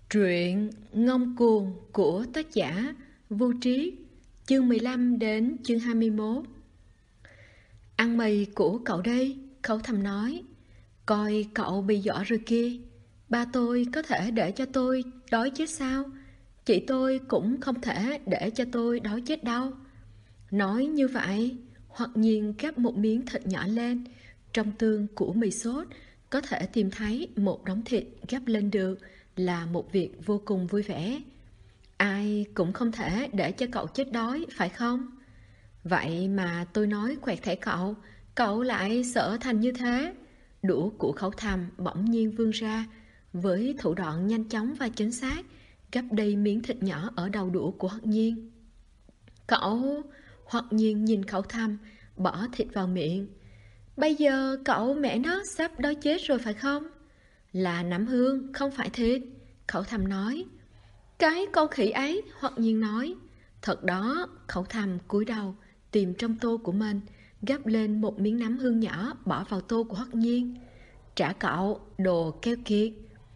Truyện Ngông Cuồng của tác giả Vô Triết, chương 15 đến chương 21. Ăn mì của cậu đây, Khấu Thầm nói. Coi cậu bị dọa rồi kia. Ba tôi có thể để cho tôi đói chết sao? Chị tôi cũng không thể để cho tôi đói chết đâu. Nói như vậy, Hoặc Nhiên gắp một miếng thịt nhỏ lên. Trong tương của mì sốt có thể tìm thấy một đống thịt gắp lên được là một việc vô cùng vui vẻ. Ai cũng không thể để cho cậu chết đói, phải không? Vậy mà tôi nói quẹt thẻ cậu lại sợ thành như thế. Đũa của Khấu Thầm bỗng nhiên vươn ra, với thủ đoạn nhanh chóng và chính xác, gắp đầy miếng thịt nhỏ ở đầu đũa của Hoặc Nhiên. Hoặc Nhiên nhìn Khấu Thầm, bỏ thịt vào miệng. Bây giờ cậu mẹ nó sắp đói chết rồi phải không? Là nấm hương, không phải thịt, Khấu Thầm nói. Cái con khỉ ấy, Hoặc Nhiên nói. Thật đó, Khấu Thầm cúi đầu tìm trong tô của mình, gắp lên một miếng nấm hương nhỏ bỏ vào tô của Hoặc Nhiên. Trả cậu, đồ keo kiệt.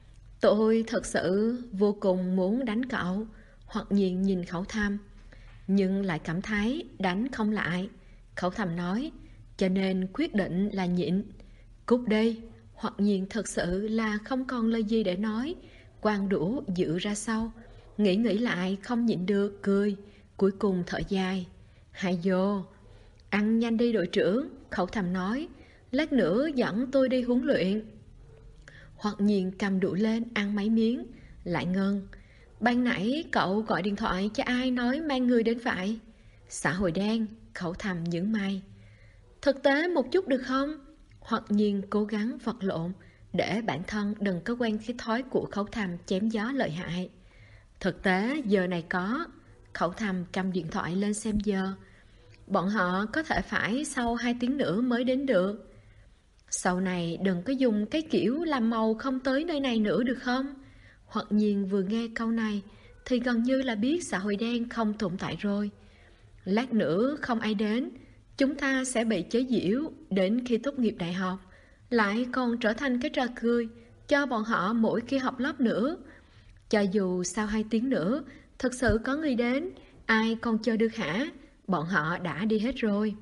Tôi thật sự vô cùng muốn đánh cậu, Hoặc Nhiên nhìn Khấu Thầm, nhưng lại cảm thấy đánh không lại. Khấu Thầm nói, cho nên quyết định là nhịn. Cút đi. Hoặc Nhiên thật sự là không còn lời gì để nói, quàng đũa dự ra sau, nghĩ lại không nhịn được cười, cuối cùng thở dài. Hay vô, ăn nhanh đi đội trưởng, Khấu Thầm nói, lát nữa dẫn tôi đi huấn luyện. Hoặc Nhiên cầm đũa lên ăn mấy miếng, lại ngân. Ban nãy cậu gọi điện thoại cho ai nói mang người đến vậy? Xã hội đen, Khấu Thầm nhướng mày. Thực tế một chút được không? Hoặc Nhiên cố gắng vật lộn để bản thân đừng có quen cái thói của Khấu Thầm chém gió lợi hại. Thực tế giờ này có. Khấu Thầm cầm điện thoại lên xem giờ. Bọn họ có thể phải sau 2 tiếng nữa mới đến được. Sau này đừng có dùng cái kiểu làm màu không tới nơi này nữa được không? Hoặc Nhiên vừa nghe câu này thì gần như là biết xã hội đen không tồn tại rồi. Lát nữa không ai đến, chúng ta sẽ bị chế giễu đến khi tốt nghiệp đại học, lại còn trở thành cái trò cười cho bọn họ mỗi khi học lớp nữa. Cho dù sau 2 tiếng nữa thực sự có người đến, ai còn chờ được hả? Bọn họ đã đi hết rồi.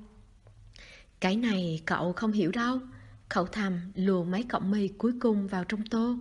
Cái này cậu không hiểu đâu. Khấu Thầm luồn mấy cọng mì cuối cùng vào trong tô.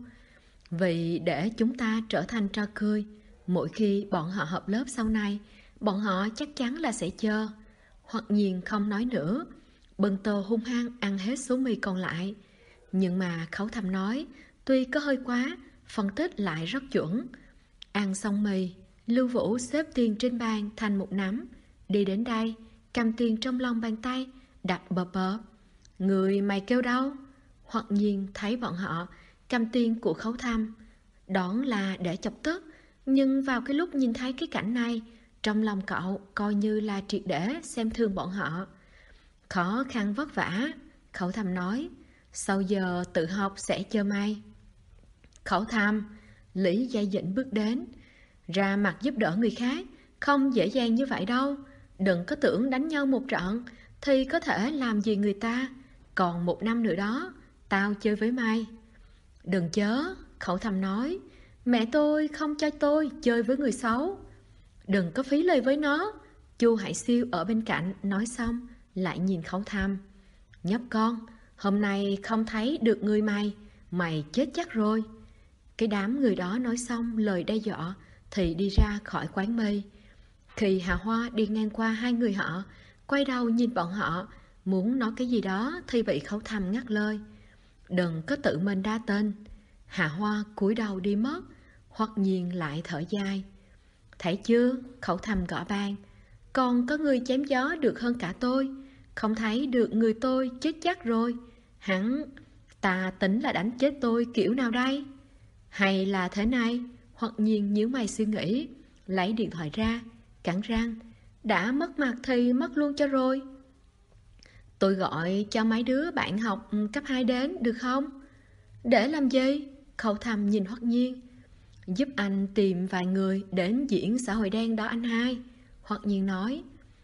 Vì để chúng ta trở thành trò cười, mỗi khi bọn họ họp lớp sau này, bọn họ chắc chắn là sẽ chờ. Hoặc Nhiên không nói nữa, bưng tô hung hăng ăn hết số mì còn lại. Nhưng mà Khấu Thầm nói, tuy có hơi quá, phân tích lại rất chuẩn. Ăn xong mì, Lưu Vũ xếp tiền trên bàn thành một nắm, đi đến đây, cầm tiền trong lòng bàn tay, đặt bập bập. Người mày kêu đâu? Hoặc Nhiên thấy bọn họ cầm tiền của Khấu Thầm, đoán là để chọc tức, nhưng vào cái lúc nhìn thấy cái cảnh này, trong lòng cậu coi như là triệt để xem thường bọn họ. Khó khăn vất vả, Khấu Thầm nói, sau giờ tự học sẽ chờ may. Khấu Thầm, Lý Gia Dĩnh bước đến, ra mặt giúp đỡ người khác, không dễ dàng như vậy đâu. Đừng có tưởng đánh nhau một trận thì có thể làm gì người ta. Còn 1 năm nữa đó, tao chơi với mày. Đừng chớ, Khấu Thầm nói, mẹ tôi không cho tôi chơi với người xấu. Đừng có phí lời với nó, Chu Hải Siêu ở bên cạnh nói xong lại nhìn Khấu Thầm. Nhóc con, hôm nay không thấy được người mày chết chắc rồi. Cái đám người đó nói xong lời đe dọa thì đi ra khỏi quán mì. Khi Hà Hoa đi ngang qua hai người họ, quay đầu nhìn bọn họ, muốn nói cái gì đó thì bị Khấu Thầm ngắt lời. Đừng có tự mình đa tên. Hà Hoa cúi đầu đi mất, Hoặc Nhiên lại thở dài. Thấy chưa, Khấu Thầm gõ bàn, còn có người chém gió được hơn cả tôi. Không thấy được người tôi chết chắc rồi. Hẳn ta tính là đánh chết tôi kiểu nào đây? Hay là thế này? Hoặc Nhiên nhíu mày suy nghĩ, lấy điện thoại ra, cắn răng. Đã mất mặt thì mất luôn cho rồi. Tôi gọi cho mấy đứa bạn học cấp 2 đến được không? Để làm gì? Khấu Thầm nhìn Hoặc Nhiên. Giúp anh tìm vài người đến diễn xã hội đen đó anh hai. Hoặc Nhiên nói.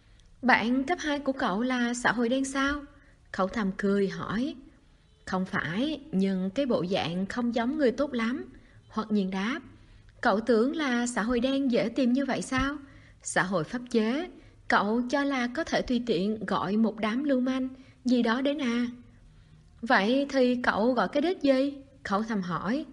Bạn cấp 2 của cậu là xã hội đen sao? Khấu Thầm cười hỏi. Không phải, nhưng cái bộ dạng không giống người tốt lắm. Hoặc Nhiên đáp. Cậu tưởng là xã hội đen dễ tìm như vậy sao? Xã hội pháp chế, cậu cho là có thể tùy tiện gọi một đám lưu manh gì đó đến à? Vậy thì cậu gọi cái đích gì? Khẩu thầm hỏi.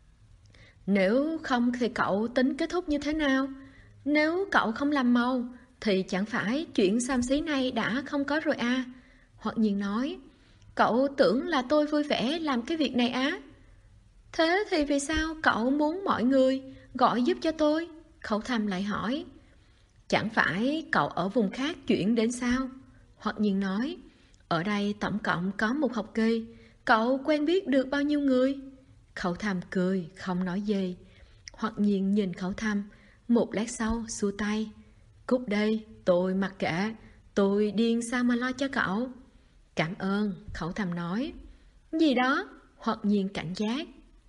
Nếu không thì cậu tính kết thúc như thế nào? Nếu cậu không làm màu thì chẳng phải chuyện xàm xí này đã không có rồi à? Hoặc nhiên nói, cậu tưởng là tôi vui vẻ làm cái việc này á? Thế thì vì sao cậu muốn mọi người gọi giúp cho tôi? Khẩu thầm lại hỏi. Chẳng phải cậu ở vùng khác chuyển đến sao? Hoặc nhiên nói, ở đây tổng cộng có một học kỳ, cậu quen biết được bao nhiêu người? Khẩu thầm cười, không nói gì. Hoặc nhiên nhìn khẩu thầm, một lát sau xua tay. Cút đây, tôi mặc kệ, tôi điên sao mà lo cho cậu? Cảm ơn, khẩu thầm nói. Gì đó? Hoặc nhiên cảnh giác.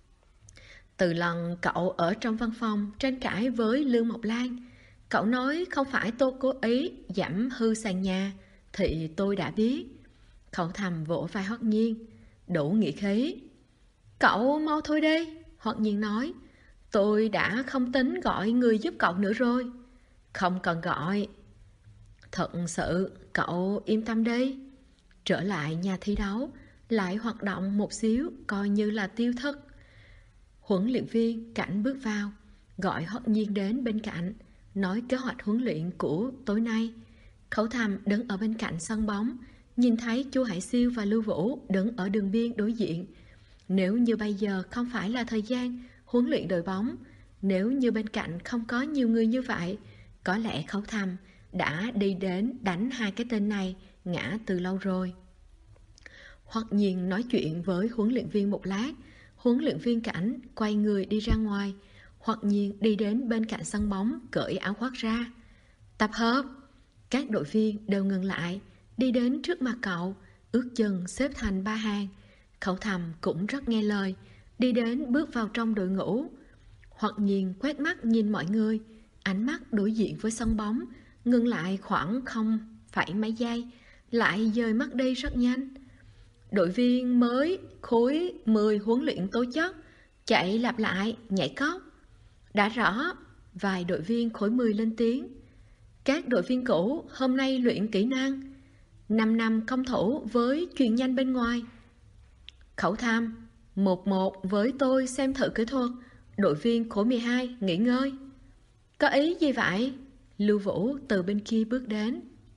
Từ lần cậu ở trong văn phòng tranh cãi với Lương Mộc Lan, cậu nói không phải tôi cố ý giảm hư sàn nhà, thì tôi đã biết. Khẩu thầm vỗ vai Hoắc Nhiên, đủ nghĩa khí. Cậu mau thôi đi, Hoắc Nhiên nói. Tôi đã không tính gọi người giúp cậu nữa rồi. Không cần gọi. Thật sự, cậu yên tâm đi. Trở lại nhà thi đấu, lại hoạt động một xíu, coi như là tiêu thất. Huấn luyện viên Cảnh bước vào, gọi Hoắc Nhiên đến bên cạnh, nói kế hoạch huấn luyện của tối nay. Khẩu thầm đứng ở bên cạnh sân bóng, nhìn thấy Chu Hải Siêu và Lưu Vũ đứng ở đường biên đối diện. Nếu như bây giờ không phải là thời gian huấn luyện đội bóng, nếu như bên cạnh không có nhiều người như vậy, có lẽ Khẩu thầm đã đi đến đánh hai cái tên này ngã từ lâu rồi. Hoặc nhiên nói chuyện với huấn luyện viên một lát, huấn luyện viên Cảnh quay người đi ra ngoài. Hoặc nhiên đi đến bên cạnh sân bóng, cởi áo khoác ra. Tập hợp. Các đội viên đều ngừng lại, đi đến trước mặt cậu, ước chừng xếp thành 3 hàng. Khẩu thầm cũng rất nghe lời, đi đến bước vào trong đội ngũ. Hoặc nhiên quét mắt nhìn mọi người, ánh mắt đối diện với sân bóng, ngừng lại khoảng không phải mấy giây, lại dời mắt đi rất nhanh. Đội viên mới khối 10 huấn luyện tố chất, chạy lặp lại, nhảy cóc. Đã rõ, vài đội viên khối 10 lên tiếng. Các đội viên cũ hôm nay luyện kỹ năng, 5 năm công thủ với chuyền nhanh bên ngoài. Khẩu tham, 1-1 với tôi xem thử kỹ thuật, đội viên khối 12 nghỉ ngơi. Có ý gì vậy? Lưu Vũ từ bên kia bước đến.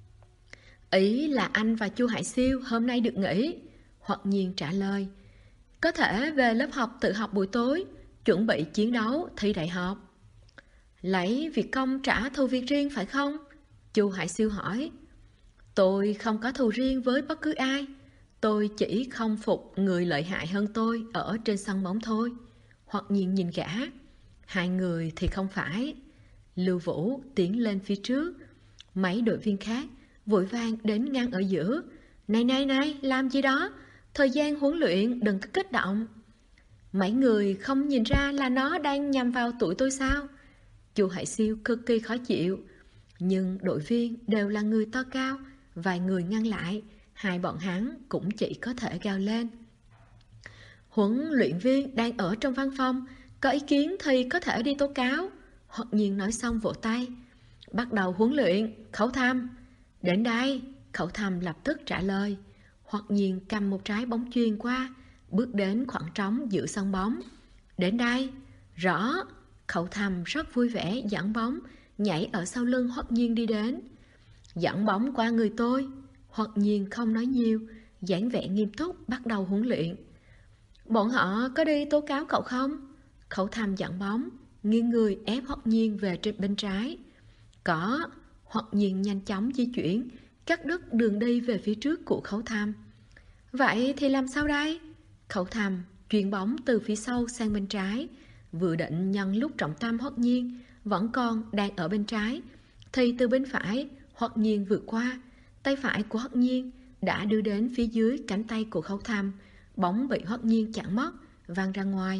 Ý là anh và Chu Hải Siêu hôm nay được nghỉ. Hoặc nhiên trả lời, có thể về lớp học tự học buổi tối, chuẩn bị chiến đấu thi đại học. Lấy việc công trả thù việc riêng phải không? Chu Hải Siêu hỏi. Tôi không có thù riêng với bất cứ ai, tôi chỉ không phục người lợi hại hơn tôi ở trên sân bóng thôi. Hoặc nhiên nhìn gã. Hai người thì không phải. Lưu Vũ tiến lên phía trước, mấy đội viên khác vội vàng đến ngăn ở giữa. Này, làm gì đó? Thời gian huấn luyện đừng có kích động. Mấy người không nhìn ra là nó đang nhằm vào tụi tôi sao? Chu Hải Siêu cực kỳ khó chịu. Nhưng đội viên đều là người to cao, vài người ngăn lại, hai bọn hắn cũng chỉ có thể gào lên. Huấn luyện viên đang ở trong văn phòng, có ý kiến thì có thể đi tố cáo. Hoặc nhiên nói xong vỗ tay. Bắt đầu huấn luyện, Khẩu thầm. Đến đây, Khẩu thầm lập tức trả lời. Hoặc nhiên cầm một trái bóng chuyền qua, bước đến khoảng trống giữa sân bóng. Đến đây, rõ. Khẩu thầm rất vui vẻ dẫn bóng, nhảy ở sau lưng Hoặc nhiên đi đến. Dẫn bóng qua người tôi. Hoặc nhiên không nói nhiều, dáng vẻ nghiêm túc bắt đầu huấn luyện. Bọn họ có đi tố cáo cậu không? Khẩu thầm dẫn bóng, nghiêng người ép Hoặc nhiên về trên bên trái. Có. Hoặc nhiên nhanh chóng di chuyển, cắt đứt đường đi về phía trước của Khẩu thầm. Vậy thì làm sao đây? Khẩu thầm chuyền bóng từ phía sau sang bên trái, vừa định nhân lúc trọng tâm Hoặc nhiên vẫn còn đang ở bên trái, thì từ bên phải Hoặc nhiên vượt qua, tay phải của Hoặc nhiên đã đưa đến phía dưới cánh tay của Khẩu thầm, bóng bị Hoặc nhiên chặn mất, văng ra ngoài.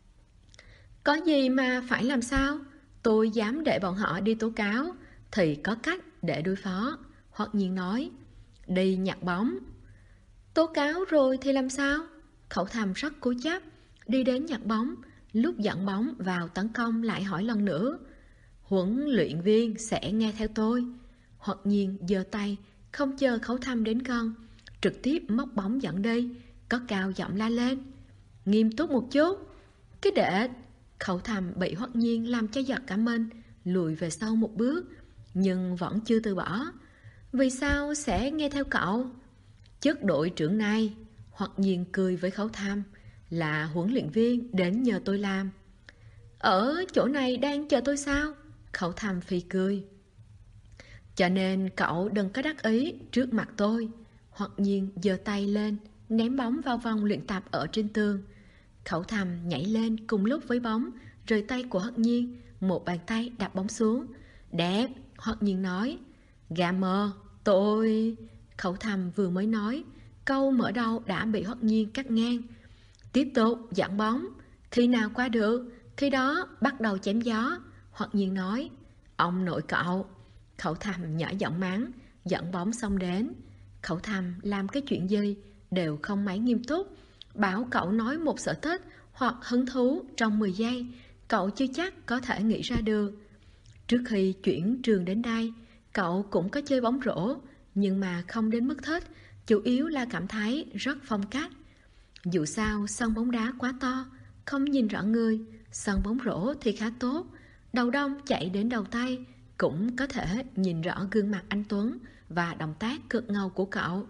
Có gì mà phải làm sao? Tôi dám để bọn họ đi tố cáo thì có cách để đối phó. Hoặc nhiên nói, đi nhặt bóng. Tố cáo rồi thì làm sao? Khẩu thầm rất cố chấp, đi đến nhặt bóng, Lúc dẫn bóng vào tấn công lại hỏi lần nữa. Huấn luyện viên sẽ nghe theo tôi. Hoặc nhiên giơ tay, không chờ Khấu Thăm đến gần, trực tiếp móc bóng dẫn đi, có cao giọng la lên. Nghiêm túc một chút. Cái đệ. Khấu Thăm bị Hoắc Nhiên làm cho giật cả mình, lùi về sau một bước, nhưng vẫn chưa từ bỏ. Vì sao sẽ nghe theo cậu? Chức đội trưởng này, Hoắc Nhiên cười với Khấu Thăm, là huấn luyện viên đến nhờ tôi làm. Ở chỗ này đang chờ tôi sao? Khấu Thăm phì cười. Cho nên cậu đừng có đắc ý trước mặt tôi. Hoắc Nhiên giơ tay lên, ném bóng vào vòng luyện tập ở trên tường. Khấu Thăm nhảy lên cùng lúc với bóng, rời tay của Hoắc Nhiên, một bàn tay đập bóng xuống. Đẹp, Hoắc Nhiên nói. Gà mờ, tôi... Khấu Thăm vừa mới nói, câu mở đầu đã bị Hoắc Nhiên cắt ngang. Tiếp tục dẫn bóng, khi nào qua được, khi đó bắt đầu chém gió. Hoắc Nhiên nói. Ông nội cậu. Khấu Thăm nhỏ giọng mắng, dẫn bóng xong đến. Khấu Thăm làm cái chuyện gì đều không mấy nghiêm túc. Bảo cậu nói một sở thích hoặc hứng thú trong 10 giây, cậu chưa chắc có thể nghĩ ra được. Trước khi chuyển trường đến đây, cậu cũng có chơi bóng rổ, nhưng mà không đến mức thích, chủ yếu là cảm thấy rất phong cách. Dù sao sân bóng đá quá to, không nhìn rõ người, sân bóng rổ thì khá tốt, đầu đông chạy đến đầu tay, cũng có thể nhìn rõ gương mặt anh Tuấn và động tác cực ngầu của cậu.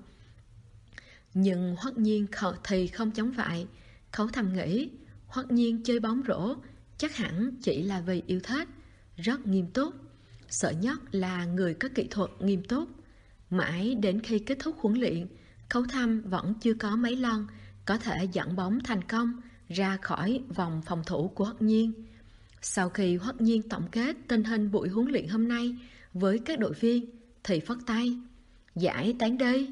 Nhưng Hoắc Nhiên thì không chống vậy. Khấu Thăm nghĩ Hoắc Nhiên chơi bóng rổ chắc hẳn chỉ là vì yêu thích, rất nghiêm túc. Sợ nhất là người có kỹ thuật nghiêm túc. Mãi đến khi kết thúc huấn luyện, Khấu Thăm vẫn chưa có mấy lần có thể dẫn bóng thành công ra khỏi vòng phòng thủ của Hoắc Nhiên. Sau khi Hoắc Nhiên tổng kết tình hình buổi huấn luyện hôm nay với các đội viên thì phất tay. Giải tán đi.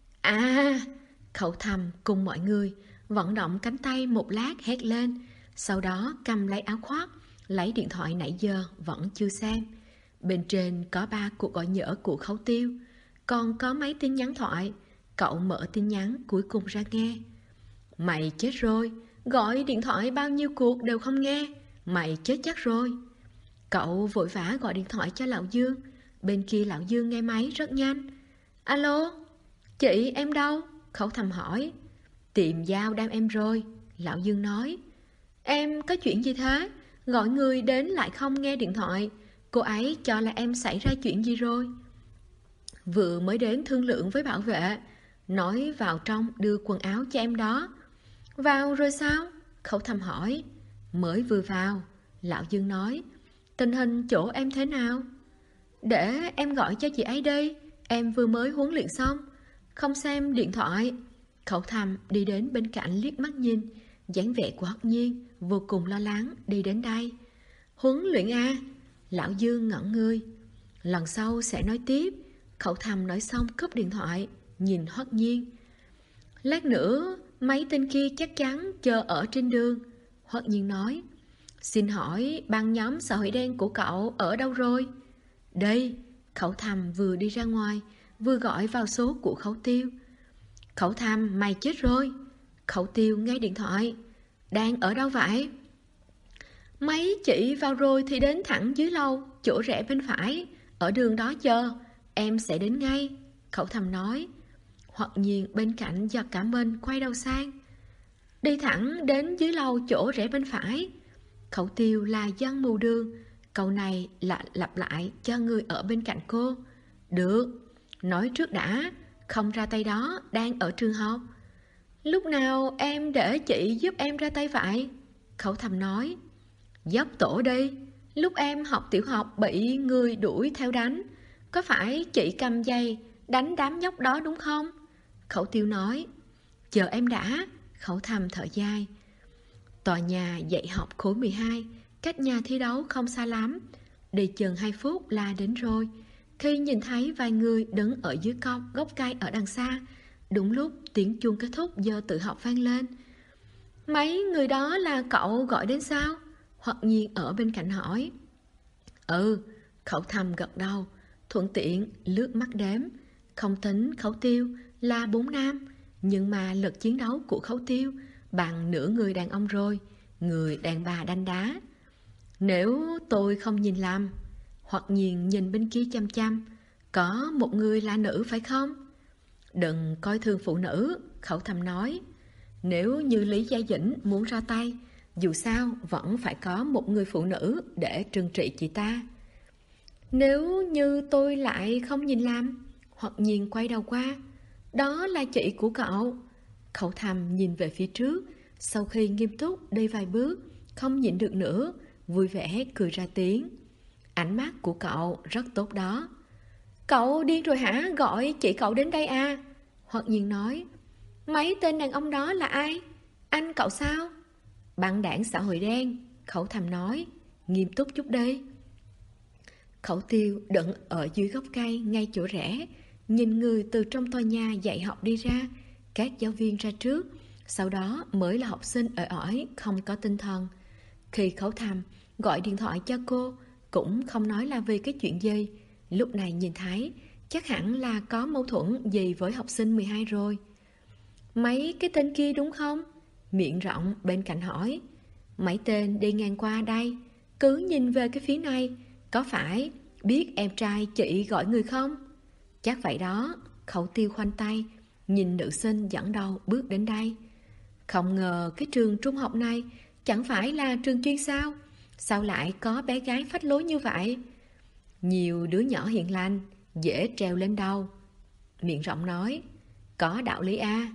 Khấu Thăm cùng mọi người vận động cánh tay một lát hét lên, sau đó cầm lấy áo khoác, lấy điện thoại nãy giờ vẫn chưa xem. Bên trên có 3 cuộc gọi nhỡ của Khấu Tiêu, còn có mấy tin nhắn thoại. Cậu mở tin nhắn cuối cùng ra nghe. Mày chết rồi, gọi điện thoại bao nhiêu cuộc đều không nghe, mày chết chắc rồi. Cậu vội vã gọi điện thoại cho Lão Dương. Bên kia Lão Dương nghe máy rất nhanh. Alo, chị em đâu? Khấu Thăm hỏi. Tiệm dao đam em rồi, Lão Dương nói. Em có chuyện gì thế? Gọi người đến lại không nghe điện thoại. Cô ấy cho là em xảy ra chuyện gì rồi? Vừa mới đến thương lượng với bảo vệ, nói vào trong đưa quần áo cho em đó. Vào rồi sao? Khấu Thăm hỏi. Mới vừa vào, Lão Dương nói. Tình hình chỗ em thế nào? Để em gọi cho chị ấy đi, em vừa mới huấn luyện xong, không xem điện thoại. Khấu Thăm đi đến bên cạnh liếc mắt nhìn, dáng vẻ của Hoắc Nhiên vô cùng lo lắng đi đến đây. Huấn luyện à? Lão Dương ngẩn người. Lần sau sẽ nói tiếp. Khấu Thăm nói xong cúp điện thoại, nhìn Hoắc Nhiên. Lát nữa mấy tên kia chắc chắn chờ ở trên đường. Hoắc Nhiên nói. Xin hỏi băng nhóm xã hội đen của cậu ở đâu rồi? Đây. Khấu Thăm vừa đi ra ngoài vừa gọi vào số của Khấu Tiêu. Khấu Thăm, mày chết rồi. Khấu Tiêu nghe điện thoại. Đang ở đâu vậy? Mấy chị vào rồi thì đến thẳng dưới lầu, chỗ rẽ bên phải, ở đường đó chờ, em sẽ đến ngay. Khấu Thăm nói. Hoặc nhiên bên cạnh giật cả mình quay đầu sang. Đi thẳng đến dưới lầu chỗ rẽ bên phải. Khấu Tiêu là dân mù đường, câu này là lặp lại cho người ở bên cạnh cô. Được, nói trước đã, không ra tay đó, đang ở trường học. Lúc nào em để chị giúp em ra tay vậy? Khấu Thăm nói. Dốc tổ đi, lúc em học tiểu học bị người đuổi theo đánh, có phải chị cầm giày đánh đám nhóc đó đúng không? Khấu Tiêu nói. Chờ em đã. Khấu Thăm thở dài. Tòa nhà dạy học khối 12, cách nhà thi đấu không xa lắm, đi chừng 2 phút là đến rồi. Khi nhìn thấy vài người đứng ở dưới gốc cây ở đằng xa, đúng lúc tiếng chuông kết thúc giờ tự học vang lên. Mấy người đó là cậu gọi đến sao? Hoặc Nhiên ở bên cạnh hỏi. Ừ, Khấu Thăm gật đầu, thuận tiện lướt mắt đếm. Không tính Khấu Tiêu là 4 nam, nhưng mà lực chiến đấu của Khấu Tiêu bằng nửa người đàn ông rồi. người đàn bà đanh đá. Nếu tôi không nhìn lầm, hoặc nhìn bên kia chăm chăm, có một người là nữ phải không? Đừng coi thường phụ nữ, Khẩu Thầm nói. Nếu như Lý Gia Dĩnh muốn ra tay, dù sao vẫn phải có một người phụ nữ để trừng trị chị ta. Nếu như tôi lại không nhìn lầm, hoặc nhìn quay đầu qua, đó là chị của cậu. Khẩu Thầm nhìn về phía trước, sau khi nghiêm túc đi vài bước, không nhịn được nữa, vui vẻ cười ra tiếng. Ánh mắt của cậu rất tốt đó. Cậu điên rồi hả, gọi chị cậu đến đây à? Hoặc nhiên nói. Mấy tên đàn ông đó là ai? Anh cậu sao? Băng đảng xã hội đen, Khẩu Thầm nói. Nghiêm túc chút đi. Khẩu Tiêu đứng ở dưới gốc cây ngay chỗ rẽ, nhìn người từ trong tòa nhà dạy học đi ra, các giáo viên ra trước, sau đó mới là học sinh ỏi ỏi không có tinh thần. Khi Khẩu Thầm gọi điện thoại cho cô, cũng không nói là vì cái chuyện gì. Lúc này nhìn thấy, chắc hẳn là có mâu thuẫn gì với học sinh 12 rồi. Mấy cái tên kia đúng không? Miệng rộng bên cạnh hỏi. Mấy tên đi ngang qua đây, cứ nhìn về cái phía này, có phải biết em trai chị gọi người không? Chắc vậy đó, Khẩu Tiêu khoanh tay, nhìn nữ sinh dẫn đầu bước đến đây. Không ngờ cái trường trung học này chẳng phải là trường chuyên sao? Sao lại có bé gái phách lối như vậy? Nhiều đứa nhỏ hiền lành, dễ treo lên đầu. Miệng rộng nói, có đạo lý a.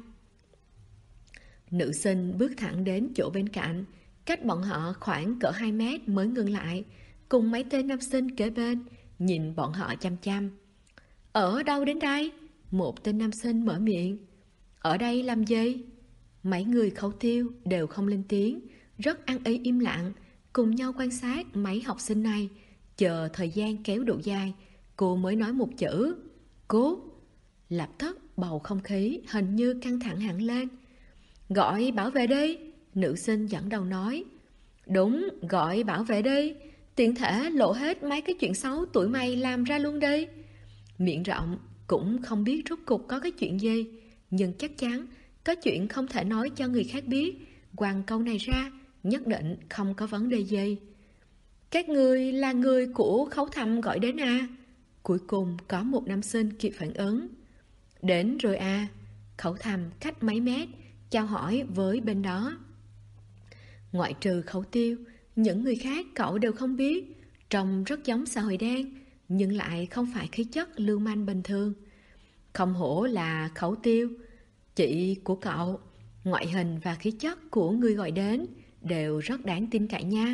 Nữ sinh bước thẳng đến chỗ bên cạnh, cách bọn họ khoảng cỡ 2 mét mới ngừng lại, cùng mấy tên nam sinh kế bên, nhìn bọn họ chăm chăm. Ở đâu đến đây? Một tên nam sinh mở miệng. Ở đây làm gì? Mấy người Khẩu Tiêu đều không lên tiếng, rất ăn ý im lặng, cùng nhau quan sát mấy học sinh này, chờ thời gian kéo độ dài, cô mới nói một chữ, cút. Lập tức bầu không khí hình như căng thẳng hẳn lên. Gọi bảo vệ đi, nữ sinh dẫn đầu nói. Đúng, gọi bảo vệ đi, tiện thể lộ hết mấy cái chuyện xấu tụi mày làm ra luôn đi. Miệng rộng cũng không biết rốt cục có cái chuyện gì, nhưng chắc chắn có chuyện không thể nói cho người khác biết. Quăng câu này ra, nhất định không có vấn đề gì. Các người là người của Khấu Thầm gọi đến à? Cuối cùng có một nam sinh kịp phản ứng. Đến rồi à? Khấu Thầm cách mấy mét, chào hỏi với bên đó. Ngoại trừ Khẩu Tiêu, những người khác cậu đều không biết. Trông rất giống xã hội đen, nhưng lại không phải khí chất lưu manh bình thường. Không hổ là Khẩu Tiêu, chị của cậu. Ngoại hình và khí chất của người gọi đến đều rất đáng tin cậy nha.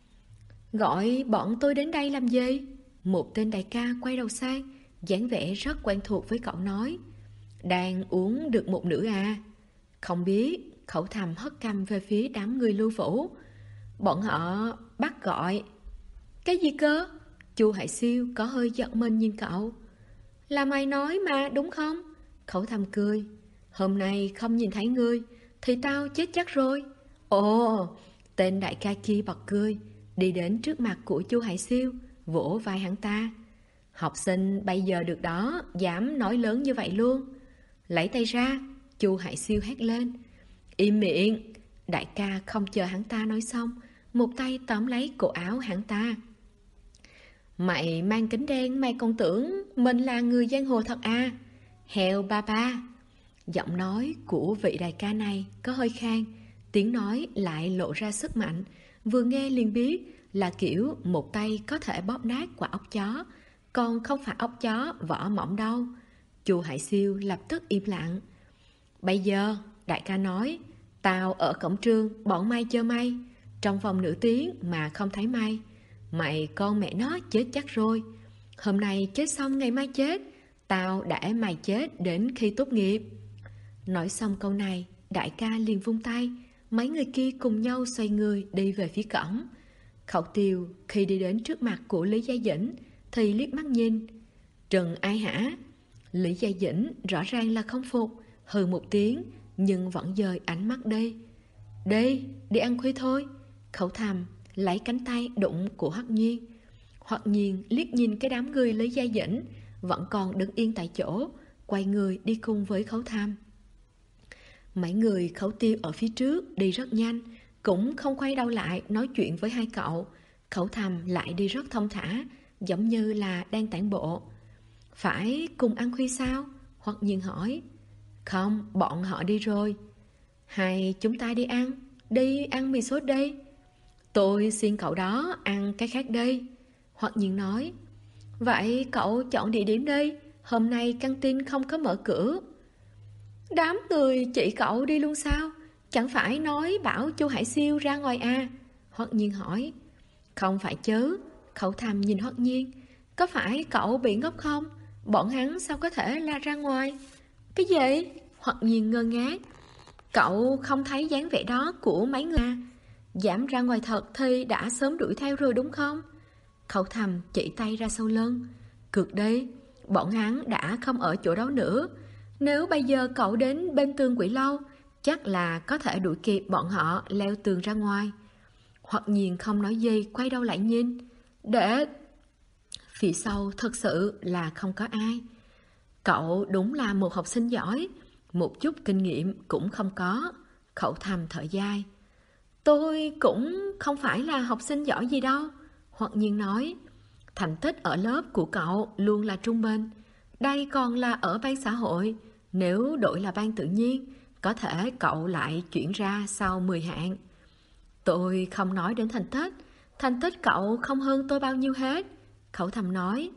Gọi bọn tôi đến đây làm gì? Một tên đại ca quay đầu sang, dáng vẻ rất quen thuộc với cậu nói. Đang uống được một nửa à? Không biết. Khẩu Thầm hất cằm về phía đám người Lưu Vũ. Bọn họ bắt gọi. Cái gì cơ? Chu Hải Siêu có hơi giật mình nhìn cậu. Là mày nói mà đúng không? Khẩu Thầm cười. Hôm nay không nhìn thấy ngươi thì tao chết chắc rồi. Ồ, tên đại ca kia bật cười, đi đến trước mặt của Chu Hải Siêu, vỗ vai hắn ta. Học sinh bây giờ được đó, dám nói lớn như vậy luôn. Lấy tay ra, Chu Hải Siêu hét lên. Im miệng. Đại ca không chờ hắn ta nói xong, một tay tóm lấy cổ áo hắn ta. Mày mang kính đen, mày còn tưởng mình là người giang hồ thật à? Heo ba ba. Giọng nói của vị đại ca này có hơi khang, tiếng nói lại lộ ra sức mạnh, vừa nghe liền biết là kiểu một tay có thể bóp nát quả ốc chó, còn không phải ốc chó vỏ mỏng đâu. Chu Hải Siêu lập tức im lặng. Bây giờ, đại ca nói, tao ở cổng trường, bọn mày chờ mày. Trong vòng nửa tiếng mà không thấy mày, mày con mẹ nó chết chắc rồi. Hôm nay chết xong ngày mai chết, tao để mày chết đến khi tốt nghiệp. Nói xong câu này, đại ca liền vung tay, mấy người kia cùng nhau xoay người đi về phía cổng. Khẩu Tiêu khi đi đến trước mặt của Lý Gia Dĩnh thì liếc mắt nhìn. Trừng ai hả? Lý Gia Dĩnh rõ ràng là không phục, hừ một tiếng, nhưng vẫn dời ánh mắt đi. Đi ăn khuya thôi. Khẩu Thầm lấy cánh tay đụng của Hoắc Nhiên. Hoắc Nhiên liếc nhìn cái đám người Lý Gia Dĩnh vẫn còn đứng yên tại chỗ, quay người đi cùng với Khẩu Thầm. Mấy người Khẩu Tiêu ở phía trước đi rất nhanh, cũng không quay đầu lại nói chuyện với hai cậu. Khẩu thầm lại đi rất thong thả, giống như là đang tản bộ. Phải cùng ăn khuya sao? Hoặc Nhiên hỏi. Không, bọn họ đi rồi. Hay chúng ta đi ăn mì sốt đi. Tôi xin cậu đó ăn cái khác đi. Hoặc Nhiên nói. Vậy cậu chọn địa điểm đi, hôm nay căng tin không có mở cửa. Đám người chị cậu đi luôn sao? Chẳng phải nói bảo Chu Hải Siêu ra ngoài à? Hoặc Nhiên hỏi. Không phải chứ. Khẩu thầm nhìn Hoặc Nhiên. Có phải cậu bị ngốc không? Bọn hắn sao có thể la ra ngoài? Cái gì? Hoặc Nhiên ngơ ngác. Cậu không thấy dáng vẻ đó của mấy người à? Dám ra ngoài thật thì đã sớm đuổi theo rồi đúng không? Khẩu thầm chỉ tay ra sau lưng. Cược đi, bọn hắn đã không ở chỗ đó nữa. Nếu bây giờ cậu đến bên tường quỷ lâu, chắc là có thể đuổi kịp bọn họ leo tường ra ngoài. Hoặc Nhiên không nói gì, quay đầu lại nhìn. Để... Phía sau thật sự là không có ai. Cậu đúng là một học sinh giỏi, một chút kinh nghiệm cũng không có. Khẩu thầm thở dài. Tôi cũng không phải là học sinh giỏi gì đâu. Hoặc Nhiên nói. Thành tích ở lớp của cậu luôn là trung bình. Đây còn là ở ban xã hội. Nếu đổi là ban tự nhiên, có thể cậu lại chuyển ra sau 10 hạng. Tôi không nói đến thành tích. Thành tích cậu không hơn tôi bao nhiêu hết. Khẩu thầm nói.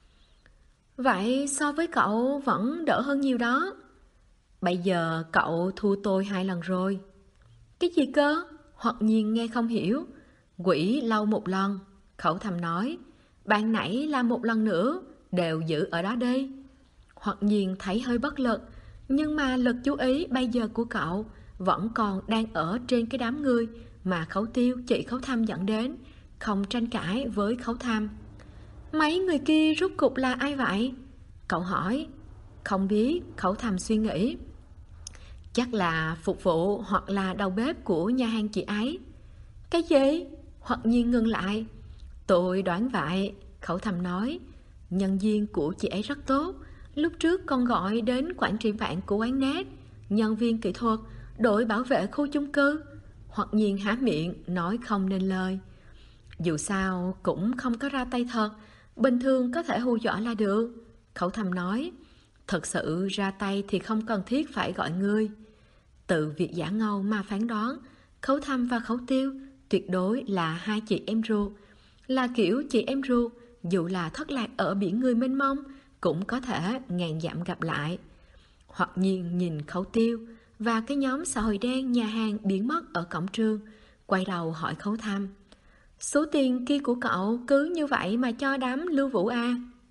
Vậy so với cậu vẫn đỡ hơn nhiều đó. Bây giờ cậu thua tôi 2 lần rồi. Cái gì cơ? Hoặc Nhiên nghe không hiểu. Quỷ lâu 1 lần. Khẩu thầm nói. Bạn nãy làm 1 lần nữa, đều giữ ở đó đi. Hoặc Nhiên thấy hơi bất lực, nhưng mà lực chú ý bây giờ của cậu vẫn còn đang ở trên cái đám người mà Khẩu Tiêu chị Khẩu Thăm dẫn đến, không tranh cãi với Khẩu Thăm. Mấy người kia rốt cục là ai vậy? Cậu hỏi. Không biết. Khẩu Thăm suy nghĩ. Chắc là phục vụ hoặc là đầu bếp của nhà hàng chị ấy. Cái gì? Hoặc Nhiên ngừng lại. Tôi đoán vậy. Khẩu Thầm nói. Nhân viên của chị ấy rất tốt. Lúc trước con gọi đến quản trị vạn của quán nét, nhân viên kỹ thuật, đội bảo vệ khu chung cư. Hoặc Nhiên há miệng nói không nên lời. Dù sao cũng không có ra tay thật, bình thường có thể hù dọa là được. Khẩu Thầm nói. Thật sự ra tay thì không cần thiết phải gọi ngươi. Từ việc giả ngầu mà phán đoán, Khẩu Thăm và Khẩu Tiêu tuyệt đối là hai chị em ruột. Là kiểu chị em ruột, dù là thất lạc ở biển người mênh mông, cũng có thể ngàn dặm gặp lại. Hoặc Nhiên nhìn Khẩu Tiêu và cái nhóm xã hội đen nhà hàng biến mất ở cổng trường, quay đầu hỏi Khẩu Thăm. Số tiền kia của cậu cứ như vậy mà cho đám Lưu Vũ à?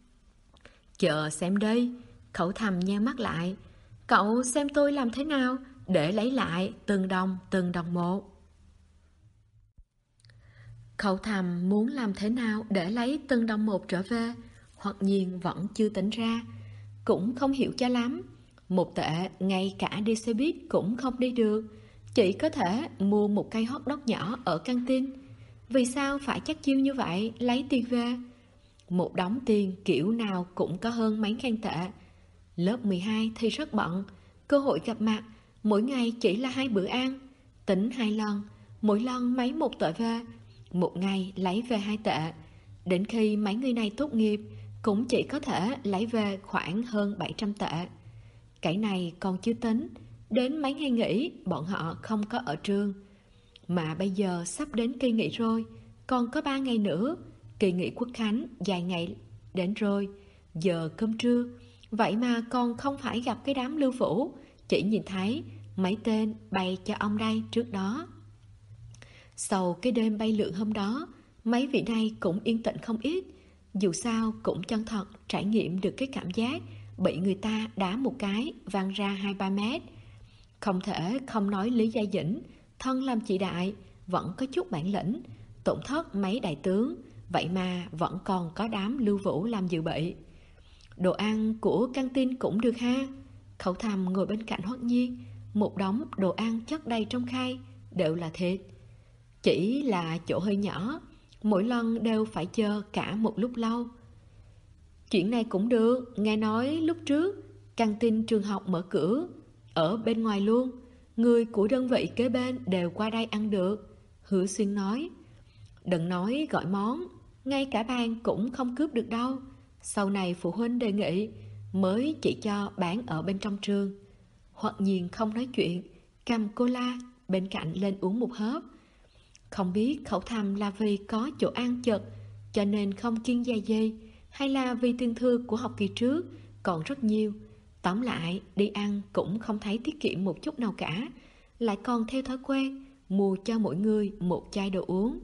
Chờ xem đây. Khẩu Thăm nheo mắt lại. Cậu xem tôi làm thế nào để lấy lại từng đồng một. Khẩu Thầm muốn làm thế nào để lấy từng đồng một trở về. Hoặc Nhiên vẫn chưa tỉnh ra, cũng không hiểu cho lắm. Một tệ ngay cả đi xe buýt cũng không đi được, chỉ có thể mua một cây hot dog nhỏ ở căng tin. Vì sao phải chắc chiêu như vậy lấy tiền về? Một đống tiền kiểu nào cũng có hơn mấy ngàn tệ. Lớp 12 thì rất bận, cơ hội gặp mặt mỗi ngày chỉ là 2 bữa ăn, tính 2 lần, mỗi lần mấy 1 tệ về. Một ngày lấy về 2 tệ. Đến khi mấy người này tốt nghiệp cũng chỉ có thể lấy về khoảng hơn 700 tệ. Cái này còn chưa tính đến mấy ngày nghỉ bọn họ không có ở trường. Mà bây giờ sắp đến kỳ nghỉ rồi, còn có 3 ngày nữa. Kỳ nghỉ Quốc khánh dài ngày đến rồi. Giờ cơm trưa, vậy mà còn không phải gặp cái đám Lưu Vũ, chỉ nhìn thấy mấy tên bày cho ông đây trước đó. Sau cái đêm bay lượn hôm đó, mấy vị này cũng yên tĩnh không ít. Dù sao cũng chân thật trải nghiệm được cái cảm giác bị người ta đá một cái văng ra 2-3 mét. Không thể không nói Lý Gia Dĩnh, thân làm chị đại, vẫn có chút bản lĩnh, tổn thất mấy đại tướng, vậy mà vẫn còn có đám Lưu Vũ làm dự bị. Đồ ăn của căng tin cũng được ha. Khẩu Thầm ngồi bên cạnh Hoắc Nhiên, một đống đồ ăn chất đầy trong khay, đều là thịt. Chỉ là chỗ hơi nhỏ, mỗi lần đều phải chờ cả một lúc lâu. Chuyện này cũng được, nghe nói lúc trước căng tin trường học mở cửa ở bên ngoài luôn, người của đơn vị kế bên đều qua đây ăn được. Hứa Xuyên nói. Đừng nói gọi món, ngay cả bàn cũng không cướp được đâu. Sau này phụ huynh đề nghị mới chỉ cho bán ở bên trong trường. Hoặc Nhiên không nói chuyện, cầm cola bên cạnh lên uống một hớp. Không biết khẩu thầm là vì có chỗ ăn chật cho nên không kiêng dè dây, hay là vì tiền thư của học kỳ trước còn rất nhiều. Tóm lại, đi ăn cũng không thấy tiết kiệm một chút nào cả, lại còn theo thói quen mua cho mỗi người một chai đồ uống.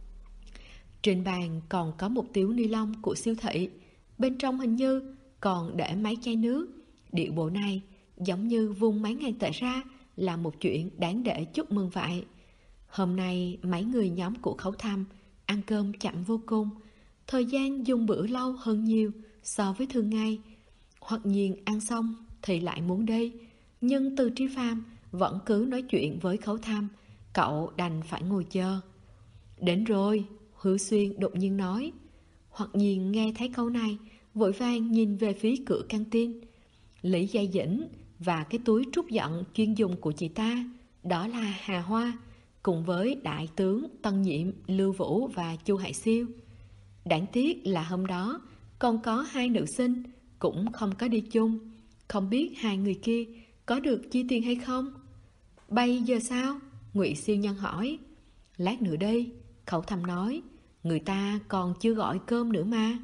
Trên bàn còn có một túi ni lông của siêu thị, bên trong hình như còn để mấy chai nước. Điệu bộ này giống như vung mấy ngàn tệ ra là một chuyện đáng để chúc mừng vậy. Hôm nay mấy người nhóm của Khẩu Thầm ăn cơm chậm vô cùng, thời gian dùng bữa lâu hơn nhiều so với thường ngày. Hoặc Nhiên ăn xong thì lại muốn đi, nhưng Từ Tri Phàm vẫn cứ nói chuyện với Khẩu Thầm, cậu đành phải ngồi chờ. Đến rồi, Hứa Xuyên đột nhiên nói. Hoặc Nhiên nghe thấy câu này, vội vàng nhìn về phía cửa căng tin. Lý Gia Dĩnh và cái túi trút giận chuyên dùng của chị ta, đó là Hà Hoa, cùng với đại tướng Tân Nhiệm, Lưu Vũ và Chu Hải Siêu. Đáng tiếc là hôm đó còn có hai nữ sinh cũng không có đi chung, không biết hai người kia có được chi tiền hay không. Bây giờ sao? Ngụy Siêu Nhân hỏi. Lát nữa đi, Khẩu Thầm nói, người ta còn chưa gọi cơm nữa mà.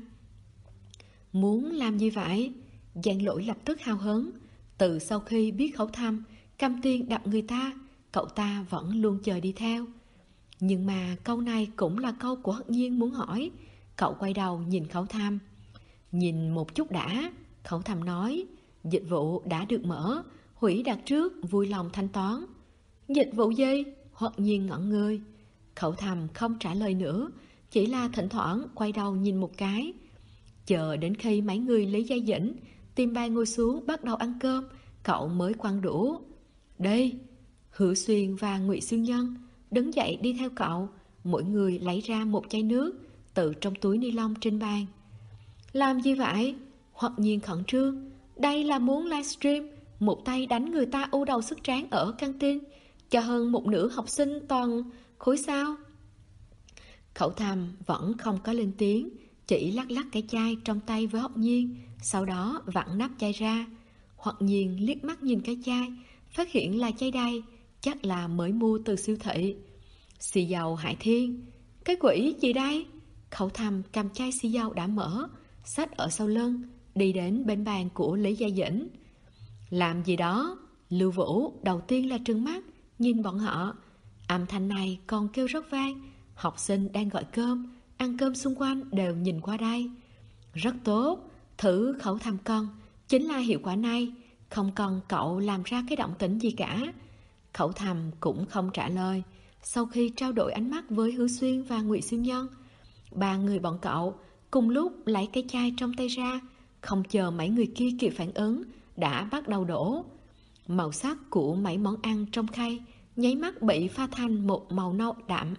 Muốn làm gì vậy? Giang Lỗi lập tức hào hứng. Từ sau khi biết Khẩu Thầm cầm tiền đập người ta, cậu ta vẫn luôn chờ đi theo. Nhưng mà câu này cũng là câu của Hất Nhiên muốn hỏi. Cậu quay đầu nhìn Khẩu Thầm. Nhìn một chút đã, Khẩu Thầm nói. Dịch vụ đã được mở, hủy đặt trước, vui lòng thanh toán. Dịch vụ gì? Hất Nhiên ngẩn người. Khẩu Thầm không trả lời nữa, chỉ là thỉnh thoảng quay đầu nhìn một cái. Chờ đến khi mấy người Lý Gia Dĩnh tìm bàn ngồi xuống bắt đầu ăn cơm, cậu mới quăng đũa. Đây. Hứa Xuyên và Ngụy Siêu Nhân đứng dậy đi theo cậu, mỗi người lấy ra một chai nước từ trong túi ni lông trên bàn. Làm gì vậy? Hoặc Nhiên khẩn trương. Đây là muốn livestream, một tay đánh người ta u đầu sức tráng ở căng tin, cho hơn một nửa học sinh toàn khối sao. Khẩu Thầm vẫn không có lên tiếng, chỉ lắc lắc cái chai trong tay với Hoặc Nhiên, sau đó vặn nắp chai ra. Hoặc Nhiên liếc mắt nhìn cái chai, phát hiện là chai đầy, chắc là mới mua từ siêu thị. Xì dầu Hải Thiên. Cái quỷ gì đây? Khẩu Thầm cầm chai xì dầu đã mở, xách ở sau lưng, đi đến bên bàn của Lý Gia Dĩnh. Làm gì đó? Lưu Vũ đầu tiên là trừng mắt nhìn bọn họ. Âm thanh này còn kêu rất vang. Học sinh đang gọi cơm, ăn cơm xung quanh đều nhìn qua đây. Rất tốt, thử Khẩu Thầm con, chính là hiệu quả này. Không cần cậu làm ra cái động tĩnh gì cả. Khẩu Thầm cũng không trả lời. Sau khi trao đổi ánh mắt với Hứa Xuyên và Ngụy Siêu Nhân, ba người bọn cậu cùng lúc lấy cái chai trong tay ra, không chờ mấy người kia kịp phản ứng đã bắt đầu đổ. Màu sắc của mấy món ăn trong khay nháy mắt bị pha thành một màu nâu đậm.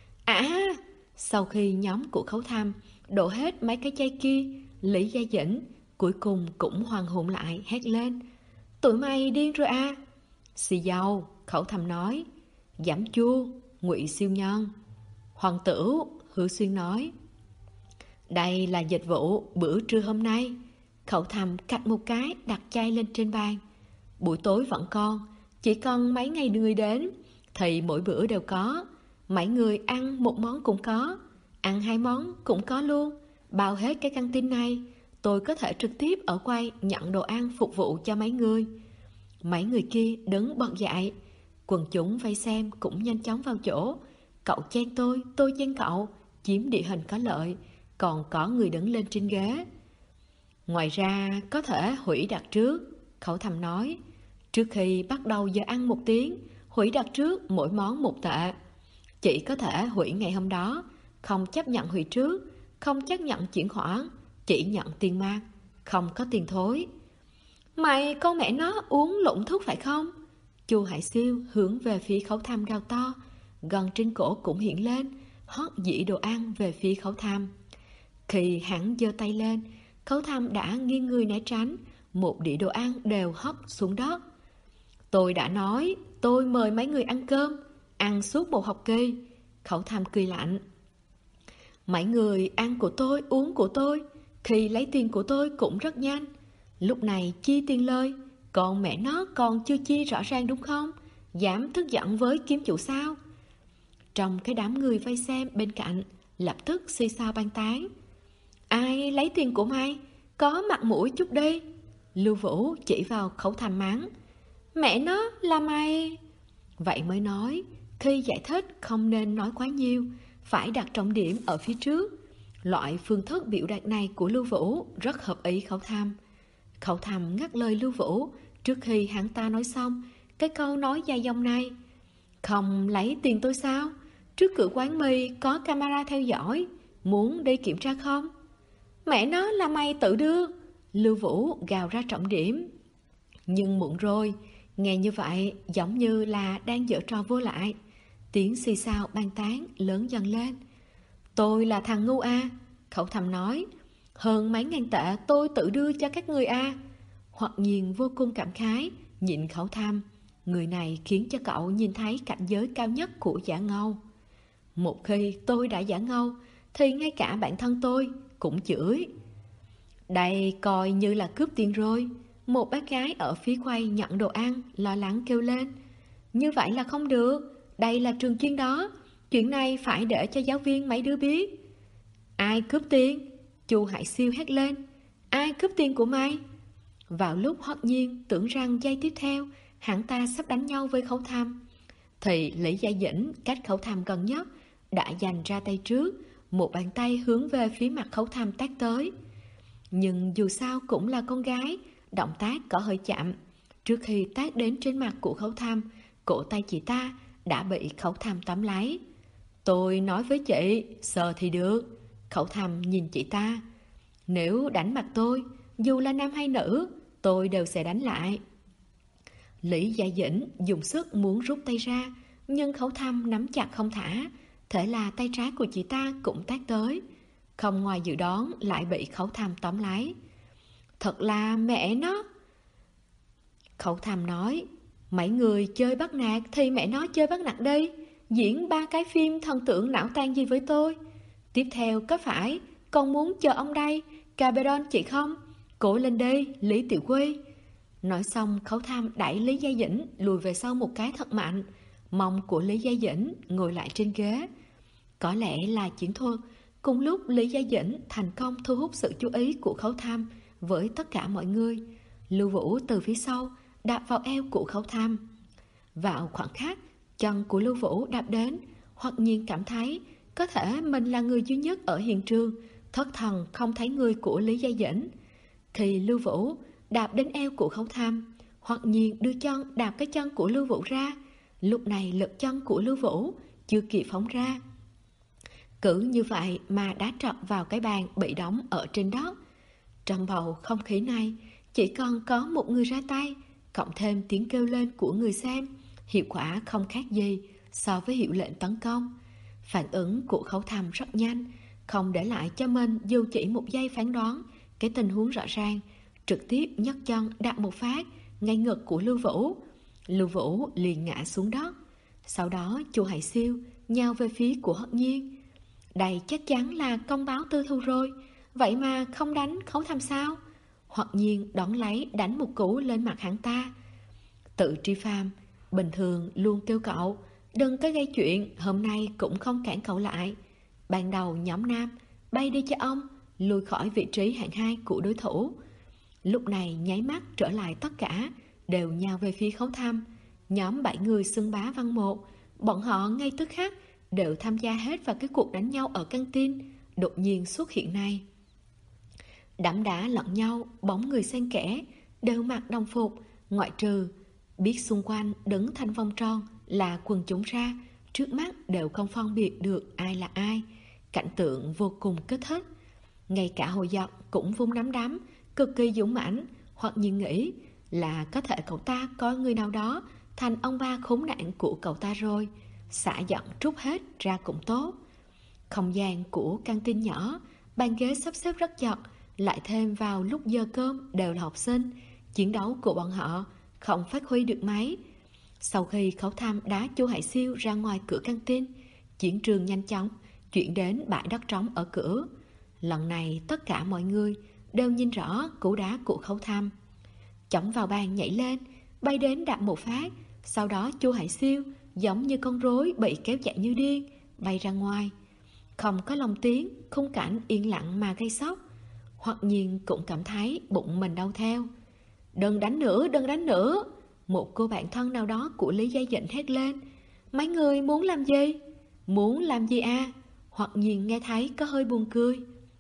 Sau khi nhóm của Khấu Thầm đổ hết mấy cái chai kia, Lý Gia Dĩnh cuối cùng cũng hoàn hồn lại, hét lên. Tụi mày điên rồi à? Xì dầu, Khẩu Thầm nói. Giảm chua, Ngụy Siêu Nhân. Hoàng tử, Hứa Xuyên nói. Đây là dịch vụ bữa trưa hôm nay. Khẩu Thầm cạch một cái đặt chai lên trên bàn. Buổi tối vẫn còn, chỉ còn mấy ngày người đến thì mỗi bữa đều có. Mấy người ăn một món cũng có, ăn hai món cũng có luôn. Bao hết cái căng tin này, tôi có thể trực tiếp ở quầy nhận đồ ăn phục vụ cho mấy người. Mấy người kia đứng bật dậy, quần chúng vây xem cũng nhanh chóng vào chỗ. Cậu chen tôi chen cậu, chiếm địa hình có lợi. Còn có người đứng lên trên ghế. Ngoài ra có thể hủy đặt trước, Khẩu Thầm nói. Trước khi bắt đầu giờ ăn 1 tiếng, hủy đặt trước mỗi món 1 tệ. Chỉ có thể hủy ngày hôm đó, không chấp nhận hủy trước, không chấp nhận chuyển khoản, chỉ nhận tiền mặt, không có tiền thối. Mày con mẹ nó uống lộn thuốc phải không? Chu Hải Siêu hướng về phía Khẩu Thầm gào to, gần trên cổ cũng hiện lên, hót dĩ đồ ăn về phía Khẩu Thầm. Khi hắn giơ tay lên, Khẩu Thầm đã nghiêng người né tránh, một đĩa đồ ăn đều hót xuống đất. Tôi đã nói, tôi mời mấy người ăn cơm, ăn suốt một học kỳ. Khẩu Tham cười lạnh. Mấy người ăn của tôi, uống của tôi, khi lấy tiền của tôi cũng rất nhanh. Lúc này chi tiền lời, còn mẹ nó còn chưa chi rõ ràng đúng không? Dám tức giận với kiếm chủ sao? Trong cái đám người vây xem bên cạnh lập tức xì xào bàn tán. Ai lấy tiền của mày? Có mặt mũi chút đi. Lưu Vũ chỉ vào Khẩu Tham mắng. Mẹ nó là mày. Vậy mới nói, khi giải thích không nên nói quá nhiều, phải đặt trọng điểm ở phía trước. Loại phương thức biểu đạt này của Lưu Vũ rất hợp ý Khẩu Tham. Khẩu Tham ngắt lời Lưu Vũ trước khi hắn ta nói xong cái câu nói dài dòng này. Không lấy tiền tôi sao? Trước cửa quán mì có camera theo dõi, muốn đi kiểm tra không? Mẹ nó là mày tự đưa. Lưu Vũ gào ra trọng điểm. Nhưng muộn rồi, nghe như vậy giống như là đang giở trò vô lại. Tiếng xì xào bàn tán lớn dần lên. Tôi là thằng ngu a. Khẩu Tham nói. Hơn mấy ngàn tệ tôi tự đưa cho các người a. Hoặc Nhiên vô cùng cảm khái nhìn Khẩu Tham. Người này khiến cho cậu nhìn thấy cảnh giới cao nhất của giả ngâu. Một khi tôi đã giả ngâu thì ngay cả bản thân tôi cũng chửi. Đây coi như là cướp tiền rồi. Một bác gái ở phía quầy nhận đồ ăn lo lắng kêu lên. Như vậy là không được, đây là trường chuyên đó. Chuyện này phải để cho giáo viên mấy đứa biết. Ai cướp tiền? Chu Hải Siêu hét lên. Ai cướp tiền của mày? Vào lúc Hoắc Nhiên tưởng rằng giây tiếp theo hắn ta sắp đánh nhau với Khẩu Tham, thì Lý Gia Dĩnh cách Khẩu Tham gần nhất đã dành ra tay trước, một bàn tay hướng về phía mặt Khẩu Tham tát tới. Nhưng dù sao cũng là con gái, động tác có hơi chậm. Trước khi tát đến trên mặt của Khẩu Tham, cổ tay chị ta đã bị Khẩu Tham tóm lấy. Tôi nói với chị, sờ thì được. Khẩu Tham nhìn chị ta. Nếu đánh mặt tôi, dù là nam hay nữ, tôi đều sẽ đánh lại. Lý Gia Dĩnh dùng sức muốn rút tay ra, nhưng Khẩu Tham nắm chặt không thả. Thế là tay trái của chị ta cũng tát tới. Không ngoài dự đoán lại bị Khẩu Tham tóm lấy. Thật là mẹ nó. Khẩu Tham nói. Mấy người chơi bắt nạt thì mẹ nó chơi bắt nạt đi. Diễn 3 cái phim thần tượng não tan gì với tôi. Tiếp theo có phải còn muốn chờ ông đây Caberon chị không? Cố lên đi Lý Tiểu Quy. Nói xong Khẩu Tham đẩy Lý Gia Dĩnh lùi về sau một cái thật mạnh. Mông của Lý Gia Dĩnh ngồi lại trên ghế. Có lẽ là chiến thuật. Cùng lúc Lý Gia Dĩnh thành công thu hút sự chú ý của Khẩu Tham với tất cả mọi người. Lưu Vũ từ phía sau đạp vào eo của Khẩu Tham. Vào khoảnh khắc chân của Lưu Vũ đạp đến, Hoặc Nhiên cảm thấy có thể mình là người duy nhất ở hiện trường thất thần không thấy người của Lý Gia Dĩnh. Khi Lưu Vũ đạp đến eo của Khẩu Tham, Hoặc Nhiên đưa chân đạp cái chân của Lưu Vũ ra. Lúc này lực chân của Lưu Vũ chưa kịp phóng ra. Cứ như vậy mà đá trật vào cái bàn bị đóng ở trên đó. Trong bầu không khí này chỉ còn có một người ra tay, cộng thêm tiếng kêu lên của người xem, hiệu quả không khác gì so với hiệu lệnh tấn công. Phản ứng của Khẩu Tham rất nhanh, không để lại cho mình dù chỉ một giây phán đoán cái tình huống rõ ràng, trực tiếp nhấc chân đạp một phát ngay ngực của Lưu Vũ. Lưu Vũ liền ngã xuống đất. Sau đó Chu Hải Siêu nhào về phía của Hoắc Nhiên. Đây chắc chắn là công báo tư thù rồi, vậy mà không đánh Khẩu Tham sao? Hoắc Nhiên đón lấy đánh một cú lên mặt hắn ta. Tự tri phàm, bình thường luôn kêu cậu đừng có gây chuyện, hôm nay cũng không cản cậu lại. Ban đầu nhóm nam bay đi cho ông, lùi khỏi vị trí hạng 2 của đối thủ. Lúc này nháy mắt trở lại tất cả đều nhào về phía Khẩu Tham. Nhóm 7 người xưng bá văn một, bọn họ ngay tức khắc đều tham gia hết vào cái cuộc đánh nhau ở căng tin đột nhiên xuất hiện này. Đẫm đá lẫn nhau, bóng người xen kẽ, đều mặc đồng phục, ngoại trừ biết xung quanh đứng thành vòng tròn là quần chúng ra, trước mắt đều không phân biệt được ai là ai. Cảnh tượng vô cùng kích thích. Ngay cả Hồ Dật cũng vung nắm đấm, cực kỳ dũng mãnh. Hoặc Nhiên nghĩ là có thể cậu ta coi người nào đó thành ông ba khốn nạn của cậu ta rồi, xả giận trút hết ra cũng tốt. Không gian của căng tin nhỏ, bàn ghế sắp xếp rất chật, lại thêm vào lúc giờ cơm đều là học sinh, chiến đấu của bọn họ không phát huy được mấy. Sau khi Khẩu Tham đá Chu Hải Siêu ra ngoài cửa căng tin, Chiến trường nhanh chóng chuyển đến bãi đất trống ở cửa. Lần này tất cả mọi người đều nhìn rõ cú đá của Khấu Thăm. Chổng vào bàn nhảy lên, bay đến đạp một phát. Sau đó Chu Hải Siêu giống như con rối bị kéo chạy như điên, bay ra ngoài. Không có lòng tiếng, khung cảnh yên lặng mà gây sốc. Hoặc nhiên cũng cảm thấy bụng mình đau theo. Đừng đánh nữa, đừng đánh nữa. Một cô bạn thân nào đó của Lý Gia Dĩnh hét lên. Mấy người muốn làm gì? Muốn làm gì à? Hoặc nhiên nghe thấy có hơi buồn cười.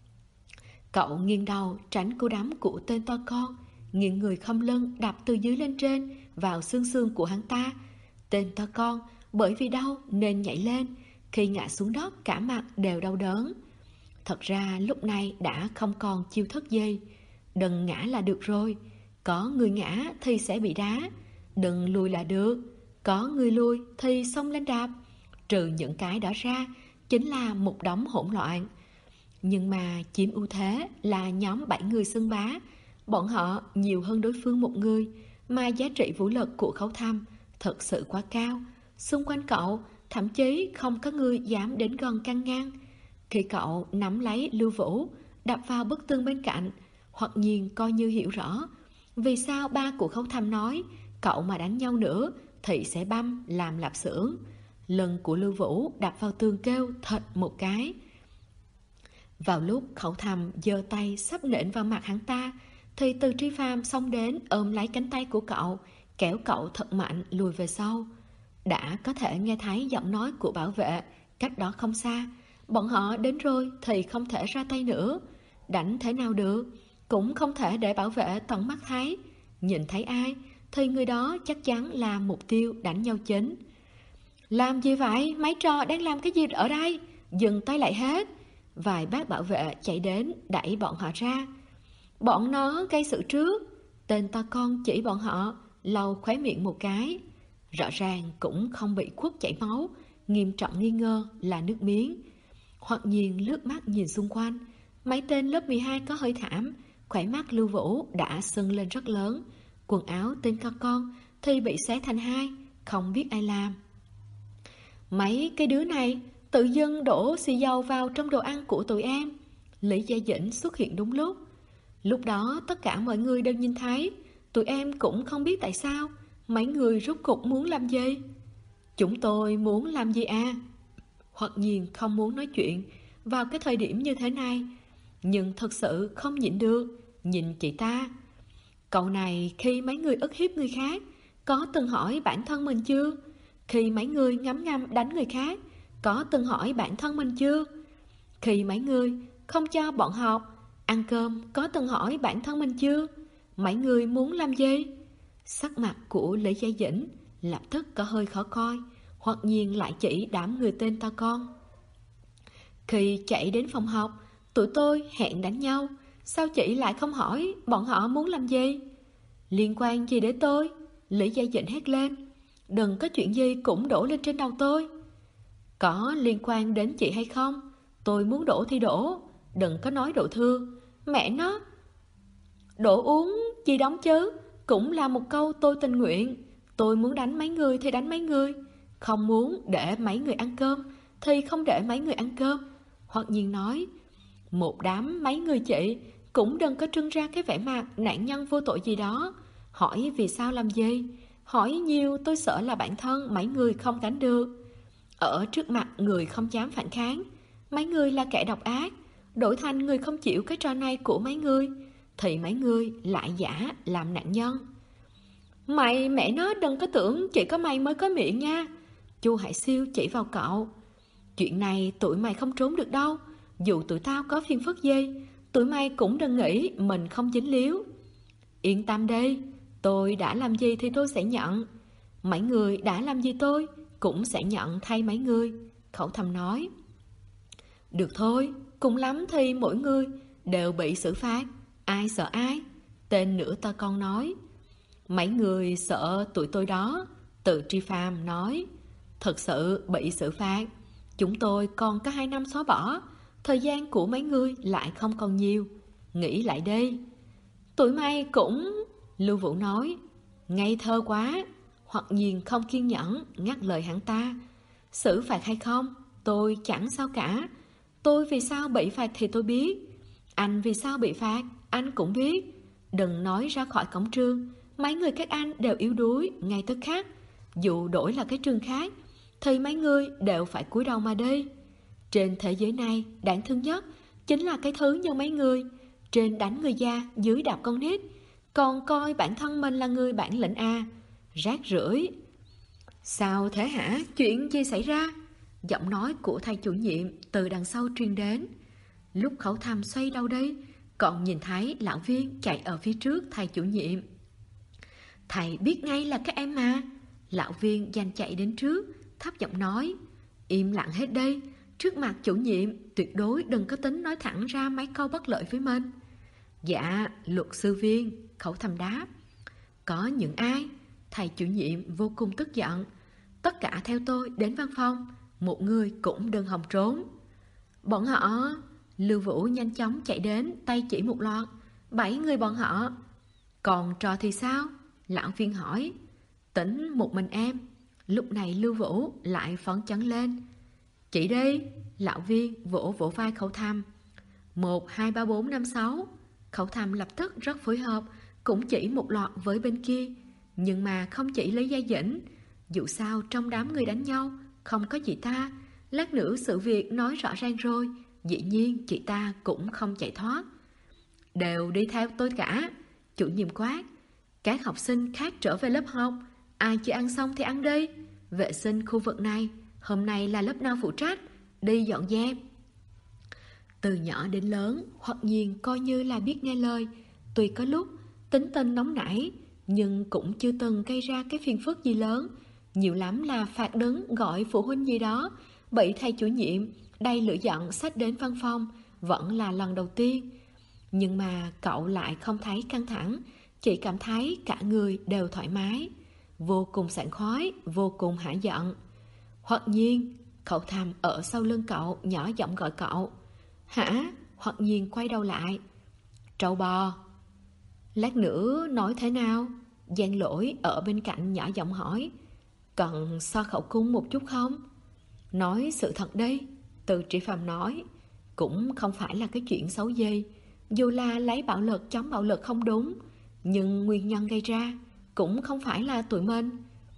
Cậu nghiêng đầu tránh cú đấm của tên to con, nghiêng người khom lưng đạp từ dưới lên trên vào xương xương của hắn ta. Tên to con bởi vì đau nên nhảy lên, khi ngã xuống đất cả mặt đều đau đớn. Thật ra lúc này đã không còn chiêu thức gì. Đừng ngã là được rồi. Có người ngã thì sẽ bị đá. Đừng lùi là được. Có người lùi thì xông lên đạp. Trừ những cái đó ra chính là một đống hỗn loạn. Nhưng mà chiếm ưu thế là nhóm 7 người xưng bá. Bọn họ nhiều hơn đối phương một người, mà giá trị vũ lực của Khấu Thăm thật sự quá cao. Xung quanh cậu thậm chí không có người dám đến gần can ngăn. Khi cậu nắm lấy Lưu Vũ đập vào bức tường bên cạnh, hoặc nhiên coi như hiểu rõ vì sao ba của Khấu Thăm nói cậu mà đánh nhau nữa thì sẽ băm làm lạp xưởng. Lưng của Lưu Vũ đập vào tường kêu thịt một cái. Vào lúc Khấu Thăm giơ tay sắp nện vào mặt hắn ta, thì Từ Tri Phàm xông đến ôm lấy cánh tay của cậu, kéo cậu thật mạnh lùi về sau. Đã có thể nghe thấy giọng nói của bảo vệ cách đó không xa. Bọn họ đến rồi thì không thể ra tay nữa. Đánh thế nào được, cũng không thể để bảo vệ tận mắt thấy. Nhìn thấy ai thì người đó chắc chắn là mục tiêu đánh nhau chính. Làm gì vậy? Mấy trò đang làm cái gì ở đây? Dừng tay lại hết. Vài bác bảo vệ chạy đến đẩy bọn họ ra. Bọn nó gây sự trước. Tên to con chỉ bọn họ, lau khóe miệng một cái. Rõ ràng cũng không bị khuất chảy máu, nghiêm trọng nghi ngờ là nước miếng. Hoặc nhiên lướt mắt nhìn xung quanh, mấy tên lớp 12 có hơi thảm. Khỏe mắt Lưu Vũ đã sưng lên rất lớn. Quần áo tên to con thì bị xé thành hai, không biết ai làm. Mấy cái đứa này tự dưng đổ xì dầu vào trong đồ ăn của tụi em. Lý Gia Dĩnh xuất hiện đúng lúc. Lúc đó tất cả mọi người đều nhìn thấy. Tụi em cũng không biết tại sao mấy người rốt cục muốn làm gì. Chúng tôi muốn làm gì à? Hoặc nhiên không muốn nói chuyện vào cái thời điểm như thế này, nhưng thật sự không nhịn được. Nhìn chị ta. Cậu này khi mấy người ức hiếp người khác có từng hỏi bản thân mình chưa? Khi mấy người ngấm ngầm đánh người khác có từng hỏi bản thân mình chưa? Khi mấy người không cho bọn học ăn cơm có từng hỏi bản thân mình chưa? Mấy người muốn làm gì? Sắc mặt của Lý Gia Dĩnh lập tức có hơi khó coi. Hoặc nhiên lại chỉ đám người tên to con. Khi chạy đến phòng học, tụi tôi hẹn đánh nhau. Sao chị lại không hỏi bọn họ muốn làm gì? Liên quan gì đến tôi? Lý Gia Dĩnh hét lên. Đừng có chuyện gì cũng đổ lên trên đầu tôi. Có liên quan đến chị hay không? Tôi muốn đổ thì đổ. Đừng có nói đổ thưa. Mẹ nó, đổ uống gì đóng chứ. Cũng là một câu tôi tình nguyện. Tôi muốn đánh mấy người thì đánh mấy người. Không muốn để mấy người ăn cơm thì không để mấy người ăn cơm. Hoặc nhiên nói. Một đám mấy người chị cũng đừng có trưng ra cái vẻ mặt nạn nhân vô tội gì đó. Hỏi vì sao làm gì? Hỏi nhiều tôi sợ là bản thân mấy người không gánh được. Ở trước mặt người không dám phản kháng, mấy người là kẻ độc ác. Đổi thành người không chịu cái trò này của mấy người thì mấy người lại giả làm nạn nhân. Mày mẹ nó đừng có tưởng chỉ có mày mới có miệng nha. Chu Hải Siêu chỉ vào cậu. Chuyện này tụi mày không trốn được đâu. Dù tụi tao có phiền phức gì, tụi mày cũng đừng nghĩ mình không dính líu. Yên tâm đi, tôi đã làm gì thì tôi sẽ nhận. Mấy người đã làm gì tôi cũng sẽ nhận thay mấy người. Khẩu Thầm nói. Được thôi, cùng lắm thì mỗi người đều bị xử phạt. Ai sợ ai? Tên nửa to con nói. Mấy người sợ tụi tôi đó. Từ Tri Phàm nói. Thật sự bị xử phạt. Chúng tôi còn có 2 năm xóa bỏ. Thời gian của mấy người lại không còn nhiều. Nghĩ lại đi. Tụi mày cũng... Lưu Vũ nói. Ngây thơ quá. Hoặc nhiên không kiên nhẫn ngắt lời hắn ta. Xử phạt hay không? tôi chẳng sao cả. Tôi vì sao bị phạt thì tôi biết. Anh vì sao bị phạt, anh cũng biết. Đừng nói ra khỏi cổng trường, mấy người các anh đều yếu đuối ngay tức khắc. Dù đổi là cái trường khác, thì mấy người đều phải cúi đầu mà đi. Trên thế giới này, đáng thương nhất chính là cái thứ như mấy người. Trên đánh người già, dưới đạp con nít, còn coi bản thân mình là người bản lĩnh à. Rác rưởi. Sao thế hả? Chuyện gì xảy ra? Giọng nói của thầy chủ nhiệm từ đằng sau truyền đến. Lúc Khẩu Thầm xoay đầu đi, còn nhìn thấy lão Viên chạy ở phía trước thầy chủ nhiệm. Thầy biết ngay là các em mà. Lão Viên giành chạy đến trước, thấp giọng nói. Im lặng hết đây. Trước mặt chủ nhiệm, tuyệt đối đừng có tính nói thẳng ra mấy câu bất lợi với mình. Dạ, luật sư Viên, Khẩu Thầm đáp. Có những ai? Thầy chủ nhiệm vô cùng tức giận. Tất cả theo tôi đến văn phòng, một người cũng đừng hòng trốn. Bọn họ... Lưu Vũ nhanh chóng chạy đến, tay chỉ một loạt. 7 người bọn họ. Còn trò thì sao? Lão Viên hỏi. Tỉnh một mình em. Lúc này Lưu Vũ lại phấn chấn lên. Chị đi. Lão Viên vỗ vỗ vai Khẩu Thầm. 1, 2, 3, 4, 5, 6. Khẩu Thầm lập tức rất phối hợp, cũng chỉ một loạt với bên kia. Nhưng mà không chỉ lấy dây dĩnh. Dù sao trong đám người đánh nhau không có chị ta. Lát nữa sự việc nói rõ ràng rồi, dĩ nhiên chị ta cũng không chạy thoát. Đều đi theo tôi cả. Chủ nhiệm quát. Các học sinh khác trở về lớp học. Ai chưa ăn xong thì ăn đi. Vệ sinh khu vực này. Hôm nay là lớp nào phụ trách. Đi dọn dẹp. Từ nhỏ đến lớn, Hoặc Nhiên coi như là biết nghe lời. Tuy có lúc tính tình nóng nảy, nhưng cũng chưa từng gây ra cái phiền phức gì lớn. Nhiều lắm là phạt đứng gọi phụ huynh gì đó, bị thầy chủ nhiệm đầy lửa giận xách đến văn phòng. Vẫn là lần đầu tiên. Nhưng mà cậu lại không thấy căng thẳng, chỉ cảm thấy cả người đều thoải mái, vô cùng sảng khoái, vô cùng hả giận. Hoặc Nhiên. Khẩu Thầm ở sau lưng cậu nhỏ giọng gọi cậu. Hả? Hoặc Nhiên quay đầu lại. Trâu bò. Lát nữa nói thế nào? Giang Lỗi ở bên cạnh nhỏ giọng hỏi. Cần so khẩu cung một chút không? Nói sự thật đi. Từ Trị Phạm nói. Cũng không phải là cái chuyện xấu gì. Dù là lấy bạo lực chống bạo lực không đúng, nhưng nguyên nhân gây ra cũng không phải là tụi mình.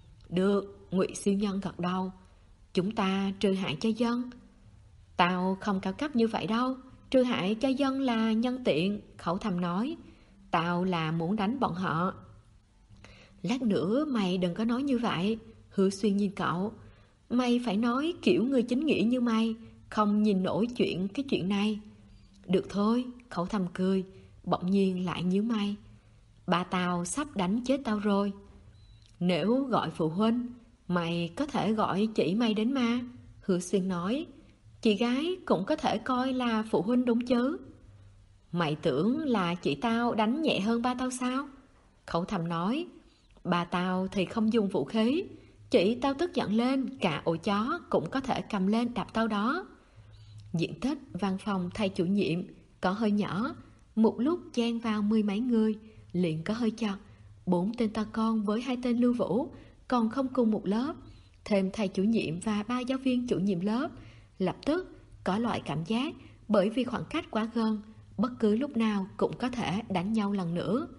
Được. Ngụy Siêu Nhân gật đầu. Chúng ta trừ hại cho dân. Tao không cao cấp như vậy đâu. Trừ hại cho dân là nhân tiện. Khẩu Thầm nói. Tao là muốn đánh bọn họ. Lát nữa mày đừng có nói như vậy. Hứa Xuyên nhìn cậu. Mày phải nói kiểu người chính nghĩa như mày, không nhìn nổi cái chuyện này. Được thôi. Khẩu Thầm cười, bỗng nhiên lại nhíu mày. Ba tao sắp đánh chết tao rồi. Nếu gọi phụ huynh, mày có thể gọi chị mày đến mà. Hứa Xuyên nói. Chị gái cũng có thể coi là phụ huynh đúng chứ. Mày tưởng là chị tao đánh nhẹ hơn ba tao sao? Khẩu Thầm nói. Ba tao thì không dùng vũ khí. Chị tao tức giận lên, cả ổ chó cũng có thể cầm lên đạp tao đó. Diện tích văn phòng thầy chủ nhiệm có hơi nhỏ. Một lúc chen vào 10 mấy người, liền có hơi chật. 4 tên to con với 2 tên Lưu Vũ còn không cùng một lớp, thêm thầy chủ nhiệm và 3 giáo viên chủ nhiệm lớp. Lập tức có loại cảm giác bởi vì khoảng cách quá gần, bất cứ lúc nào cũng có thể đánh nhau lần nữa.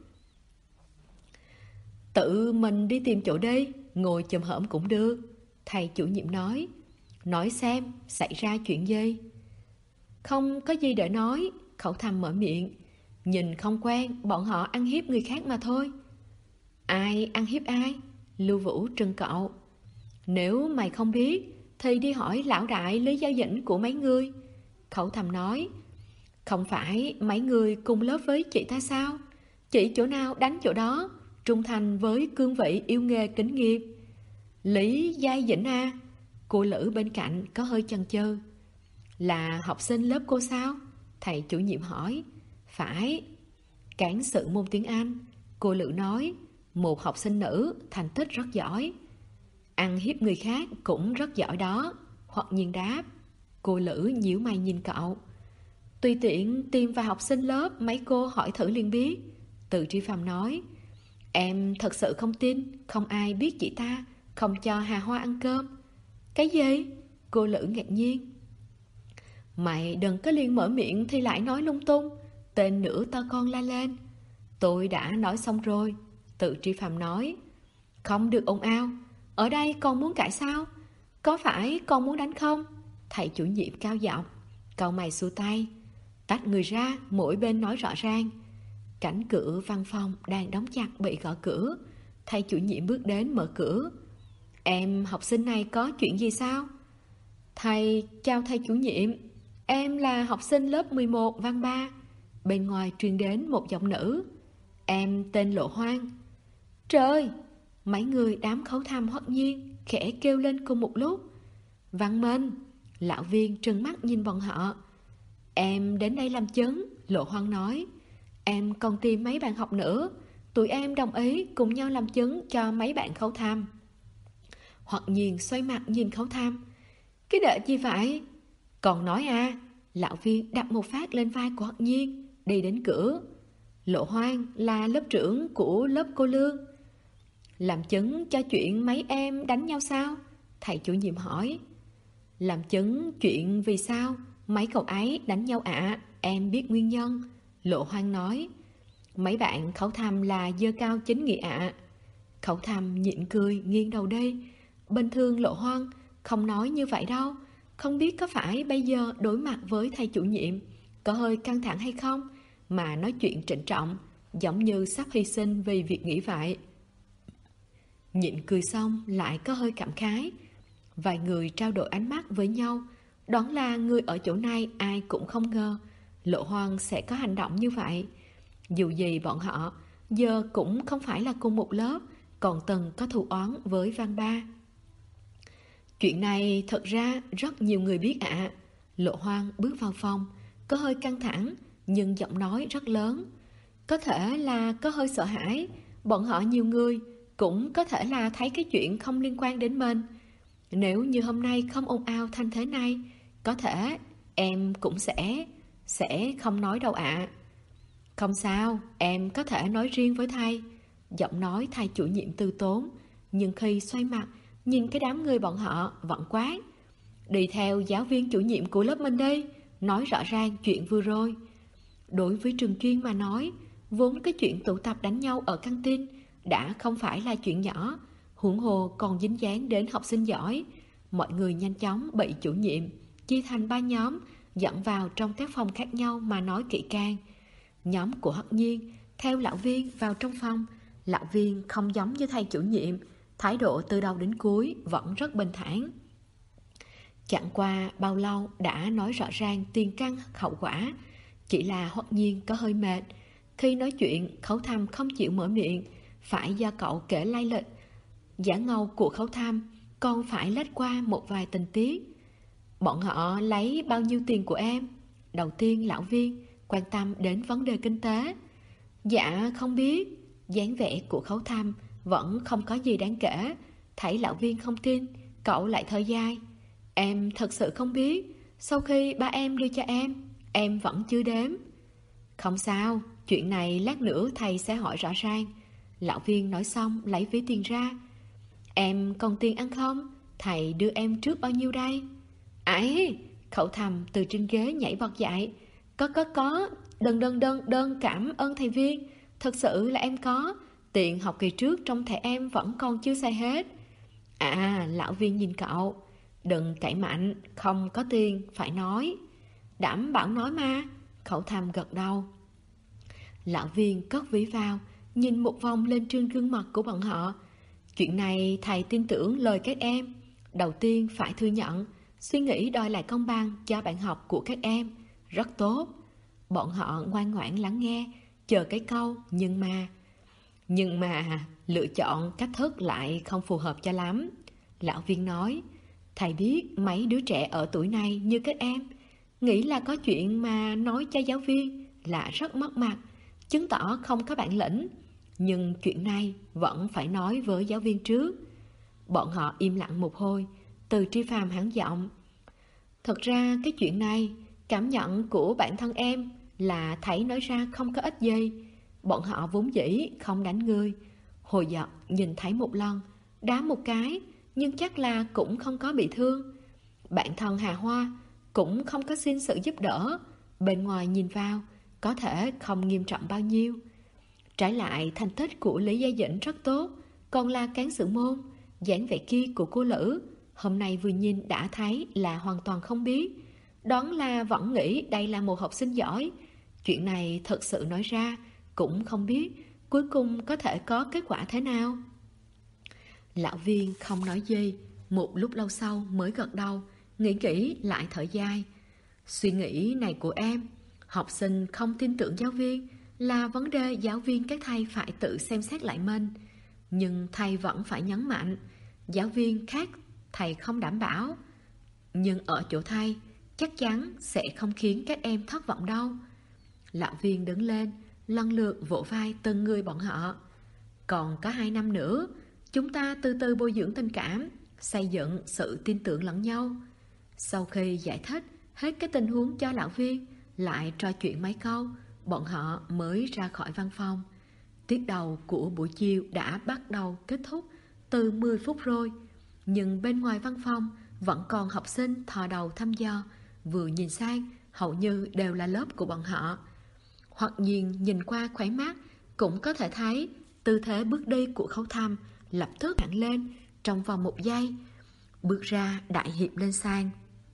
Tự mình đi tìm chỗ đi, ngồi chồm hổm cũng được. Thầy chủ nhiệm nói. Nói xem xảy ra chuyện gì. Không có gì để nói. Khẩu Thầm mở miệng. Nhìn không quen, bọn họ ăn hiếp người khác mà thôi. Ai ăn hiếp ai? Lưu Vũ trừng cậu. Nếu mày không biết thì đi hỏi lão đại Lý Giao Dĩnh của mấy người. Khẩu Thầm nói. Không phải mấy người cùng lớp với chị ta sao? Chị chỗ nào đánh chỗ đó, trung thành với cương vị yêu nghề kính nghiệp. Lý Giao Dĩnh à? Cô Lữ bên cạnh có hơi chần chừ. Là học sinh lớp cô sao? Thầy chủ nhiệm hỏi. Phải. Cán sự môn tiếng Anh. Cô Lữ nói. Một học sinh nữ, thành tích rất giỏi. Ăn hiếp người khác cũng rất giỏi đó. Hoặc Nhiên đáp. Cô Lữ nhíu mày nhìn cậu. Tùy tiện tìm vào học sinh lớp, mấy cô hỏi thử liền biết. Từ Tri Phạm nói. Em thật sự không tin, không ai biết chị ta không cho Hà Hoa ăn cơm. Cái gì? Cô Lữ ngạc nhiên. Mày đừng có liền mở miệng thì lại nói lung tung. Tên nữ to con la lên. Tôi đã nói xong rồi, Từ Tri Phạm nói. Không được ồn ào. Ở đây con muốn cãi sao? Có phải con muốn đánh không? Thầy chủ nhiệm cao giọng. Cậu mày xua tay. Tách người ra, mỗi bên nói rõ ràng. Cánh cửa văn phòng đang đóng chặt bị gõ cửa. Thầy chủ nhiệm bước đến mở cửa. Em học sinh này có chuyện gì sao? Thầy, chào thầy chủ nhiệm. Em là học sinh lớp 11 văn 3. Bên ngoài truyền đến một giọng nữ. Em tên Lộ Hoang. Trời! Mấy người đám khấu thăm Hoắc Nhiên khẽ kêu lên cùng một lúc. Văn Minh! Lão Viên trừng mắt nhìn bọn họ. Em đến đây làm chứng, Lộ Hoang nói. Em còn tìm mấy bạn học nữa. Tụi em đồng ý cùng nhau làm chứng cho mấy bạn khấu thăm. Hoắc Nhiên xoay mặt nhìn khấu thăm. Cái đợi gì vậy? Còn nói à? Lão Viên đập một phát lên vai của Hoắc Nhiên, đi đến cửa. Lộ Hoang là lớp trưởng của lớp cô Lương. Làm chứng cho chuyện mấy em đánh nhau sao? Thầy chủ nhiệm hỏi. Làm chứng chuyện vì sao mấy cậu ấy đánh nhau ạ? Em biết nguyên nhân. Lộ Hoang nói. Mấy bạn khẩu thăm là dơ cao chính nghĩa ạ. Khẩu thăm nhịn cười nghiêng đầu đi. Bình thường Lộ Hoang không nói như vậy đâu. Không biết có phải bây giờ đối mặt với thầy chủ nhiệm có hơi căng thẳng hay không, mà nói chuyện trịnh trọng, giống như sắp hy sinh vì việc nghĩ vậy. Nhịn cười xong lại có hơi cảm khái. Vài người trao đổi ánh mắt với nhau. Đoán là người ở chỗ này ai cũng không ngờ Lộ Hoang sẽ có hành động như vậy. Dù gì bọn họ giờ cũng không phải là cùng một lớp, còn từng có thù oán với Văn Ba. Chuyện này thật ra rất nhiều người biết ạ. Lộ Hoang bước vào phòng, có hơi căng thẳng, nhưng giọng nói rất lớn. Có thể là có hơi sợ hãi. Bọn họ nhiều người, cũng có thể là thấy cái chuyện không liên quan đến mình. Nếu như hôm nay không ồn ào thành thế này, có thể em cũng sẽ không nói đâu ạ. Không sao, em có thể nói riêng với thầy. Giọng nói thầy chủ nhiệm từ tốn, nhưng khi xoay mặt nhìn cái đám người bọn họ vẫn quát. Đi theo giáo viên chủ nhiệm của lớp mình đi, nói rõ ràng chuyện vừa rồi. Đối với trường chuyên mà nói, vốn cái chuyện tụ tập đánh nhau ở căng tin đã không phải là chuyện nhỏ, huống hồ còn dính dáng đến học sinh giỏi. Mọi người nhanh chóng bị chủ nhiệm chia thành 3 nhóm, dẫn vào trong các phòng khác nhau mà nói kỹ càng. Nhóm của Hoắc Nhiên theo lão Viên vào trong phòng. Lão Viên không giống như thầy chủ nhiệm, thái độ từ đầu đến cuối vẫn rất bình thản. Chẳng qua bao lâu đã nói rõ ràng tiền căn hậu quả. Chỉ là Hoắc Nhiên có hơi mệt. Khi nói chuyện, Khấu Thăm không chịu mở miệng, phải do cậu kể lai lịch. Giả ngầu của Khấu Thăm còn phải lách qua một vài tình tiết. Bọn họ lấy bao nhiêu tiền của em? Đầu tiên lão Viên quan tâm đến vấn đề kinh tế. Dạ không biết. Dáng vẻ của Khấu Thăm vẫn không có gì đáng kể. Thấy lão Viên không tin, cậu lại thở dài. Em thật sự không biết. Sau khi ba em đưa cho em vẫn chưa đếm. Không sao, chuyện này lát nữa thầy sẽ hỏi rõ ràng. Lão Viên nói xong lấy ví tiền ra. Em còn tiền ăn không? Thầy đưa em trước bao nhiêu đây? Ấy, Khẩu Thầm từ trên ghế nhảy bật dậy. Có, đơn cảm ơn thầy Viên. Thật sự là em có. Tiền học kỳ trước trong thẻ em vẫn còn chưa xài hết. À, lão Viên nhìn cậu. Đừng cậy mạnh, không có tiền, phải nói. Đảm bảo nói mà. Khẩu Thầm gật đầu. Lão Viên cất ví vào, nhìn một vòng lên trên gương mặt của bọn họ. Chuyện này thầy tin tưởng lời các em. Đầu tiên phải thừa nhận, suy nghĩ đòi lại công bằng cho bạn học của các em. Rất tốt. Bọn họ ngoan ngoãn lắng nghe, chờ cái câu Nhưng mà lựa chọn cách thức lại không phù hợp cho lắm. Lão Viên nói, thầy biết mấy đứa trẻ ở tuổi này như các em, nghĩ là có chuyện mà nói cho giáo viên là rất mất mặt, chứng tỏ không có bản lĩnh. Nhưng chuyện này vẫn phải nói với giáo viên trước. Bọn họ im lặng một hồi. Từ Tri Phàm hắng giọng. Thật ra cái chuyện này, cảm nhận của bản thân em là thấy nói ra không có ích gì. Bọn họ vốn dĩ không đánh người. Hồi giật nhìn thấy một lần, đá một cái, nhưng chắc là cũng không có bị thương. Bạn thân Hà Hoa cũng không có xin sự giúp đỡ, bên ngoài nhìn vào có thể không nghiêm trọng bao nhiêu. Trái lại, thành tích của Lý Gia Dĩnh rất tốt, còn là cán sự môn. Dáng vẻ kia của cô Lữ hôm nay vừa nhìn đã thấy là hoàn toàn không biết. Đoán là vẫn nghĩ đây là một học sinh giỏi. Chuyện này thật sự nói ra cũng không biết cuối cùng có thể có kết quả thế nào. Lão Viên không nói gì, một lúc lâu sau mới gật đầu, nghĩ kỹ lại thở dài. Suy nghĩ này của em, học sinh không tin tưởng giáo viên là vấn đề giáo viên các thầy phải tự xem xét lại mình. Nhưng thầy vẫn phải nhấn mạnh, giáo viên khác thầy không đảm bảo. Nhưng ở chỗ thầy, chắc chắn sẽ không khiến các em thất vọng đâu. Lão Viên đứng lên, lần lượt vỗ vai từng người bọn họ. Còn có 2 năm nữa, chúng ta từ từ bồi dưỡng tình cảm, xây dựng sự tin tưởng lẫn nhau. Sau khi giải thích hết cái tình huống cho lão Viên, lại trò chuyện mấy câu, bọn họ mới ra khỏi văn phòng. Tiết đầu của buổi chiều đã bắt đầu kết thúc từ 10 phút rồi. Nhưng bên ngoài văn phòng vẫn còn học sinh thò đầu thăm dò, vừa nhìn sang hầu như đều là lớp của bọn họ. Hoặc nhìn qua khóe mắt cũng có thể thấy tư thế bước đi của Khấu Thâm lập tức hẳn lên trong vòng 1 giây. Bước ra đại hiệp lên sàn.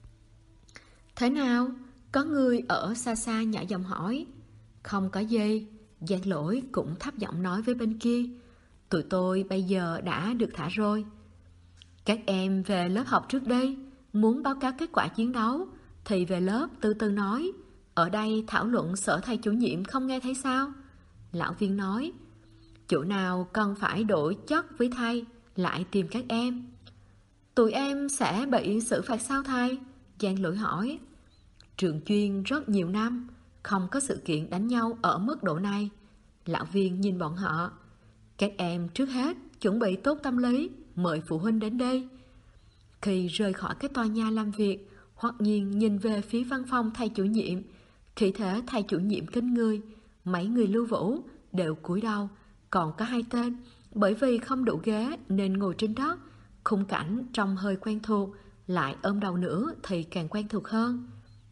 Thế nào? Có người ở xa xa nhỏ giọng hỏi. Không có gì. Giang Lỗi cũng thấp giọng nói với bên kia. Tụi tôi bây giờ đã được thả rồi. Các em về lớp học trước đây. Muốn báo cáo kết quả chiến đấu thì về lớp từ từ nói. Ở đây thảo luận sở thầy chủ nhiệm không nghe thấy sao? Lão Viên nói. Chỗ nào cần phải đổi chất với thầy lại tìm các em. Tụi em sẽ bị xử phạt sao thầy? Giang Lỗi hỏi. Trường chuyên rất nhiều năm không có sự kiện đánh nhau ở mức độ này. Lão Viên nhìn bọn họ. Các em trước hết chuẩn bị tốt tâm lý, mời phụ huynh đến đây. Khi rời khỏi cái tòa nhà làm việc, Hoặc Nhiên nhìn về phía văn phòng thầy chủ nhiệm. Khí thế thầy chủ nhiệm kinh người. Mấy người Lưu Vũ đều cúi đầu. Còn có 2 tên bởi vì không đủ ghế nên ngồi trên đất. Khung cảnh trông hơi quen thuộc, lại ôm đầu nữa thì càng quen thuộc hơn.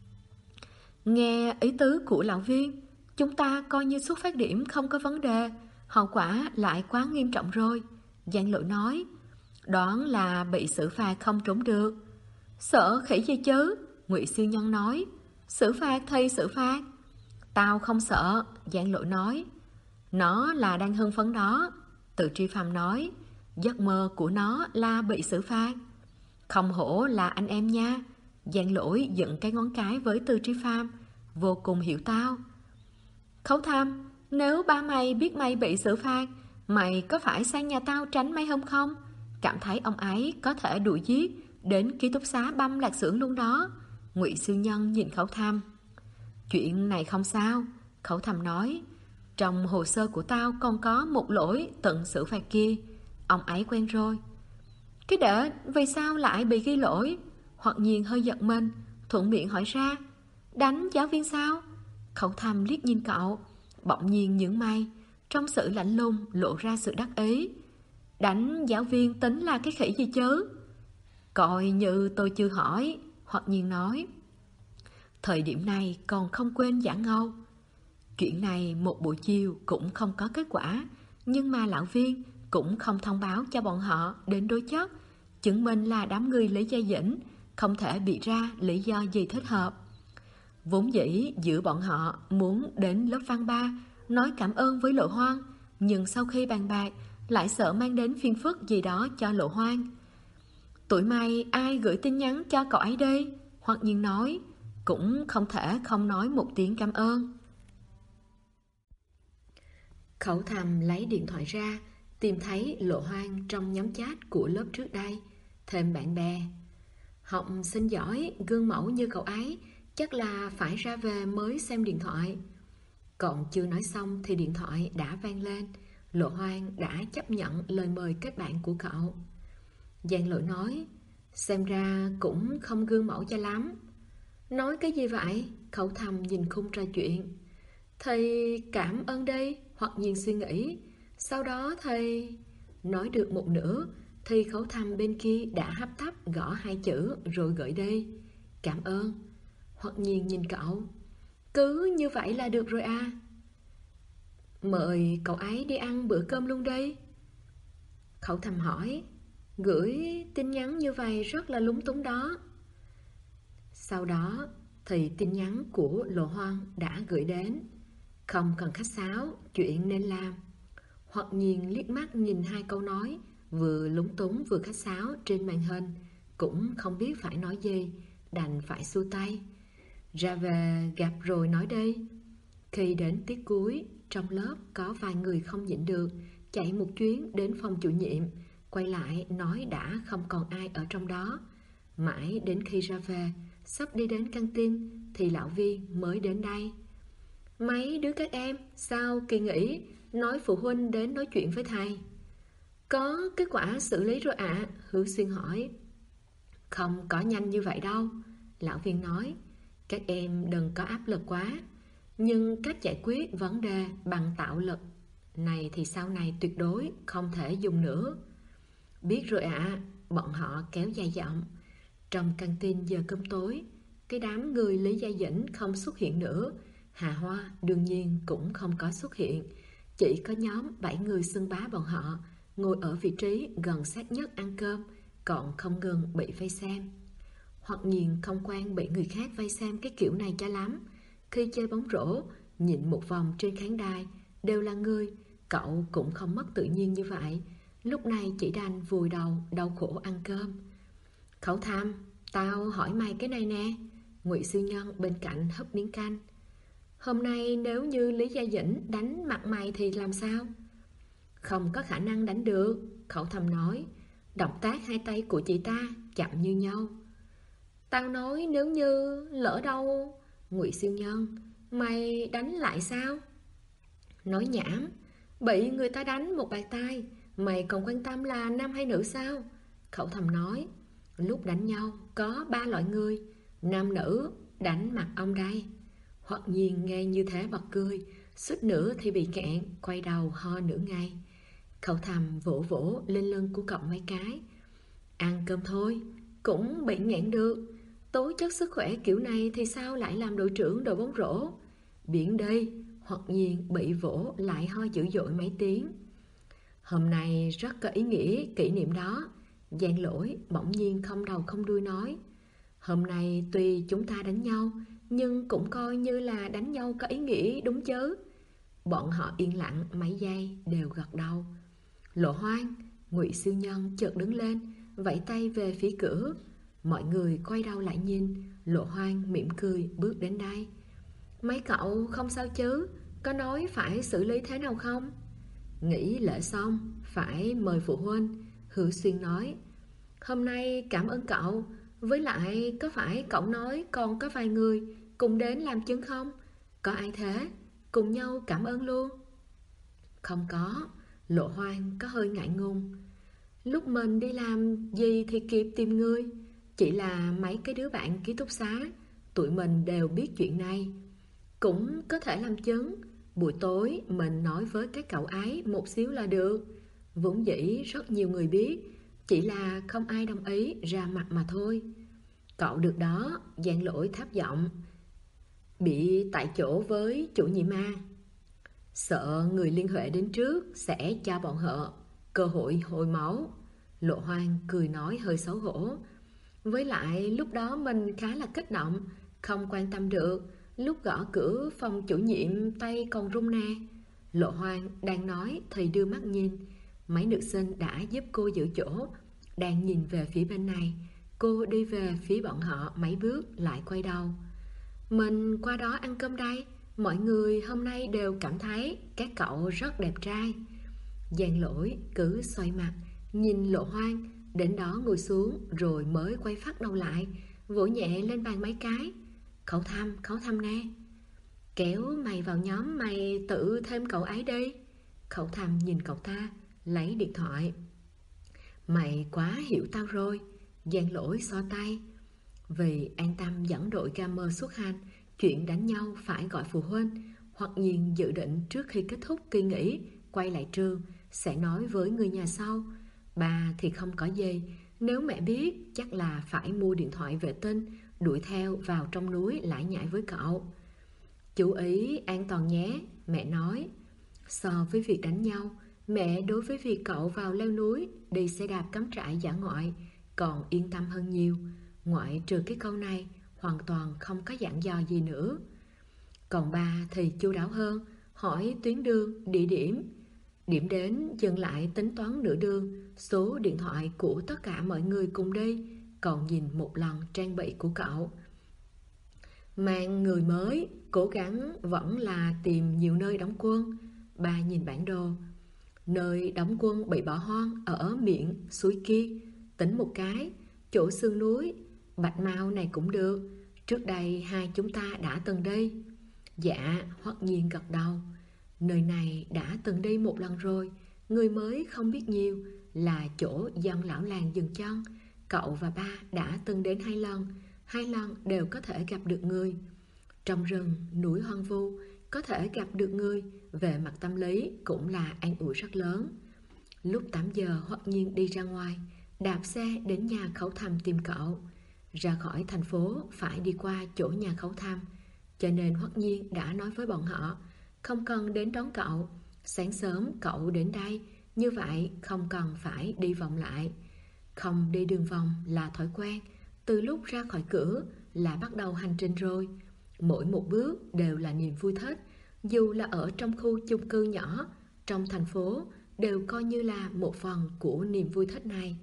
Nghe ý tứ của lão Viên, chúng ta coi như xuất phát điểm không có vấn đề, hậu quả lại quá nghiêm trọng rồi. Giang Lỗi nói. Đoán là bị xử phạt không trốn được. Sợ khỉ gì chứ? Ngụy Siêu Nhân nói. Xử phạt thì xử phạt. Tao không sợ. Giang Lỗi nói. Nó là đang hưng phấn đó. Từ Tri Phàm nói. Giấc mơ của nó là bị xử phạt. Không hổ là anh em nha. Giang Lỗi dựng cái ngón cái với Từ Tri Phàm, vô cùng hiểu tao. Khấu Thâm, nếu ba mày biết mày bị xử phạt, mày có phải sang nhà tao tránh mấy hôm không? Cảm thấy ông ấy có thể đuổi giết, đến ký túc xá băm lạt xưởng luôn đó. Ngụy Siêu Nhân nhìn Khấu Thâm. Chuyện này không sao. Khấu Thâm nói. Trong hồ sơ của tao còn có một lỗi tận xử phạt kia. Ông ấy quen rồi. Cái đỡ, vì sao lại bị ghi lỗi? Hoặc Nhiên hơi giật mình, thuận miệng hỏi ra. Đánh giáo viên sao? Khấu Thâm liếc nhìn cậu, bỗng nhiên nhướng mày, trong sự lạnh lùng lộ ra sự đắc ý. Đánh giáo viên tính là cái khỉ gì chứ? Coi như tôi chưa hỏi. Hoặc Nhiên nói. Thời điểm này còn không quên giả ngâu. Chuyện này một buổi chiều cũng không có kết quả, nhưng mà lão Viên cũng không thông báo cho bọn họ đến đối chất, chứng minh là đám người Lý Gia Dĩnh không thể bị ra lý do gì thích hợp. Vốn dĩ giữa bọn họ muốn đến lớp văn 3 nói cảm ơn với Lộ Hoan, nhưng sau khi bàn bạc lại sợ mang đến phiền phức gì đó cho Lộ Hoan. Tụi mày ai gửi tin nhắn cho cậu ấy đi? Hoặc Nhiên nói. Cũng không thể không nói một tiếng cảm ơn. Khấu Thâm lấy điện thoại ra, tìm thấy Lộ Hoan trong nhóm chat của lớp trước đây, thêm bạn bè. Học sinh giỏi, gương mẫu như cậu ấy chắc là phải ra về mới xem điện thoại. Còn chưa nói xong thì điện thoại đã vang lên. Lộ Hoan đã chấp nhận lời mời kết bạn của cậu. Giang Lỗi nói. Xem ra cũng không gương mẫu cho lắm. Nói cái gì vậy? Khấu Thâm nhìn khung trò chuyện. Thầy cảm ơn đây. Hoặc Nhiên suy nghĩ. Sau đó thầy nói được một nửa thì Khẩu Thầm bên kia đã hấp tấp gõ 2 chữ rồi gửi đi: cảm ơn. Hoặc Nhiên nhìn cậu: cứ như vậy là được rồi à? Mời cậu ấy đi ăn bữa cơm luôn đi. Khẩu Thầm hỏi: gửi tin nhắn như vậy rất là lúng túng đó. Sau đó thì tin nhắn của Lộ Hoan đã gửi đến. Không cần khách sáo, chuyện nên làm. Hoặc Nhiên liếc mắt nhìn 2 câu nói vừa lúng túng vừa khách sáo trên màn hình, cũng không biết phải nói gì, đành phải xua tay: ra về gặp rồi nói đi. Khi đến tiết cuối, trong lớp có vài người không nhịn được, chạy một chuyến đến phòng chủ nhiệm, quay lại nói đã không còn ai ở trong đó. Mãi đến khi ra về, sắp đi đến căng tin thì lão Viên mới đến đây. Mấy đứa các em sao kỳ nghỉ nói phụ huynh đến nói chuyện với thầy? Có kết quả xử lý rồi ạ. Hứa Xuyên hỏi. Không có nhanh như vậy đâu, lão Viên nói. Các em đừng có áp lực quá. Nhưng cách giải quyết vấn đề bằng tạo lực này thì sau này tuyệt đối không thể dùng nữa. Biết rồi ạ. Bọn họ kéo dài giọng. Trong căng tin giờ cơm tối, cái đám người Lý Gia Dĩnh không xuất hiện nữa. Hà Hoa đương nhiên cũng không có xuất hiện. Chỉ có nhóm 7 người xưng bá bọn họ ngồi ở vị trí gần sát nhất ăn cơm, còn không ngừng bị vây xem. Hoặc Nhiên không quen bị người khác vây xem cái kiểu này cho lắm. Khi chơi bóng rổ, nhìn một vòng trên khán đài đều là người, cậu cũng không mất tự nhiên như vậy. Lúc này chỉ đành vùi đầu đau khổ ăn cơm. Khẩu Thầm, tao hỏi mày cái này nè. Ngụy Siêu Nhân bên cạnh hấp miếng canh. Hôm nay nếu như Lý Gia Dĩnh đánh mặt mày thì làm sao? Không có khả năng đánh được, Khẩu Thầm nói. Động tác 2 tay của chị ta chậm như nhau. Tao nói nếu như lỡ đâu. Ngụy Siêu Nhân, mày đánh lại sao? Nói nhảm, bị người ta đánh một bạt tay, mày còn quan tâm là nam hay nữ sao? Khẩu Thầm nói. Lúc đánh nhau có 3 loại người, nam nữ đánh mặt ông đây. Hoặc Nhiên nghe như thế bật cười, suýt nữa thì bị cạn, quay đầu ho nửa ngày. Khẩu Thầm vỗ vỗ lên lưng của cậu mấy cái. Ăn cơm thôi, cũng bị nghẹn được. Tố chất sức khỏe kiểu này thì sao lại làm đội trưởng đội bóng rổ? Biển đây. Hoặc Nhiên bị vỗ lại ho dữ dội mấy tiếng. Hôm nay rất có ý nghĩa kỷ niệm đó. Giang Lỗi bỗng nhiên không đầu không đuôi nói. Hôm nay tuy chúng ta đánh nhau, nhưng cũng coi như là đánh nhau có ý nghĩa đúng chứ? Bọn họ yên lặng mấy giây đều gật đầu. Lộ Hoan, Ngụy Siêu Nhân chợt đứng lên, vẫy tay về phía cửa. Mọi người quay đầu lại nhìn. Lộ Hoan mỉm cười bước đến đây. Mấy cậu không sao chứ? Có nói phải xử lý thế nào không? Nghỉ lễ xong phải mời phụ huynh, Hứa Xuyên nói. Hôm nay cảm ơn cậu. Với lại có phải cậu nói còn có vài người cùng đến làm chứng không? Có ai thế? Cùng nhau cảm ơn luôn. Không có. Lộ Hoan có hơi ngại ngùng. Lúc mình đi làm gì thì kịp tìm người. Chỉ là mấy cái đứa bạn ký túc xá, tụi mình đều biết chuyện này. Cũng có thể làm chứng. Buổi tối mình nói với các cậu ấy một xíu là được. Vốn dĩ rất nhiều người biết, chỉ là không ai đồng ý ra mặt mà thôi. Cậu được đó, Giang Lỗi thấp giọng. Bị tại chỗ với chủ nhiệm A. Sợ người liên hệ đến trước sẽ cho bọn họ cơ hội hồi máu. Lộ Hoan cười nói hơi xấu hổ. Với lại lúc đó mình khá là kích động, không quan tâm được. Lúc gõ cửa phòng chủ nhiệm tay còn run nè. Lộ Hoan đang nói thì đưa mắt nhìn. Mấy nữ sinh đã giúp cô giữ chỗ, đang nhìn về phía bên này. Cô đi về phía bọn họ mấy bước lại quay đầu. Mình qua đó ăn cơm đây. Mọi người hôm nay đều cảm thấy các cậu rất đẹp trai. Giang Lỗi cứ xoay mặt nhìn Lộ Hoan, đến đó ngồi xuống rồi mới quay phát đầu lại, vỗ nhẹ lên bàn mấy cái. Khẩu Thầm nè. Kéo mày vào nhóm mày tự thêm cậu ấy đi. Khẩu Thầm nhìn cậu ta, lấy điện thoại. Mày quá hiểu tao rồi. Giang Lỗi xoa tay. Vì an tâm dẫn đội gamer xuất hành, chuyện đánh nhau phải gọi phụ huynh. Hoặc Nhiên dự định trước khi kết thúc kỳ nghỉ quay lại trường sẽ nói với người nhà sau. Ba thì không có gì, nếu mẹ biết chắc là phải mua điện thoại vệ tinh, đuổi theo vào trong núi lải nhải với cậu. Chú ý an toàn nhé, mẹ nói. So với việc đánh nhau, mẹ đối với việc cậu vào leo núi, đi xe đạp cắm trại dã ngoại còn yên tâm hơn nhiều. Ngoại trừ cái câu này, hoàn toàn không có dặn dò gì nữa. Còn ba thì chu đáo hơn, hỏi tuyến đường, địa điểm. Điểm đến dừng lại tính toán nửa đường, số điện thoại của tất cả mọi người cùng đi, còn nhìn một lần trang bị của cậu. Mang người mới, cố gắng vẫn là tìm nhiều nơi đóng quân. Ba nhìn bản đồ. Nơi đóng quân bị bỏ hoang ở miệng suối kia. Tính một cái, chỗ sườn núi, Bạch Mao này cũng được. Trước đây hai chúng ta đã từng đi. Dạ, Hoắc Nhiên gật đầu. Nơi này đã từng đi một lần rồi, người mới không biết nhiều, là chỗ dân lão làng dừng chân. Cậu và ba đã từng đến 2 lần đều có thể gặp được người. Trong rừng, núi hoang vu, có thể gặp được người, về mặt tâm lý cũng là an ủi rất lớn. Lúc 8 giờ Hoắc Nhiên đi ra ngoài, đạp xe đến nhà Khấu Thầm tìm cậu. Ra khỏi thành phố phải đi qua chỗ nhà Khấu Thầm, cho nên Hoắc Nhiên đã nói với bọn họ không cần đến đón cậu. Sáng sớm cậu đến đây, như vậy không cần phải đi vòng lại. Không đi đường vòng là thói quen, từ lúc ra khỏi cửa là bắt đầu hành trình rồi. Mỗi một bước đều là niềm vui thích, dù là ở trong khu chung cư nhỏ, trong thành phố đều coi như là một phần của niềm vui thích này.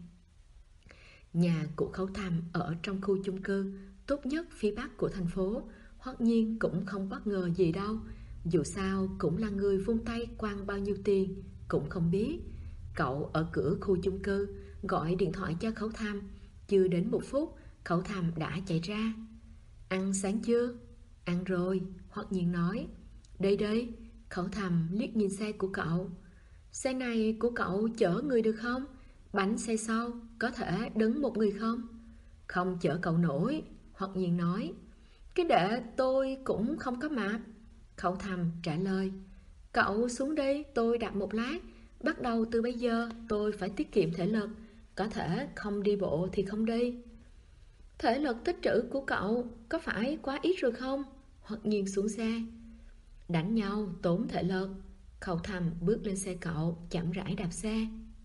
Nhà của Khấu Thầm ở trong khu chung cư tốt nhất phía bắc của thành phố. Hoắc Nhiên cũng không bất ngờ gì đâu, dù sao cũng là người vung tay quăng bao nhiêu tiền cũng không biết. Cậu ở cửa khu chung cư gọi điện thoại cho Khấu Thầm, chưa đến 1 phút Khấu Thầm đã chạy ra. Ăn sáng chưa? Ăn rồi, Hoắc Nhiên nói. Đây đây. Khấu Thầm liếc nhìn xe của cậu. Xe này của cậu chở người được không? Bánh xe sau có thể đứng một người không? Không chở cậu nổi, Hoắc Nhiên nói. Cái đệ tôi cũng không có map, Khấu Thầm trả lời. Cậu xuống đi, tôi đạp một lát. Bắt đầu từ bây giờ tôi phải tiết kiệm thể lực, có thể không đi bộ thì không đi. Thể lực tích trữ của cậu có phải quá ít rồi không? Hoắc Nhiên xuống xe. Đánh nhau tốn thể lực. Khấu Thầm bước lên xe cậu, chậm rãi đạp xe.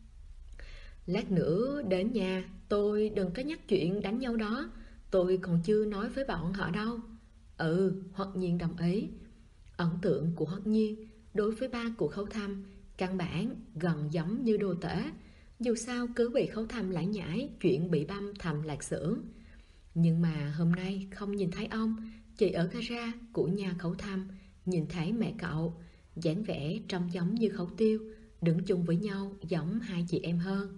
Lát nữa đến nhà tôi đừng có nhắc chuyện đánh nhau đó, tôi còn chưa nói với bọn họ đâu. Ừ, Hoắc Nhiên đồng ý. Ấn tượng của Hoắc Nhiên đối với ba của Khấu Thầm căn bản gần giống như đồ tể. Dù sao cứ bị Khấu Thầm lải nhải chuyện bị băm Thầm Lạc Xưởng. Nhưng mà hôm nay không nhìn thấy ông, chỉ ở gara của nhà Khấu Thầm nhìn thấy mẹ cậu, dáng vẻ trông giống như Khấu Tiêu, đứng chung với nhau giống hai chị em hơn.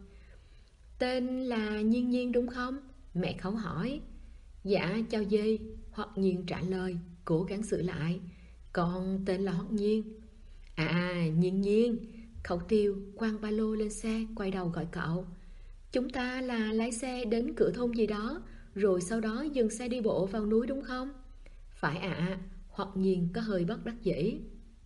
Tên là Nhiên Nhiên đúng không? Mẹ Khấu hỏi. Dạ chào dì, Hoắc Nhiên trả lời, cố gắng sửa lại. Con tên là Hoắc Nhiên. À, Nhiên Nhiên. Khấu Tiêu quăng ba lô lên xe, quay đầu gọi cậu. Chúng ta là lái xe đến cửa thôn gì đó, rồi sau đó dừng xe đi bộ vào núi đúng không? Phải ạ, Hoắc Nhiên có hơi bất đắc dĩ.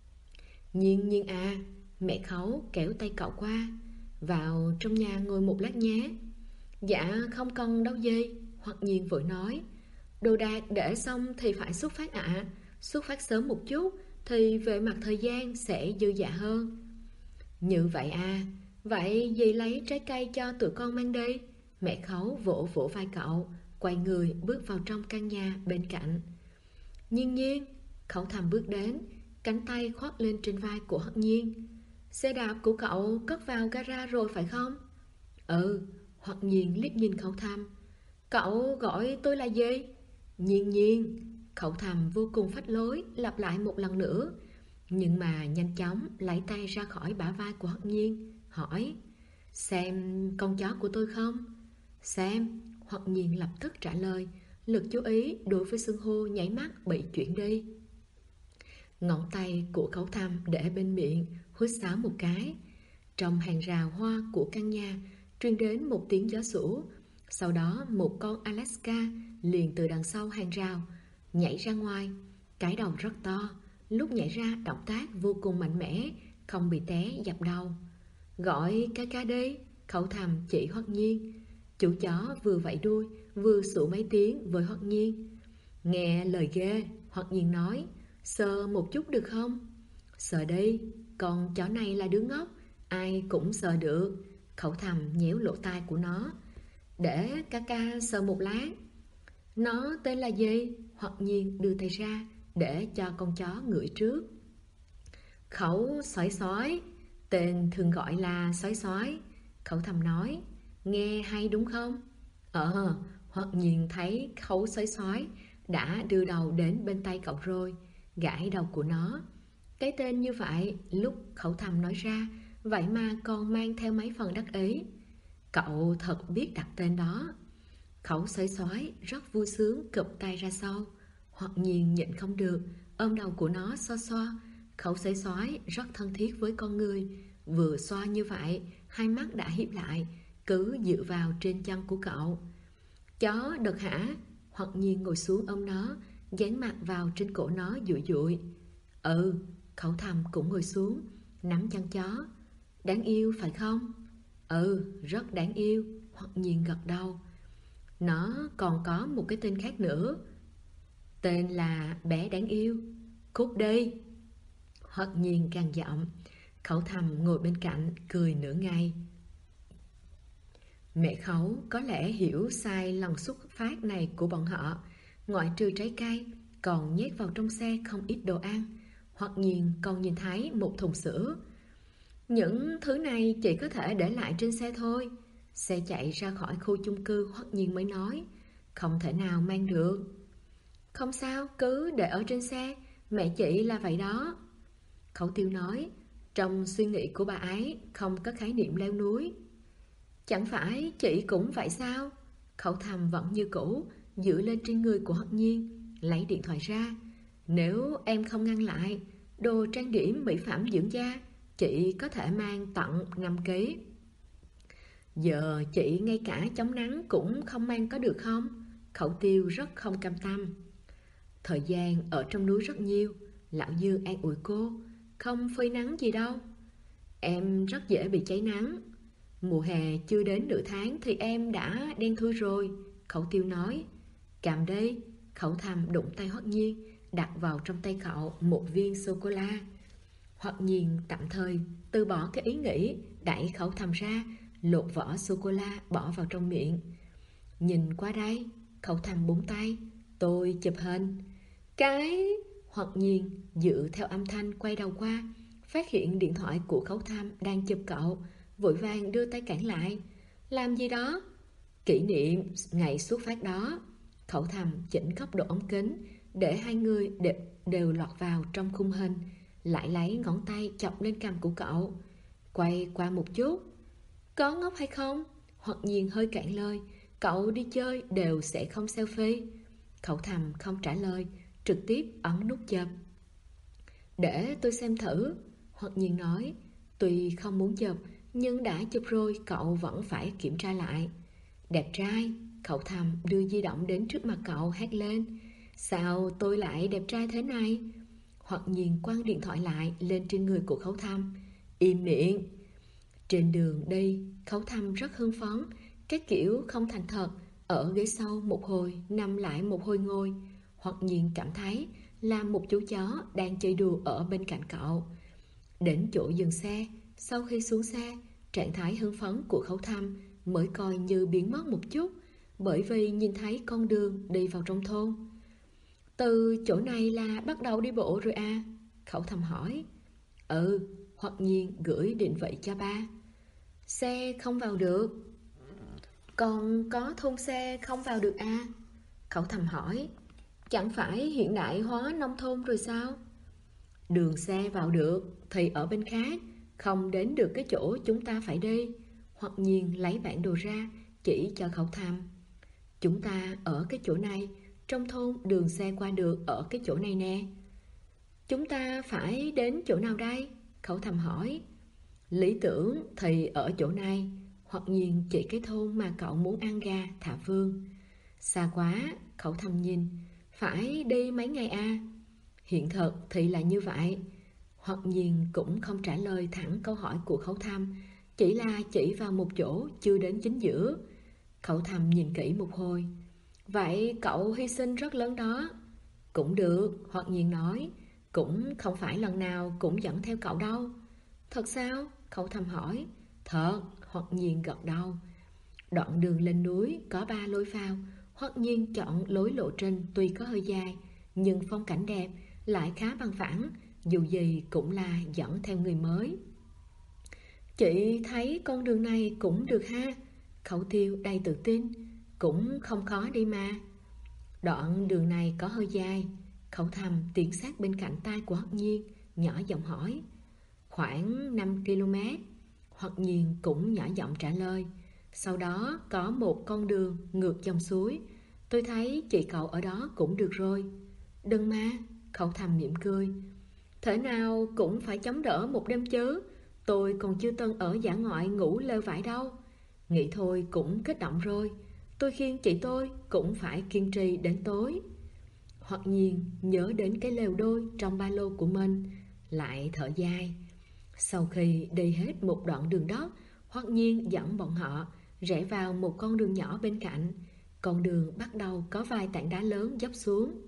Nhiên Nhiên à, mẹ Khấu kéo tay cậu qua. Vào trong nhà ngồi một lát nhé. Dạ không cần đâu dì, Hoắc Nhiên vội nói. Đồ đạc để xong thì phải xuất phát ạ. Xuất phát sớm một chút thì về mặt thời gian sẽ dư dả hơn. Như vậy à, vậy dì lấy trái cây cho tụi con mang đi. Mẹ Khấu vỗ vỗ vai cậu, quay người bước vào trong căn nhà bên cạnh. Nhiên Nhiên. Khấu Thầm bước đến, cánh tay khoác lên trên vai của Hoắc Nhiên. Xe đạp của cậu cất vào gara rồi phải không? Ừ, Hoắc Nhiên liếc nhìn Khấu Thầm. Cậu gọi tôi là gì? Nhiên Nhiên. Khấu Thầm vô cùng phách lối lặp lại một lần nữa, nhưng mà nhanh chóng lấy tay ra khỏi bả vai của Hoắc Nhiên, hỏi. Xem con chó của tôi không? Xem, Hoắc Nhiên lập tức trả lời, lực chú ý đối với xưng hô nháy mắt bị chuyển đi. Ngón tay của Khấu Thầm để bên miệng, huýt sáo một cái. Trong hàng rào hoa của căn nhà truyền đến một tiếng gió sủa. Sau đó một con Alaska liền từ đằng sau hàng rào nhảy ra ngoài. Cái đầu rất to, lúc nhảy ra động tác vô cùng mạnh mẽ, không bị té dập đầu. Gọi ca ca đi, Khẩu thầm chỉ Hoắc Nhiên. Chủ chó vừa vẫy đuôi, vừa sủa mấy tiếng với Hoắc Nhiên. Nghe lời ghê, Hoắc Nhiên nói, sờ một chút được không? Sờ đi, con chó này là đứa ngốc, ai cũng sờ được. Khẩu thầm nhéo lỗ tai của nó. Để ca ca sờ một lát. Nó tên là gì? Hoắc Nhiên đưa tay ra để cho con chó ngửi trước. Khẩu sói sói, tên thường gọi là sói sói. Khẩu thầm nói, nghe hay đúng không? Hoắc Nhiên thấy khẩu sói sói đã đưa đầu đến bên tay cậu rồi, gãi đầu của nó. Cái tên như vậy lúc khẩu thầm nói ra, vậy mà còn mang theo mấy phần đắc ý. Cậu thật biết đặt tên đó. Khẩu sói sói rất vui sướng cụp tay ra sau. Hoắc Nhiên nhịn không được, ôm đầu của nó xoa xoa. Khẩu sói sói rất thân thiết với con người. Vừa xoa như vậy, hai mắt đã híp lại, cứ dựa vào trên chân của cậu. Chó đực hả? Hoắc Nhiên ngồi xuống ôm nó, dán mặt vào trên cổ nó dụi dụi. Khẩu thầm cũng ngồi xuống, nắm chân chó. Đáng yêu phải không? Rất đáng yêu. Hoắc Nhiên gật đầu. Nó còn có một cái tên khác nữa. Tên là bé đáng yêu. Cút đi. Hoắc Nhiên gằn giọng. Khẩu thầm ngồi bên cạnh cười nửa ngày. Mẹ Khẩu có lẽ hiểu sai lần xuất phát này của bọn họ. Ngoại trừ trái cây, còn nhét vào trong xe không ít đồ ăn. Hoắc Nhiên còn nhìn thấy một thùng sữa. Những thứ này chỉ có thể để lại trên xe thôi. Xe chạy ra khỏi khu chung cư, Hoắc Nhiên mới nói, không thể nào mang được. Không sao, cứ để ở trên xe, mẹ chị là vậy đó. Khẩu Tiêu nói, trong suy nghĩ của bà ấy không có khái niệm leo núi. Chẳng phải chị cũng vậy sao? Khẩu thầm vẫn như cũ, dựa lên trên người của Hoắc Nhiên, lấy điện thoại ra. Nếu em không ngăn lại, đồ trang điểm mỹ phẩm dưỡng da chị có thể mang tận 5 kg. Giờ chị ngay cả chống nắng cũng không mang có được không? Khẩu Tiêu rất không cam tâm. Thời gian ở trong núi rất nhiều. Lão Dư an ủi cô, không phơi nắng gì đâu. Em rất dễ bị cháy nắng. Mùa hè chưa đến nửa tháng thì em đã đen thui rồi. Khẩu Tiêu nói. Cầm đi. Khẩu thầm đụng tay Hoắc Nhiên, đặt vào trong tay cậu một viên sô-cô-la. Hoắc Nhiên tạm thời từ bỏ cái ý nghĩ, đẩy Khẩu thầm ra, lột vỏ sô-cô-la bỏ vào trong miệng. Nhìn qua đây. Khẩu thầm búng tay. Tôi chụp hình. Cái... Hoắc Nhiên dựa theo âm thanh quay đầu qua, phát hiện điện thoại của Khẩu thầm đang chụp cậu, vội vàng đưa tay cản lại. Làm gì đó? Kỷ niệm ngày xuất phát đó. Khẩu thầm chỉnh góc độ ống kính để hai người đều lọt vào trong khung hình, lại lấy ngón tay chọc lên cằm của cậu. Quay qua một chút. Có ngốc hay không? Hoắc Nhiên hơi cạn lời. Cậu đi chơi đều sẽ không selfie. Khẩu thầm không trả lời, trực tiếp ấn nút chụp. Để tôi xem thử. Hoắc Nhiên nói. Tuy không muốn chụp, nhưng đã chụp rồi cậu vẫn phải kiểm tra lại. Đẹp trai. Khẩu thầm đưa di động đến trước mặt cậu hét lên. Sao tôi lại đẹp trai thế này? Hoắc Nhiên quăng điện thoại lại lên trên người của Khẩu thầm. Im miệng. Trên đường đi, Khẩu thầm rất hưng phấn, cái kiểu không thành thật, ở ghế sau một hồi nằm lại một hồi ngồi. Hoắc Nhiên cảm thấy là một chú chó đang chơi đùa ở bên cạnh cậu. Đến chỗ dừng xe, sau khi xuống xe, trạng thái hưng phấn của Khẩu thầm mới coi như biến mất một chút, bởi vì nhìn thấy con đường đi vào trong thôn. Từ chỗ này là bắt đầu đi bộ rồi à? Khẩu thầm hỏi. Hoắc Nhiên gửi định vị cho ba. Xe không vào được. Còn có thôn xe không vào được à? Khẩu thầm hỏi. Chẳng phải hiện đại hóa nông thôn rồi sao? Đường xe vào được thì ở bên khác, không đến được cái chỗ chúng ta phải đi. Hoắc Nhiên lấy bản đồ ra, chỉ cho Khẩu thầm. Chúng ta ở cái chỗ này, trong thôn đường xe qua được ở cái chỗ này nè. Chúng ta phải đến chỗ nào đây? Khẩu thầm hỏi. Lý tưởng thì ở chỗ này. Hoắc Nhiên chỉ cái thôn mà cậu muốn ăn gà thả vương. Xa quá. Khẩu thầm nhìn. Phải đi mấy ngày à? Hiện thực thì là như vậy. Hoắc Nhiên cũng không trả lời thẳng câu hỏi của Khẩu thầm, chỉ là chỉ vào một chỗ chưa đến chính giữa. Cậu thầm nhìn kỹ một hồi. Vậy cậu hy sinh rất lớn đó. Cũng được, Hoặc Nhiên nói. Cũng không phải lần nào cũng dẫn theo cậu đâu. Thật sao? Cậu thầm hỏi. Thật, Hoặc Nhiên gật đầu. Đoạn đường lên núi có 3 lối vào. Hoặc Nhiên chọn lối lộ trình tuy có hơi dài, nhưng phong cảnh đẹp, lại khá bằng phẳng. Dù gì cũng là dẫn theo người mới. Chị thấy con đường này cũng được ha. Khẩu Tiêu đầy tự tin. Cũng không khó đi mà. Đoạn đường này có hơi dài. Khẩu Thầm tiến sát bên cạnh tai của Hoặc Nhiên, nhỏ giọng hỏi. Khoảng 5 km. Hoặc Nhiên cũng nhỏ giọng trả lời. Sau đó có một con đường ngược dòng suối. Tôi thấy chị cậu ở đó cũng được rồi. Đừng mà, Khẩu Thầm mỉm cười. Thể nào cũng phải chống đỡ một đêm chứ. Tôi còn chưa từng ở dã ngoại ngủ lêu vải đâu. Nghĩ thôi cũng kích động rồi. Tôi khiêng chị tôi cũng phải kiên trì đến tối. Hoặc Nhiên nhớ đến cái lều đôi trong ba lô của mình, lại thở dài. Sau khi đi hết một đoạn đường đó, Hoặc Nhiên dẫn bọn họ rẽ vào một con đường nhỏ bên cạnh. Con đường bắt đầu có vài tảng đá lớn dốc xuống.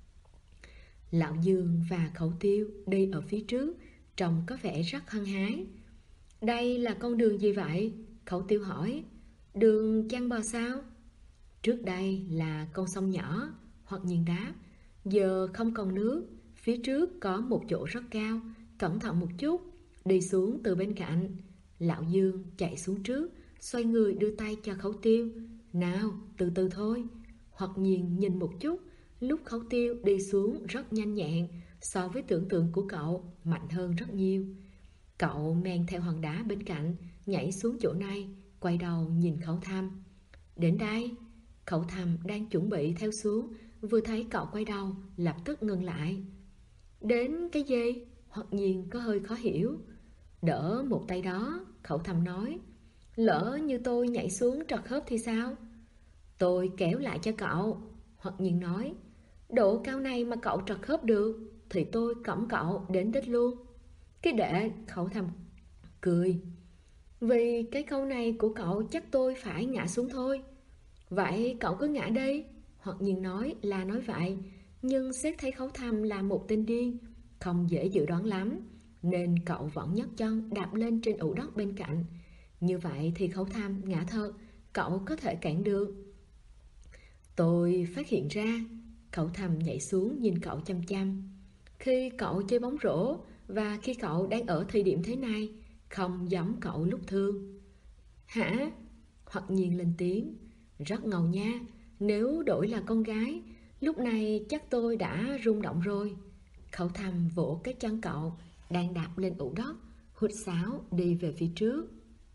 Lão Dương và Khẩu Tiêu đi ở phía trước, trông có vẻ rất hăng hái. Đây là con đường gì vậy? Khẩu Tiêu hỏi. Đường chăn bò sao? Trước đây là con sông nhỏ, Hoặc Nhiên đáp. Giờ không còn nước. Phía trước có một chỗ rất cao. Cẩn thận một chút. Đi xuống từ bên cạnh. Lão Dương chạy xuống trước, xoay người đưa tay cho Khẩu Tiêu. Nào, từ từ thôi. Hoặc Nhiên nhìn một chút. Lúc Khẩu Tiêu đi xuống rất nhanh nhẹn, so với tưởng tượng của cậu mạnh hơn rất nhiều. Cậu men theo hòn đá bên cạnh, nhảy xuống chỗ này, quay đầu nhìn Khẩu Thầm. Đến đây. Khẩu Thầm đang chuẩn bị theo xuống, vừa thấy cậu quay đầu, lập tức ngừng lại. Đến cái gì? Hoặc Nhiên có hơi khó hiểu. Đỡ một tay đó, Khẩu Thầm nói. Lỡ như tôi nhảy xuống trật khớp thì sao? Tôi kéo lại cho cậu, Hoặc Nhiên nói. Độ cao này mà cậu trật khớp được thì tôi cõng cậu đến đích luôn. Cái đệ, Khẩu Thầm cười. Vì cái câu này của cậu chắc tôi phải ngã xuống thôi. Vậy cậu cứ ngã đi, Hoặc Nhiên nói là nói vậy, nhưng xét thấy Khẩu Thầm là một tên điên, không dễ dự đoán lắm, nên cậu vẫn nhấc chân đạp lên trên ụ đất bên cạnh. Như vậy thì Khẩu Thầm ngã thật, cậu có thể cản được. Tôi phát hiện ra. Khẩu Thầm nhảy xuống nhìn cậu chăm chăm. Khi cậu chơi bóng rổ và khi cậu đang ở thời điểm thế này, không giống cậu lúc thường. Hả? Hoặc Nhiên lên tiếng. Rất ngầu nha. Nếu đổi là con gái, lúc này chắc tôi đã rung động rồi. Khẩu Thầm vỗ cái chân cậu đang đạp lên ụ đất, hụt sáo đi về phía trước.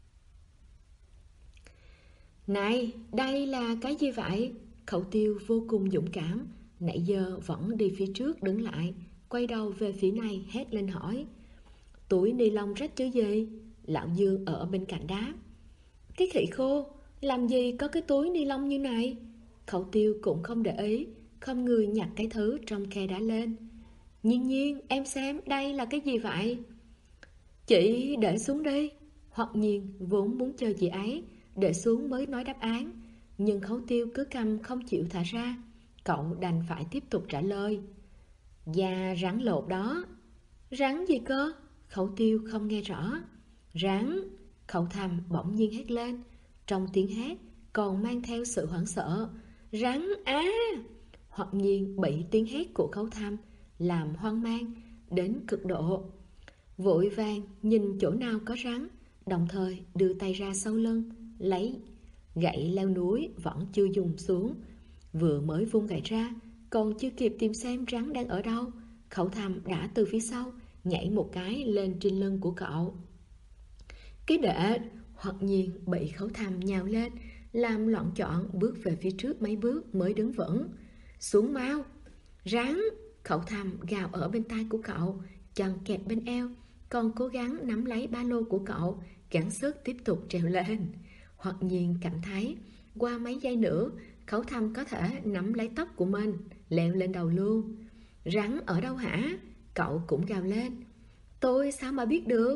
Này, đây là cái gì vậy? Khẩu Tiêu vô cùng dũng cảm, nãy giờ vẫn đi phía trước đứng lại, quay đầu về phía này hét lên hỏi. Túi ni lông rách chứ gì? Lão Dương ở bên cạnh đáp. Cái khỉ khô, làm gì có cái túi ni lông như này? Khẩu Tiêu cũng không để ý, không người nhặt cái thứ trong khe đá lên. Nhiên Nhiên, em xem đây là cái gì vậy? Chị để xuống đi. Hoặc Nhiên vốn muốn chơi chị ấy, để xuống mới nói đáp án, nhưng Khẩu Tiêu cứ câm không chịu thả ra. Cậu đành phải tiếp tục trả lời. Da rắn lột đó. Rắn gì cơ? Khẩu Tiêu không nghe rõ. Rắn. Khẩu Thầm bỗng nhiên hét lên. Trong tiếng hét còn mang theo sự hoảng sợ. Rắn á! Hoặc Nhiên bị tiếng hét của Khẩu Thầm làm hoang mang đến cực độ, vội vàng nhìn chỗ nào có rắn, đồng thời đưa tay ra sau lưng lấy gậy leo núi vẫn chưa dùng xuống. Vừa mới vung gậy ra, còn chưa kịp tìm xem rắn đang ở đâu, Khẩu Thầm đã từ phía sau nhảy một cái lên trên lưng của cậu. Cái đệ! Hoặc Nhiên bị Khẩu Thầm nhào lên, làm loạn choạng bước về phía trước mấy bước mới đứng vững. Xuống mau! Rắn! Khẩu Thầm gào ở bên tai của cậu, chân kẹp bên eo, còn cố gắng nắm lấy ba lô của cậu, gắng sức tiếp tục trèo lên. Hoặc Nhiên cảm thấy qua mấy giây nữa Khẩu Thầm có thể nắm lấy tóc của mình, leo lên đầu luôn. Rắn ở đâu hả? Cậu cũng gào lên. Tôi sao mà biết được?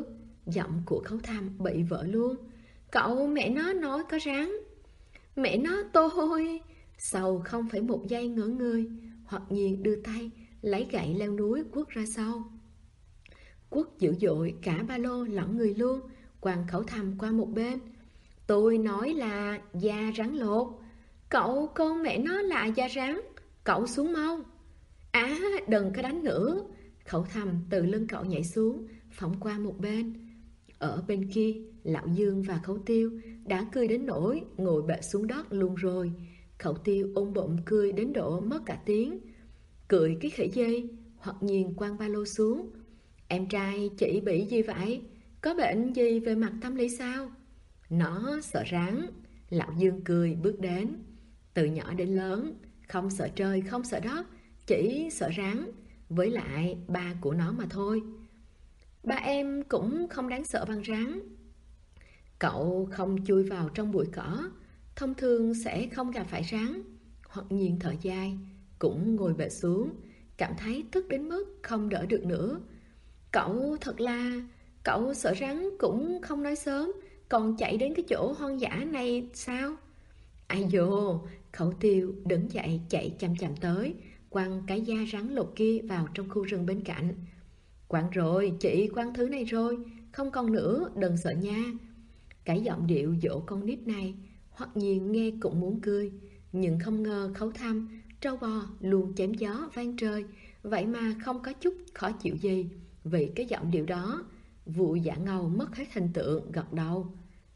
Giọng của Khấu Thăm bị vỡ luôn. Cậu mẹ nó nói có rắn. Mẹ nó tôi... Sầu không phải một giây ngỡ người, Hoặc Nhiên đưa tay lấy gậy leo núi quất ra sau. Quất dữ dội cả ba lô lẫn người luôn, quăng Khấu Thăm qua một bên. Tôi nói là da rắn lột. Cậu con mẹ nó là da rắn. Cậu xuống mau. Á, đừng có đánh nữa. Khấu Thăm từ lưng cậu nhảy xuống, phóng qua một bên. Ở bên kia, Lão Dương và Khấu Tiêu đã cười đến nỗi ngồi bệt xuống đất luôn rồi. Khấu Tiêu ôm bụng cười đến độ mất cả tiếng. Cười cái khỉ gì? Hoặc Nhiên quăng ba lô xuống. Em trai chị bị gì vậy? Có bệnh gì về mặt tâm lý sao? Nó sợ rắn. Lão Dương cười bước đến. Từ nhỏ đến lớn, không sợ trời không sợ đất, chỉ sợ rắn. Với lại ba của nó mà thôi. Ba em cũng không đáng sợ bằng rắn. Cậu không chui vào trong bụi cỏ, thông thường sẽ không gặp phải rắn. Hoặc Nhiên thở dài, cũng ngồi bệt xuống, cảm thấy tức đến mức không đỡ được nữa. Cậu thật là... Cậu sợ rắn cũng không nói sớm, còn chạy đến cái chỗ hoang dã này sao? Ai dồ, Khấu Tiêu đứng dậy chạy chậm chậm tới, quăng cái da rắn lột kia vào trong khu rừng bên cạnh. Quăng rồi, chị quăng thứ này rồi, không còn nữa, đừng sợ nha. Cái giọng điệu dỗ con nít này, Hoặc Nhiên nghe cũng muốn cười, nhưng không ngờ Khấu Thăm, trâu bò luôn chém gió vang trời, vậy mà không có chút khó chịu gì vì cái giọng điệu đó. Vụ Giả Ngầu mất hết hình tượng, gật đầu.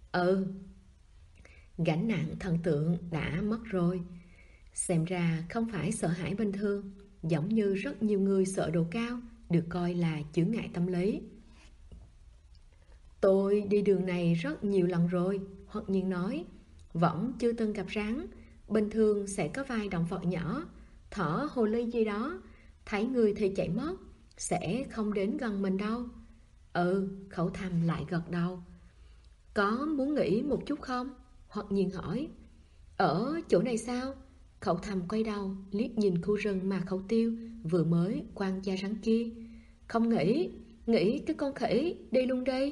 Gánh nặng thần tượng đã mất rồi. Xem ra không phải sợ hãi bình thường, giống như rất nhiều người sợ độ cao, được coi là chướng ngại tâm lý. Tôi đi đường này rất nhiều lần rồi, Hoặc Nhiên nói. Vẫn chưa từng gặp rắn. Bình thường sẽ có vài động vật nhỏ, thỏ hồ ly gì đó, thấy người thì chạy mất, sẽ không đến gần mình đâu. Khấu Thăm lại gật đầu. Có muốn nghỉ một chút không? Hoặc Nhiên hỏi. Ở chỗ này sao? Khấu Thăm quay đầu liếc nhìn khu rừng mà Khấu Tiêu vừa mới quăng da rắn kia. Không nghỉ, nghỉ cái con khỉ, đi luôn đi.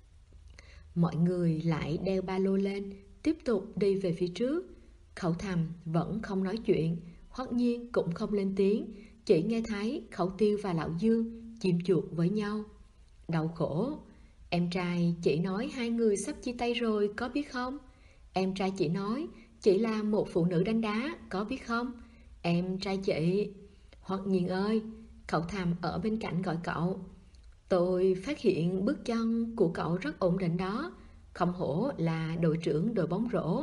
Mọi người lại đeo ba lô lên, tiếp tục đi về phía trước. Khấu Thăm vẫn không nói chuyện, Hoặc Nhiên cũng không lên tiếng, chỉ nghe thấy Khấu Tiêu và Lão Dương chìm chuột với nhau. Đau khổ. Em trai chị nói hai người sắp chia tay rồi, có biết không? Em trai chị nói chị là một phụ nữ đánh đá, có biết không? Em trai chị... Hoặc Nhiên ơi, Khấu Thăm ở bên cạnh gọi cậu. Tôi phát hiện bước chân của cậu rất ổn định đó, không hổ là đội trưởng đội bóng rổ.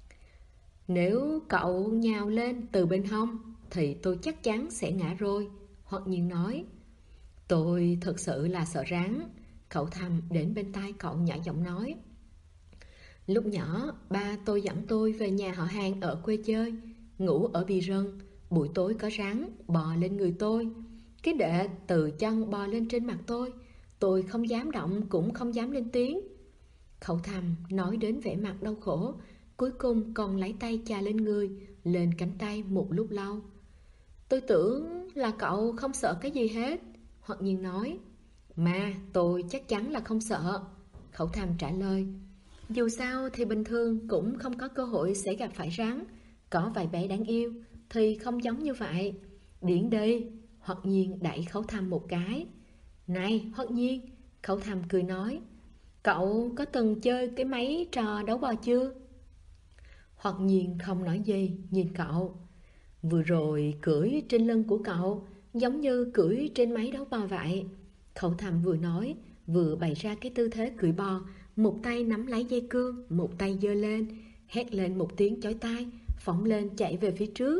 Nếu cậu nhào lên từ bên hông thì tôi chắc chắn sẽ ngã rồi, Hoặc Nhiên nói. Tôi thật sự là sợ rắn. Khấu Thăm đến bên tai cậu nhỏ giọng nói. Lúc nhỏ, ba tôi dẫn tôi về nhà họ hàng ở quê chơi, ngủ ở bì rừng. Buổi tối có rắn bò lên người tôi, cái đệ từ chân bò lên trên mặt tôi không dám động cũng không dám lên tiếng. Khấu Thăm nói đến vẻ mặt đau khổ, cuối cùng còn lấy tay chà lên người, lên cánh tay một lúc lâu. Tôi tưởng là cậu không sợ cái gì hết, Hoặc Nhiên nói. Mà tôi chắc chắn là không sợ, Khấu Thăm trả lời. Dù sao thì bình thường cũng không có cơ hội sẽ gặp phải rắn. Có vài bé đáng yêu thì không giống như vậy. Điển đi, Hoặc Nhiên đẩy Khấu Thăm một cái. Này Hoặc Nhiên, Khấu Thăm cười nói. Cậu có từng chơi cái máy trò đấu bò chưa? Hoặc Nhiên không nói gì, nhìn cậu. Vừa rồi cưỡi trên lưng của cậu giống như cưỡi trên máy đấu bò vậy. Khấu Thăm vừa nói vừa bày ra cái tư thế cưỡi bò, một tay nắm lấy dây cương, một tay giơ lên, hét lên một tiếng chói tai, phóng lên chạy về phía trước.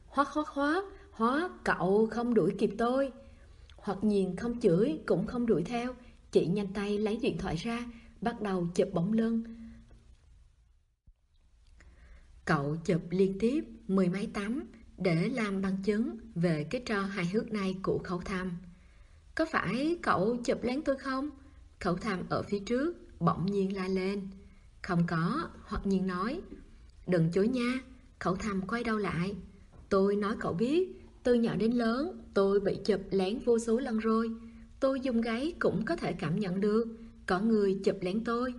Hóa, cậu không đuổi kịp tôi. Hoặc Nhiên không chửi cũng không đuổi theo, chỉ nhanh tay lấy điện thoại ra, bắt đầu chụp bóng lưng. Cậu chụp liên tiếp 10 mấy tấm để làm bằng chứng về cái trò hài hước này của Khấu Thăm. Có phải cậu chụp lén tôi không? Khấu Thăm ở phía trước bỗng nhiên la lên. Không có, Hoặc Nhiên nói. Đừng chối nha. Khấu Thăm quay đầu lại. Tôi nói cậu biết, từ nhỏ đến lớn tôi bị chụp lén vô số lần rồi. Tôi dùng gáy cũng có thể cảm nhận được. có người chụp lén tôi.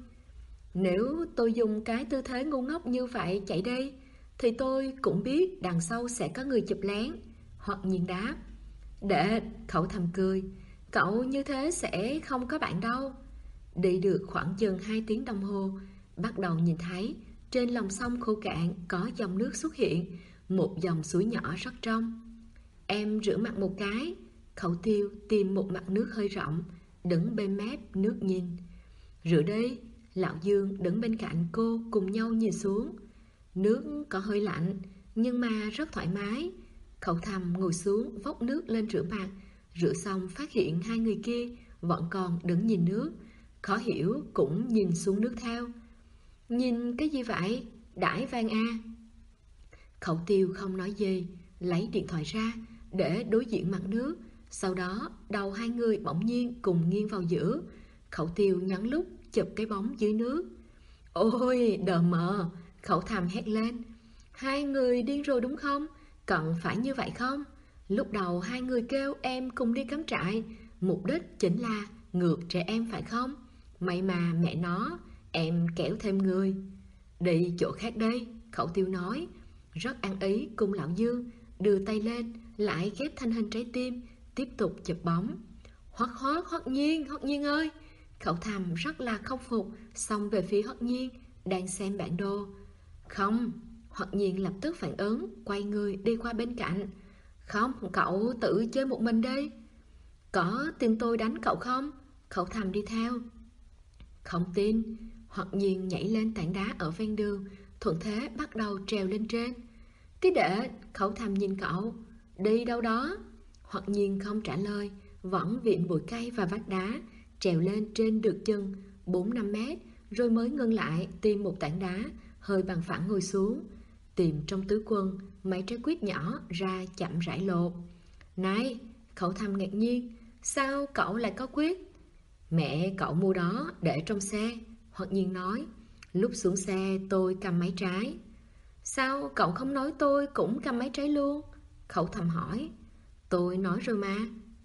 Nếu tôi dùng cái tư thế ngu ngốc như vậy chạy đi, thì tôi cũng biết đằng sau sẽ có người chụp lén. Hoặc nhiên đáp. Để, Khẩu Thầm cười. Cậu như thế sẽ không có bạn đâu. Đi được khoảng chừng 2 tiếng đồng hồ, bắt đầu nhìn thấy trên lòng sông khô cạn có dòng nước xuất hiện, một dòng suối nhỏ rất trong. Em rửa mặt một cái. Khẩu Tiêu tìm một mặt nước hơi rộng, đứng bên mép nước nhìn. Rửa đi. Lão Dương đứng bên cạnh cô cùng nhau nhìn xuống. Nước có hơi lạnh, nhưng mà rất thoải mái. Khẩu Thầm ngồi xuống vốc nước lên rửa mặt. Rửa xong phát hiện hai người kia vẫn còn đứng nhìn nước. Khó hiểu cũng nhìn xuống nước theo. Nhìn cái gì vậy? Đãi vang a. Khẩu Tiêu không nói gì, lấy điện thoại ra để đối diện mặt nước. Sau đó đầu hai người bỗng nhiên cùng nghiêng vào giữa. Khẩu Tiêu nhấn lúc chụp cái bóng dưới nước. Ôi đờ mờ. Khẩu Thầm hét lên. Hai người điên rồi đúng không? Cần phải như vậy không? Lúc đầu hai người kêu em cùng đi cắm trại, mục đích chính là ngược trẻ em phải không? May mà mẹ nó, em kéo thêm người. Đi chỗ khác đây, Khẩu Tiêu nói. Rất ăn ý cùng Lão Dương, đưa tay lên, lại ghép thành hình trái tim, tiếp tục chụp bóng. Hoắc nhiên ơi. Khẩu Thầm rất là không phục, xông về phía Hoắc Nhiên, đang xem bản đồ. Không. Hoắc Nhiên lập tức phản ứng, quay người đi qua bên cạnh. Không, cậu tự chơi một mình đi. Có tin tôi đánh cậu không? Khẩu Thầm đi theo. Không tin. Hoắc Nhiên nhảy lên tảng đá ở ven đường, thuận thế bắt đầu trèo lên trên. Tí đệ. Khẩu Thầm nhìn cậu. Đi đâu đó? Hoắc Nhiên không trả lời, vẫn viện bụi cây và vách đá, trèo lên trên được chừng 4-5 mét, rồi mới ngưng lại tìm một tảng đá, hơi bằng phẳng ngồi xuống. Tìm trong túi quần mấy trái quýt nhỏ ra chậm rãi lột. Này, Khẩu Thầm ngạc nhiên. Sao cậu lại có quýt? Mẹ cậu mua đó để trong xe, Hoắc Nhiên nói. Lúc xuống xe tôi cầm mấy trái. Sao cậu không nói tôi cũng cầm mấy trái luôn? Khẩu Thầm hỏi. Tôi nói rồi mà.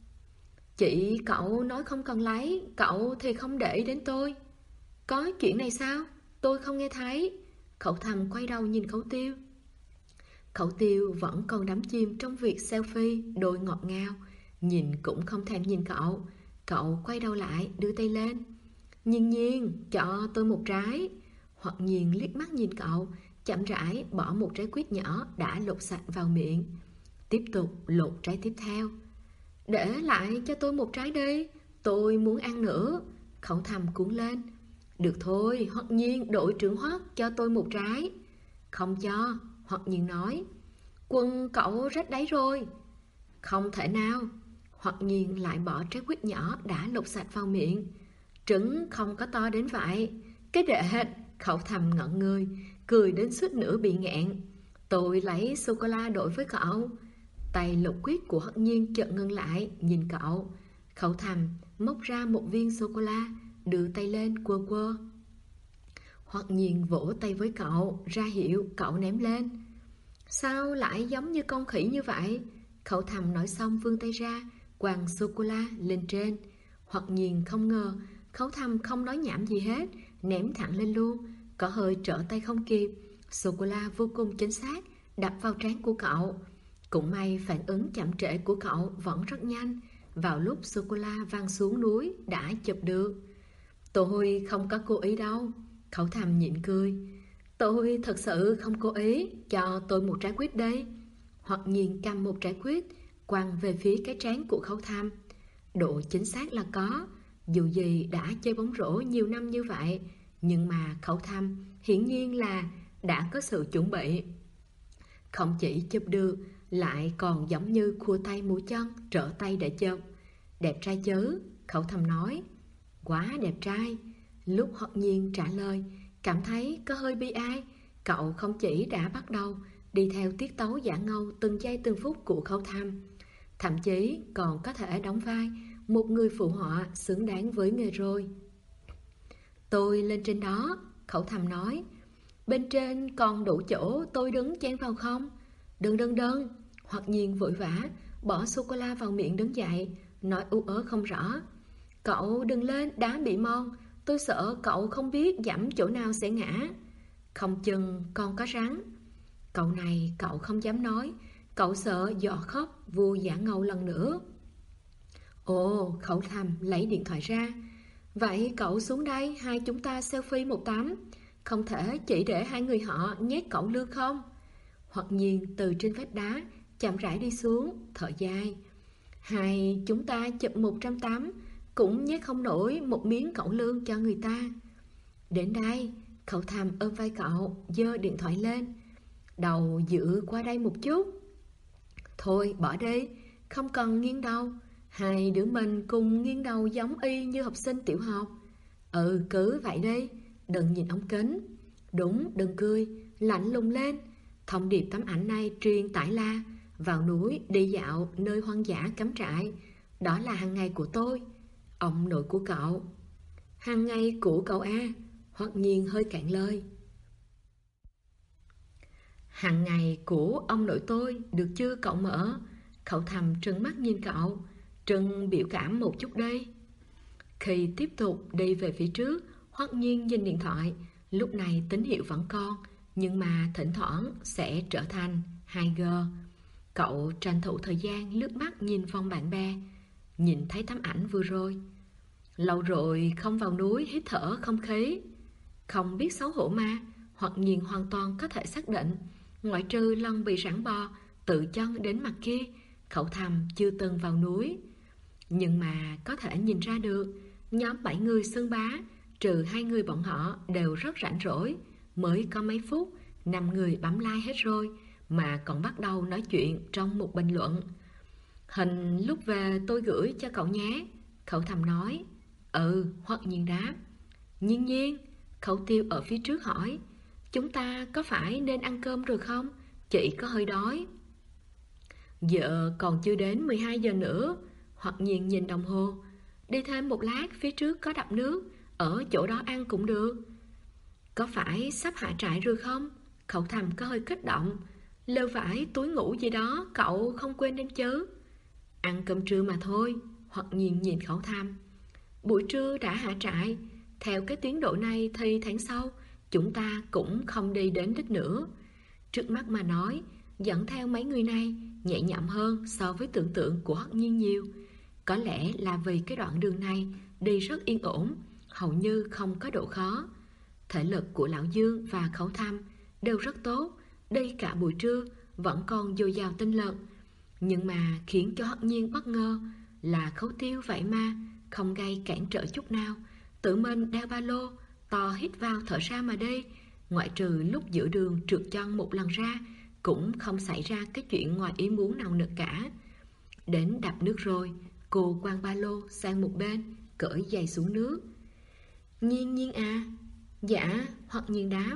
Chị cậu nói không cần lấy, cậu thì không để ý đến tôi. Có chuyện này sao? Tôi không nghe thấy. Khẩu Thầm quay đầu nhìn Khẩu Tiêu. Khẩu Tiêu vẫn còn đắm chìm trong việc selfie đôi ngọt ngào, nhìn cũng không thèm nhìn cậu. Cậu quay đầu lại đưa tay lên. Nhiên, cho tôi một trái. Hoặc Nhiên liếc mắt nhìn cậu, chậm rãi bỏ một trái quýt nhỏ đã lột sạch vào miệng. Tiếp tục lột trái tiếp theo. Để lại cho tôi một trái đi, tôi muốn ăn nữa. Khẩu Thầm cuốn lên. Được thôi, Hoắc Nhiên đội trưởng Hoắc cho tôi một trái. Không cho, Hoắc Nhiên nói. Quần cậu rách đáy rồi. Không thể nào. Hoắc Nhiên lại bỏ trái quýt nhỏ đã lột sạch vào miệng. Trứng không có to đến vậy. Cái đệ. Khẩu Thầm ngẩn người, cười đến suýt nữa bị nghẹn. Tôi lấy sô-cô-la đổi với cậu. Tay lột quýt của Hoắc Nhiên chợt ngưng lại, nhìn cậu. Khẩu Thầm móc ra một viên sô-cô-la, đưa tay lên quơ quơ. Hoắc Nhiên vỗ tay với cậu, ra hiệu cậu ném lên. Sao lại giống như con khỉ như vậy? Khẩu Thầm nói xong vươn tay ra, quàng sô-cô-la lên trên. Hoắc Nhiên không ngờ Khẩu Thầm không nói nhảm gì hết, ném thẳng lên luôn. Có hơi trở tay không kịp, sô-cô-la vô cùng chính xác đập vào trán của cậu. Cũng may phản ứng chậm trễ của cậu vẫn rất nhanh. Vào lúc sô-cô-la văng xuống núi đã chụp được. Tôi không có cố ý đâu. Khẩu Thầm nhịn cười. Tôi thật sự không cố ý, cho tôi một trái quýt đây. Hoặc Nhiên cầm một trái quýt, quăng về phía cái trán của Khẩu Thầm. Độ chính xác là có, dù gì đã chơi bóng rổ nhiều năm như vậy, nhưng mà Khẩu Thầm hiển nhiên là đã có sự chuẩn bị. Không chỉ chụp được, lại còn giống như khua tay múa chân, trở tay để chụp. Đẹp trai chứ, Khẩu Thầm nói. Quá đẹp trai. Lúc Hoắc Nhiên trả lời, cảm thấy có hơi bi ai. Cậu không chỉ đã bắt đầu đi theo tiết tấu giả ngâu từng giây từng phút của Khẩu Thầm, thậm chí còn có thể đóng vai một người phụ họa xứng đáng với nghề rồi. Tôi lên trên đó, Khẩu Thầm nói. Bên trên còn đủ chỗ tôi đứng chen vào không? Đừng. Hoắc Nhiên vội vã bỏ sô-cô-la vào miệng đứng dậy, nói ú ớ không rõ. Cậu đừng lên, đá bị mon. tôi sợ cậu không biết dẫm chỗ nào sẽ ngã. Không chừng còn có rắn. Cậu này cậu không dám nói, cậu sợ dọ khóc vua giả ngầu lần nữa. Ồ, Khẩu Thầm lấy điện thoại ra. Vậy cậu xuống đây, hai chúng ta selfie một tấm. Không thể chỉ để hai người họ nhét cậu lương không? Hoặc nhiên từ trên vách đá chậm rãi đi xuống, thở dài. Hai chúng ta chụp 100 tấm, cũng nhét không nổi một miếng cậu lương cho người ta. Đến đây, Khẩu Thầm ôm vai cậu, giơ điện thoại lên. Đầu dựa qua đây một chút. Thôi bỏ đi, không cần nghiêng đầu. Hai đứa mình cùng nghiêng đầu giống y như học sinh tiểu học. Cứ vậy đi, đừng nhìn ống kính. Đúng, đừng cười, lạnh lùng lên. Thông điệp tấm ảnh này truyền tải la: vào núi đi dạo nơi hoang dã cắm trại, đó là hàng ngày của tôi. Ông nội của cậu. Hàng ngày của cậu à? Hoặc nhiên hơi cạn lời. Hàng ngày của ông nội tôi, được chưa cậu Mở? Khẩu Thầm trừng mắt nhìn cậu. Trừng biểu cảm một chút đây. Khi tiếp tục đi về phía trước, Hoắc Nhiên nhìn điện thoại. Lúc này tín hiệu vẫn còn, nhưng mà thỉnh thoảng sẽ trở thành 2G. Cậu tranh thủ thời gian lướt mắt nhìn phong bạn bè, nhìn thấy tấm ảnh vừa rồi. Lâu rồi không vào núi hít thở không khí. Không biết xấu hổ mà, Hoắc Nhiên hoàn toàn có thể xác định, ngoại trừ lần bị rắn bò tự chân đến mặt kia, Khẩu Thầm chưa từng vào núi. Nhưng mà có thể nhìn ra được, nhóm 7 người xưng bá, trừ 2 người bọn họ đều rất rảnh rỗi. Mới có mấy phút, 5 người bấm like hết rồi, mà còn bắt đầu nói chuyện trong một bình luận. Hình lúc về tôi gửi cho cậu nhé, Khẩu Thầm nói. Hoắc Nhiên đáp. Nhiên Nhiên, Khẩu Tiêu ở phía trước hỏi, chúng ta có phải nên ăn cơm rồi không? Chị có hơi đói. Giờ còn chưa đến 12 giờ nữa. Hoặc Nhiên nhìn đồng hồ. Đi thêm một lát, phía trước có đập nước, ở chỗ đó ăn cũng được. Có phải sắp hạ trại rồi không? Khẩu Thầm có hơi kích động. Lều vải, túi ngủ gì đó cậu không quên đem chứ? Ăn cơm trưa mà thôi. Hoặc Nhiên nhìn Khẩu Thầm. Buổi trưa đã hạ trại. Theo cái tiến độ này thì tháng sau chúng ta cũng không đi đến đích nữa. Trước mắt mà nói, dẫn theo mấy người này nhẹ nhõm hơn so với tưởng tượng của Hoắc Nhiên nhiều. Có lẽ là vì cái đoạn đường này đi rất yên ổn, hầu như không có độ khó. Thể lực của Lão Dương và Khẩu Thầm đều rất tốt, đi cả buổi trưa vẫn còn dồi dào tinh lực. Nhưng mà khiến cho Hoắc Nhiên bất ngờ là Khấu Tiêu vậy mà không gây cản trở chút nào, tự mình đeo ba lô, to hít vào thở ra mà đi. Ngoại trừ lúc giữa đường trượt chân một lần ra, cũng không xảy ra cái chuyện ngoài ý muốn nào nữa cả. Đến đập nước rồi, cô quăng ba lô sang một bên, cởi giày xuống nước. Nhiên Nhiên à? Dạ, Hoặc Nhiên đáp.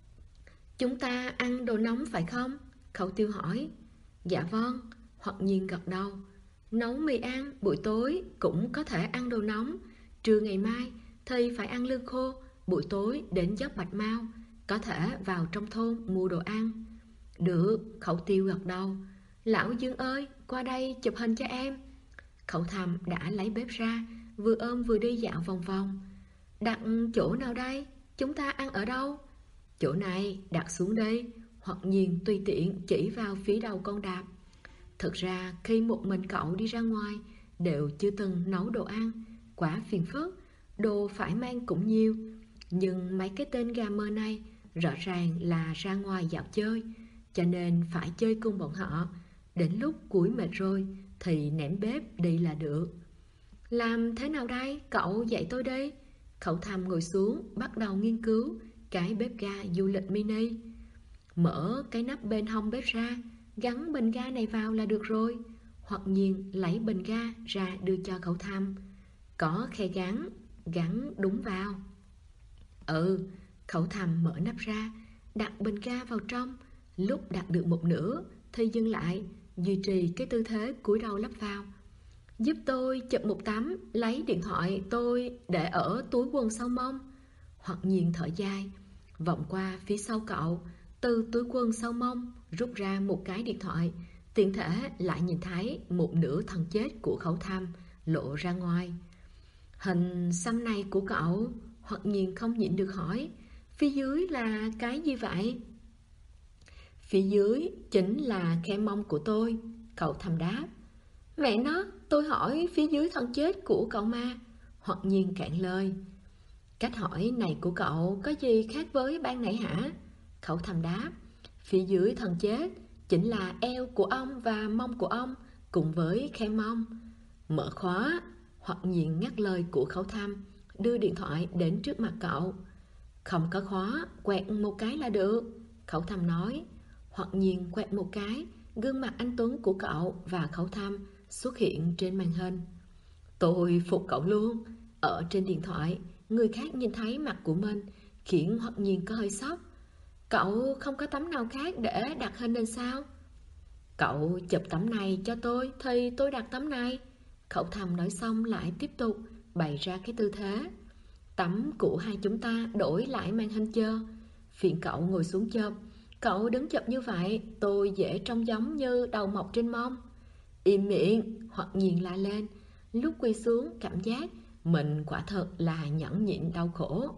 Chúng ta ăn đồ nóng phải không? Khẩu Tiêu hỏi. Dạ vâng, Hoặc Nhiên gật đầu. Nấu mì ăn, buổi tối cũng có thể ăn đồ nóng. Trưa ngày mai thì phải ăn lương khô, buổi tối đến dốc Bạch Mao, có thể vào trong thôn mua đồ ăn. Được, Khẩu Tiêu gật đầu. Lão Dương ơi, qua đây chụp hình cho em. Khẩu Thầm đã lấy bếp ra, vừa ôm vừa đi dạo vòng vòng. Đặt chỗ nào đây? Chúng ta ăn ở đâu? Chỗ này, đặt xuống đây. Hoặc Nhiên tùy tiện chỉ vào phía đầu con đạp. Thực ra khi một mình cậu đi ra ngoài đều chưa từng nấu đồ ăn, quá phiền phức, đồ phải mang cũng nhiều. Nhưng mấy cái tên gà mơ này rõ ràng là ra ngoài dạo chơi, cho nên phải chơi cùng bọn họ. Đến lúc cuối mệt rồi thì ném bếp đi là được. Làm thế nào đây? Cậu dạy tôi đi. Khẩu Thầm ngồi xuống, bắt đầu nghiên cứu cái bếp ga du lịch mini. Mở cái nắp bên hông bếp ra, gắn bình ga này vào là được rồi. Hoặc Nhiên lấy bình ga ra đưa cho Khẩu Thầm. Có khe gắn, gắn đúng vào. Khẩu Thầm mở nắp ra, đặt bình ga vào trong. Lúc đặt được một nửa thì dừng lại, duy trì cái tư thế cúi đầu lắp vào. Giúp tôi chụp một tấm, lấy điện thoại tôi để ở túi quần sau mông. Hoặc Nhiên thở dài, vòng qua phía sau cậu, từ túi quần sau mông rút ra một cái điện thoại, tiện thể lại nhìn thấy một nửa thân chết của Khẩu Thầm lộ ra ngoài. Hình xăm này của cậu? Hoặc nhiên không nhịn được hỏi, phía dưới là cái gì vậy? Phía dưới chính là khe mông của tôi, cậu thầm đáp. Mẹ nó, tôi hỏi phía dưới thân chết của cậu mà. Hoặc nhiên cạn lời. Cách hỏi này của cậu có gì khác với ban nãy hả? Cậu thầm đáp. Phía dưới thân chết chính là eo của ông và mông của ông cùng với khe mông. Mở khóa. Hoặc nhiên ngắt lời của Khẩu Thăm, đưa điện thoại đến trước mặt cậu. Không có khóa, quẹt một cái là được, Khẩu Thăm nói. Hoặc nhiên quẹt một cái, gương mặt anh tuấn của cậu và Khẩu Thăm xuất hiện trên màn hình. Tôi phục cậu luôn. Ở trên điện thoại, người khác nhìn thấy mặt của mình, khiến Hoặc nhiên có hơi sốc. Cậu không có tấm nào khác để đặt hình lên sao? Cậu chụp tấm này cho tôi thì tôi đặt tấm này. Khẩu Thăm nói xong lại tiếp tục bày ra cái tư thế. Tấm của hai chúng ta đổi lại màn hình chờ. Phiền cậu ngồi xuống chụp. Cậu đứng chụp như vậy, tôi dễ trông giống như đầu mọc trên mông. Im miệng, Hoặc nhiên la lên. Lúc quỳ xuống cảm giác mình quả thật là nhẫn nhịn đau khổ.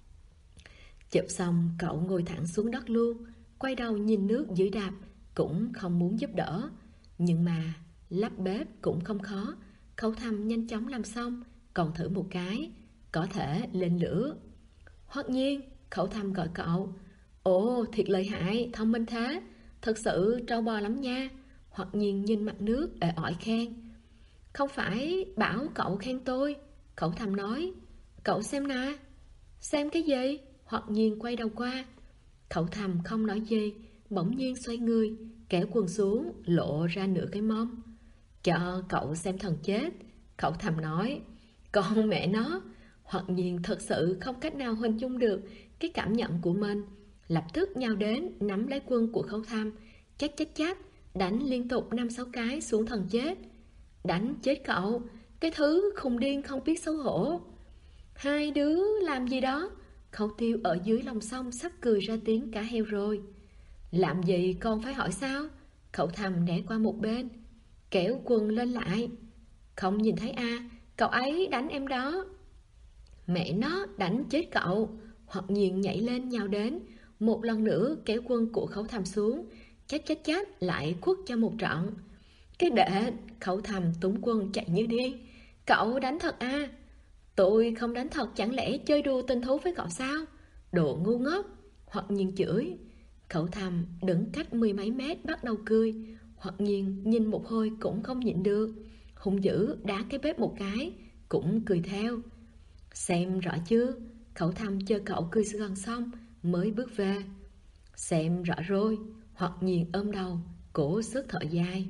Chụp xong cậu ngồi thẳng xuống đất luôn, quay đầu nhìn nước dưới đạp, cũng không muốn giúp đỡ. Nhưng mà lắp bếp cũng không khó. Khẩu Thăm nhanh chóng làm xong, còn thử một cái, có thể lên lửa. Hoặc nhiên, Khẩu Thăm gọi cậu. Ồ, thiệt lợi hại, thông minh thế, thật sự trâu bò lắm nha. Hoặc nhiên nhìn mặt nước ể ỏi khen. Không phải bảo cậu khen tôi, Khẩu Thăm nói. Cậu xem nè. Xem cái gì? Hoặc nhiên quay đầu qua. Khẩu Thăm không nói gì, bỗng nhiên xoay người, kéo quần xuống, lộ ra nửa cái mông. Cho cậu xem thần chết, Khẩu Thăm nói. Con mẹ nó. Hoặc nhiên thật sự không cách nào hình dung được cái cảm nhận của mình, lập tức nhào đến nắm lấy quần của Khẩu Thăm, chát, đánh liên tục 5-6 cái xuống thần chết. Đánh chết cậu, cái thứ khùng điên không biết xấu hổ. Hai đứa làm gì đó? Khẩu Tiêu ở dưới lòng sông sắp cười ra tiếng cả heo rồi. Làm gì con phải hỏi sao? Khẩu Thăm né qua một bên, kéo quần lên lại. Không nhìn thấy à, cậu ấy đánh em đó. Mẹ nó, đánh chết cậu. Hoặc nhiên nhảy lên nhào đến, một lần nữa kéo quân của Khẩu Thăm xuống, chát lại quất cho một trận. Cái đệ, Khẩu Thăm túm quân chạy như điên. Cậu đánh thật à? Tôi không đánh thật, chẳng lẽ chơi đùa tình thú với cậu sao? Đồ ngu ngốc. Hoặc nhiên chửi. Khẩu Thăm đứng cách 10 mấy mét bắt đầu cười. Hoặc nhiên nhìn một hồi cũng không nhịn được, hung dữ đá cái bếp một cái, cũng cười theo. Xem rõ chưa? Khẩu Thăm chờ cậu cười gần xong mới bước về. Xem rõ rồi. Hoặc nhiên ôm đầu, cố sức thở dài.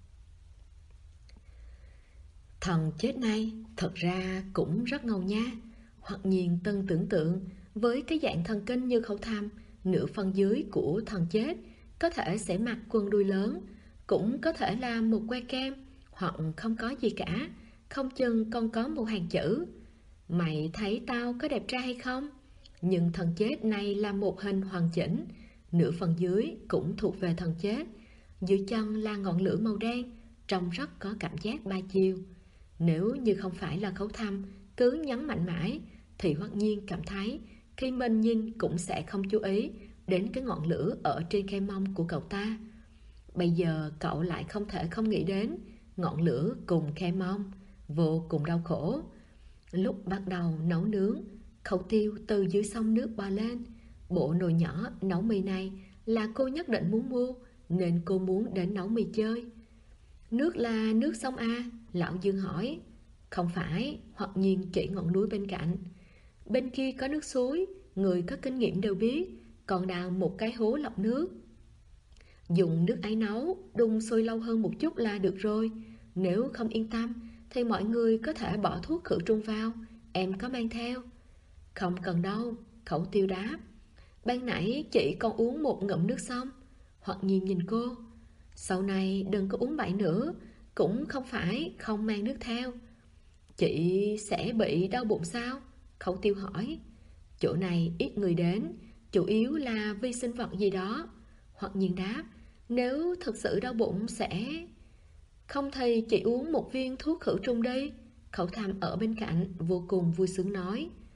Thần chết này thật ra cũng rất ngầu nha. Hoặc nhiên từng tưởng tượng với cái dạng thần kinh như Khẩu Thăm, nửa phần dưới của thần chết có thể sẽ mặc quần đùi lớn, cũng có thể là một que kem, hoặc không có gì cả, không chừng còn có một hàng chữ. Mày thấy tao có đẹp trai hay không? Nhưng thần chết này là một hình hoàn chỉnh, nửa phần dưới cũng thuộc về thần chết. Dưới chân là ngọn lửa màu đen, trông rất có cảm giác ba chiều. Nếu như không phải là Khẩu Thăm cứ nhấn mạnh mãi, thì Hoặc nhiên cảm thấy khi mình nhìn cũng sẽ không chú ý đến cái ngọn lửa ở trên khe mông của cậu ta. Bây giờ cậu lại không thể không nghĩ đến ngọn lửa cùng khe mông, vô cùng đau khổ. Lúc bắt đầu nấu nướng, Khẩu Tiêu từ dưới sông nước bò lên. Bộ nồi nhỏ nấu mì này là cô nhất định muốn mua, nên cô muốn đến nấu mì chơi. Nước là nước sông A? Lão Dương hỏi. Không phải, Hoặc nhiên chỉ ngọn núi bên cạnh. Bên kia có nước suối, người có kinh nghiệm đều biết, còn đào một cái hố lọc nước. Dùng nước ấy nấu, đun sôi lâu hơn một chút là được rồi. Nếu không yên tâm thì mọi người có thể bỏ thuốc khử trùng vào, em có mang theo. Không cần đâu, Khẩu Tiêu đáp. Ban nãy chị còn uống một ngụm nước xong. Hoặc nhiên nhìn cô. Sau này đừng có uống bậy nữa, cũng không phải không mang nước theo. Chị sẽ bị đau bụng sao? Khẩu Tiêu hỏi. Chỗ này ít người đến, chủ yếu là vi sinh vật gì đó. Hoặc nhiên đáp. Nếu thực sự đau bụng sẽ... Không thì chị uống một viên thuốc khử trùng đi, Khẩu Thăm ở bên cạnh vô cùng vui sướng nói.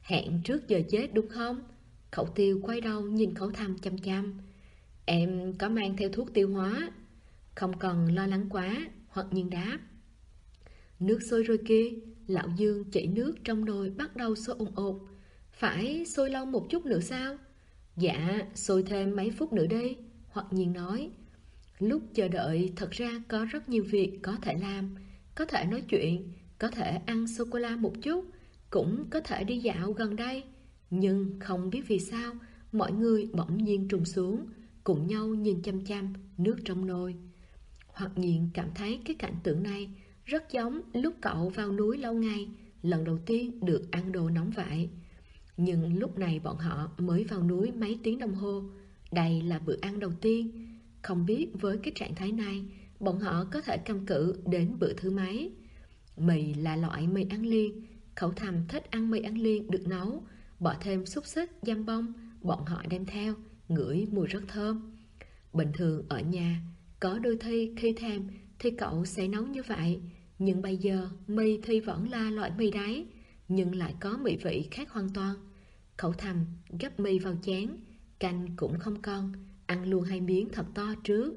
Hẹn trước giờ chết đúng không? Khẩu Tiêu quay đầu nhìn Khẩu Thầm chăm chăm. Em có mang theo thuốc tiêu hóa. Không cần lo lắng quá, Hoặc Nhiên đáp. Nước sôi rồi kia. Lão Dương chỉ nước trong nồi bắt đầu sôi ồn ồn. Phải sôi lâu một chút nữa sao? Dạ, sôi thêm mấy phút nữa đi, Hoặc Nhiên nói. Lúc chờ đợi thật ra có rất nhiều việc có thể làm. Có thể nói chuyện, có thể ăn sô-cô-la một chút, cũng có thể đi dạo gần đây. Nhưng không biết vì sao, mọi người bỗng nhiên trùng xuống, cùng nhau nhìn chăm chăm nước trong nồi. Hoặc Nhiên cảm thấy cái cảnh tượng này rất giống lúc cậu vào núi lâu ngày, lần đầu tiên được ăn đồ nóng vậy. Nhưng lúc này bọn họ mới vào núi mấy tiếng đồng hồ. Đây là bữa ăn đầu tiên. Không biết với cái trạng thái này, bọn họ có thể cầm cự đến bữa thứ mấy. Mì là loại mì ăn liền. Khẩu Thầm thích ăn mì ăn liền được nấu, bỏ thêm xúc xích, giam bông, bọn họ đem theo, ngửi mùi rất thơm. Bình thường ở nhà, có đôi khi thèm thì cậu sẽ nấu như vậy. Nhưng bây giờ mì thì vẫn là loại mì đấy, nhưng lại có mỹ vị khác hoàn toàn. Khẩu Thầm gắp mì vào chén, canh cũng không còn, ăn luôn 2 miếng thật to trước.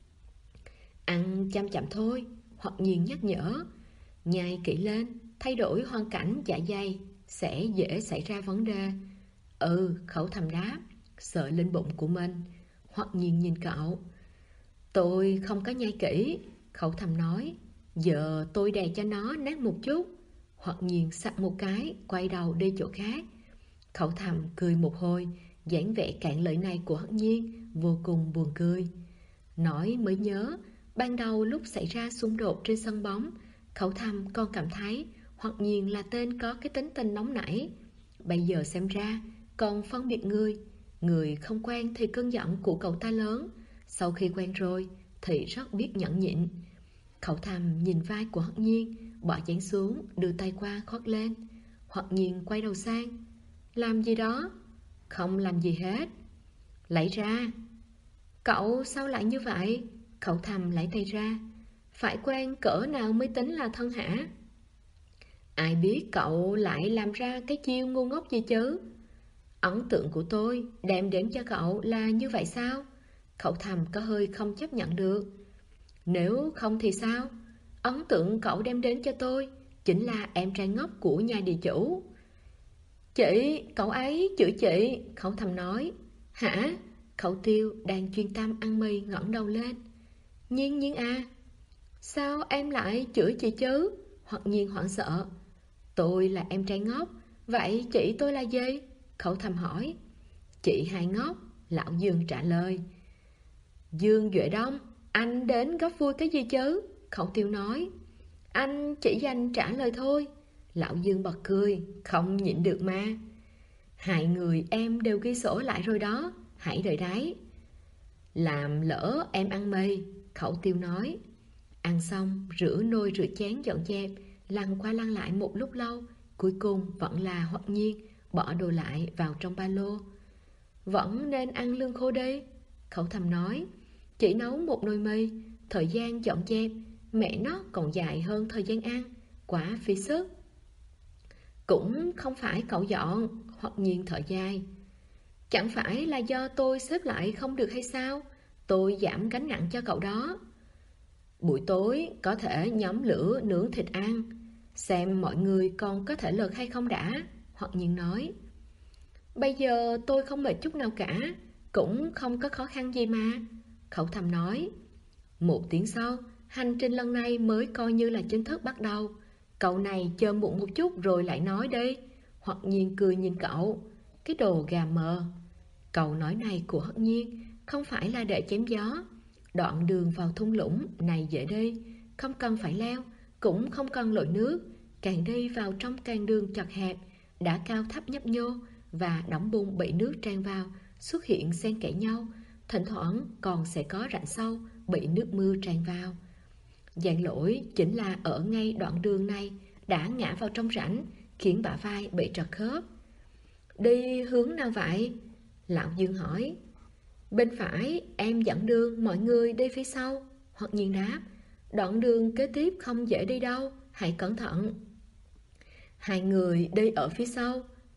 Ăn chậm chậm thôi, Hoặc Nhiên nhắc nhở. Nhai kỹ lên, thay đổi hoàn cảnh dạ dày sẽ dễ xảy ra vấn đề. Khẩu Thầm đáp, sợ lên bụng của mình. Hoặc Nhiên nhìn cậu. Tôi không có nhai kỹ, Khẩu Thầm nói. Giờ tôi đè cho nó nát một chút. Hoặc Nhiên sặc một cái, quay đầu đi chỗ khác. Khẩu Thầm cười một hồi, dáng vẻ cạn lời này của Hoặc Nhiên vô cùng buồn cười. Nói mới nhớ, ban đầu lúc xảy ra xung đột trên sân bóng, Khẩu Thầm còn cảm thấy Hoặc Nhiên là tên có cái tính tình nóng nảy. Bây giờ xem ra còn phân biệt người. Người không quen thì cơn giận của cậu ta lớn, sau khi quen rồi thì rất biết nhẫn nhịn. Khẩu Thầm nhìn vai của Hoặc Nhiên, bỏ chén xuống, đưa tay qua khoác lên. Hoặc Nhiên quay đầu sang. Làm gì đó? Không làm gì hết. Lấy ra. Cậu sao lại như vậy? Khẩu Thầm lấy tay ra. Phải quen cỡ nào mới tính là thân hả? Ai biết cậu lại làm ra cái chiêu ngu ngốc gì chứ? Ấn tượng của tôi đem đến cho cậu là như vậy sao? Khẩu Thầm có hơi không chấp nhận được. Nếu không thì sao? Ấn tượng cậu đem đến cho tôi chính là em trai ngốc của nhà địa chủ. Chị, cậu ấy chửi chị, Khẩu Thầm nói. Hả? Khẩu Tiêu đang chuyên tâm ăn mì ngẩng đầu lên. Nhiên à, sao em lại chửi chị chứ? Hoặc Nhiên hoảng sợ. Tôi là em trai ngốc, vậy chị tôi là gì? Khẩu Thầm hỏi. Chị hai ngốc, Lão Dương trả lời. Dương Duệ Đông, anh đến góp vui cái gì chứ? Khẩu Tiêu nói. Anh chỉ dành trả lời thôi. Lão Dương bật cười, không nhịn được mà. Hai người em đều ghi sổ lại rồi đó, hãy đợi đấy. Làm lỡ em ăn mì, Khẩu Tiêu nói. Ăn xong, rửa nồi rửa chén dọn dẹp, lăn qua lăn lại một lúc lâu, cuối cùng vẫn là Hoặc Nhiên bỏ đồ lại vào trong ba lô. Vẫn nên ăn lương khô đi, Khẩu Thầm nói. Chỉ nấu một nồi mì, thời gian dọn dẹp mẹ nó còn dài hơn thời gian ăn, quá phí sức. Cũng không phải cậu dọn, Hoặc Nhiên thở dài. Chẳng phải là do tôi xếp lại không được hay sao? Tôi giảm gánh nặng cho cậu đó. Buổi tối có thể nhóm lửa nướng thịt ăn, xem mọi người còn có thể lực hay không đã, Hoặc Nhiên nói. Bây giờ tôi không mệt chút nào cả, cũng không có khó khăn gì mà, Khẩu Thầm nói. 1 tiếng sau, hành trình lần này mới coi như là chính thức bắt đầu. Cậu này chờ muộn một chút rồi lại nói đi, Hoặc Nhiên cười nhìn cậu. Cái đồ gà mờ. Câu nói này của Hoặc Nhiên không phải là để chém gió. Đoạn đường vào thung lũng này dễ đi, không cần phải leo, cũng không cần lội nước. Càng đi vào trong càng đường chật hẹp, đã cao thấp nhấp nhô, và đóng bùn bị nước tràn vào xuất hiện xen kẽ nhau. Thỉnh thoảng còn sẽ có rãnh sâu bị nước mưa tràn vào. Dạng lỗi chính là ở ngay đoạn đường này đã ngã vào trong rãnh, khiến bả vai bị trật khớp. Đi hướng nào vậy? Lão Dương hỏi. Bên phải, em dẫn đường, mọi người đi phía sau, Hoặc Nhiên đáp. Đoạn đường kế tiếp không dễ đi đâu, hãy cẩn thận. Hai người đi ở phía sau,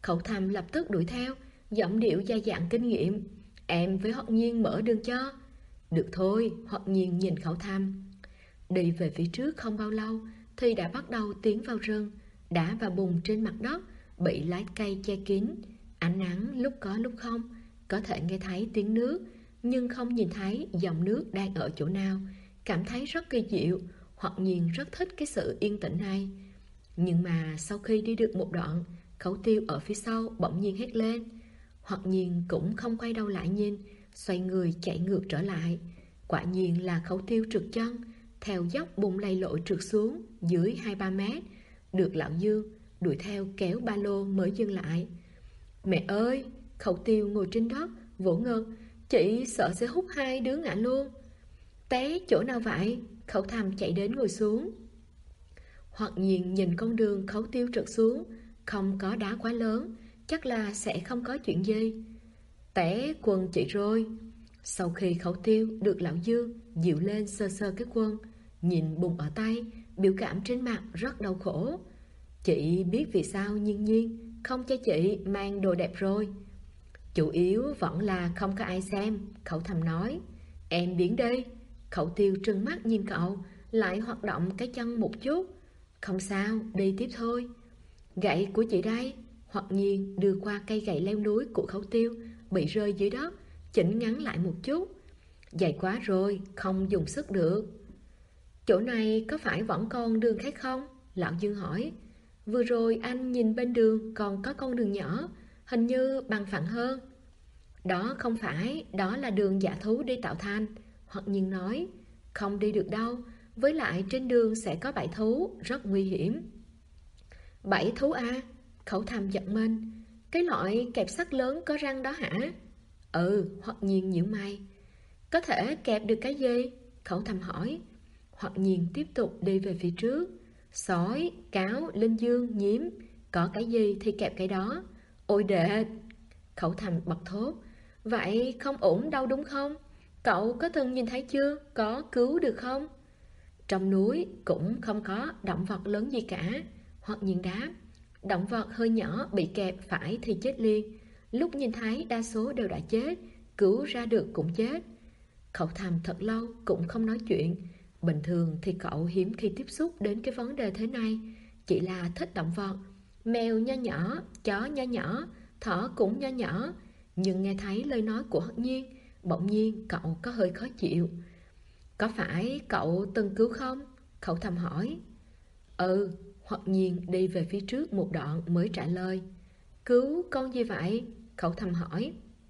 Khẩu Thầm lập tức đuổi theo, giọng điệu dai dẳng kinh nghiệm. Em với Hoắc Nhiên mở đường cho. Được thôi, Hoắc Nhiên nhìn Khẩu Thầm. Đi về phía trước không bao lâu thì đã bắt đầu tiến vào rừng. Đá và bùn trên mặt đất bị lá cây che kín. Ánh nắng lúc có lúc không. Có thể nghe thấy tiếng nước, nhưng không nhìn thấy dòng nước đang ở chỗ nào. Cảm thấy rất kỳ diệu. Hoắc Nhiên rất thích cái sự yên tĩnh này. Nhưng mà sau khi đi được một đoạn, Khẩu Tiêu ở phía sau bỗng nhiên hét lên. Hoắc Nhiên cũng không quay đầu lại nhìn, xoay người chạy ngược trở lại. Quả nhiên là Khẩu Tiêu trượt chân, theo dốc bùn lầy lội trượt xuống dưới 2-3 mét. Được Lão Dương đuổi theo kéo ba lô mới dừng lại. Mẹ ơi! Khẩu Tiêu ngồi trên đất vỗ ngực. Chị sợ sẽ hút hai đứa ngã luôn. Té chỗ nào vậy? Khẩu Thầm chạy đến ngồi xuống. Hoắc Nhiên nhìn con đường Khẩu Tiêu trượt xuống, không có đá quá lớn, chắc là sẽ không có chuyện gì. Té quần chị rồi. Sau khi Khẩu Tiêu được Lão Dương dịu lên sơ sơ cái quần, nhìn bùn ở tay, biểu cảm trên mặt rất đau khổ. Chị biết vì sao Nhiên Nhiên không cho chị mang đồ đẹp rồi. Chủ yếu vẫn là không có ai xem. Khẩu Thầm nói. Em biến đi. Khẩu Tiêu trừng mắt nhìn cậu, lại hoạt động cái chân một chút. Không sao, đi tiếp thôi. Gậy của chị đây. Hoắc Nhiên đưa qua cây gậy leo núi của Khẩu Tiêu bị rơi dưới đất, chỉnh ngắn lại một chút. Dày quá rồi, không dùng sức được. Chỗ này có phải vẫn còn đường khác không? Lão Dương hỏi. Vừa rồi anh nhìn bên đường còn có con đường nhỏ, hình như bằng phẳng hơn. Đó không phải, đó là đường dã thú đi tạo thành. Hoắc Nhiên nói. Không đi được đâu, với lại trên đường sẽ có bẫy thú, rất nguy hiểm. Bẫy thú à? Khẩu Thầm giật mình. Cái loại kẹp sắt lớn có răng đó hả? Ừ, Hoắc Nhiên nhíu mày. Có thể kẹp được cái gì? Khẩu Thầm hỏi. Hoắc Nhiên tiếp tục đi về phía trước. Sói, cáo, linh dương, nhím, có cái gì thì kẹp cái đó. Ôi đệ! Khẩu Thầm bật thốt. Vậy không ổn đâu đúng không? Cậu có từng nhìn thấy chưa? Có cứu được không? Trong núi cũng không có động vật lớn gì cả. Hoắc Nhiên đáp. Động vật hơi nhỏ bị kẹp phải thì chết liền. Lúc nhìn thấy đa số đều đã chết, cứu ra được cũng chết. Khẩu Thầm thật lâu cũng không nói chuyện. Bình thường thì cậu hiếm khi tiếp xúc đến cái vấn đề thế này. Chỉ là thích động vật. Mèo nho nhỏ, chó nho nhỏ, thỏ cũng nho nhỏ. Nhưng nghe thấy lời nói của Hoắc Nhiên, bỗng nhiên cậu có hơi khó chịu. Có phải cậu từng cứu không? Khẩu Thầm hỏi. Ừ. Hoắc Nhiên đi về phía trước một đoạn mới trả lời. Cứu con gì vậy? Khẩu Thầm hỏi.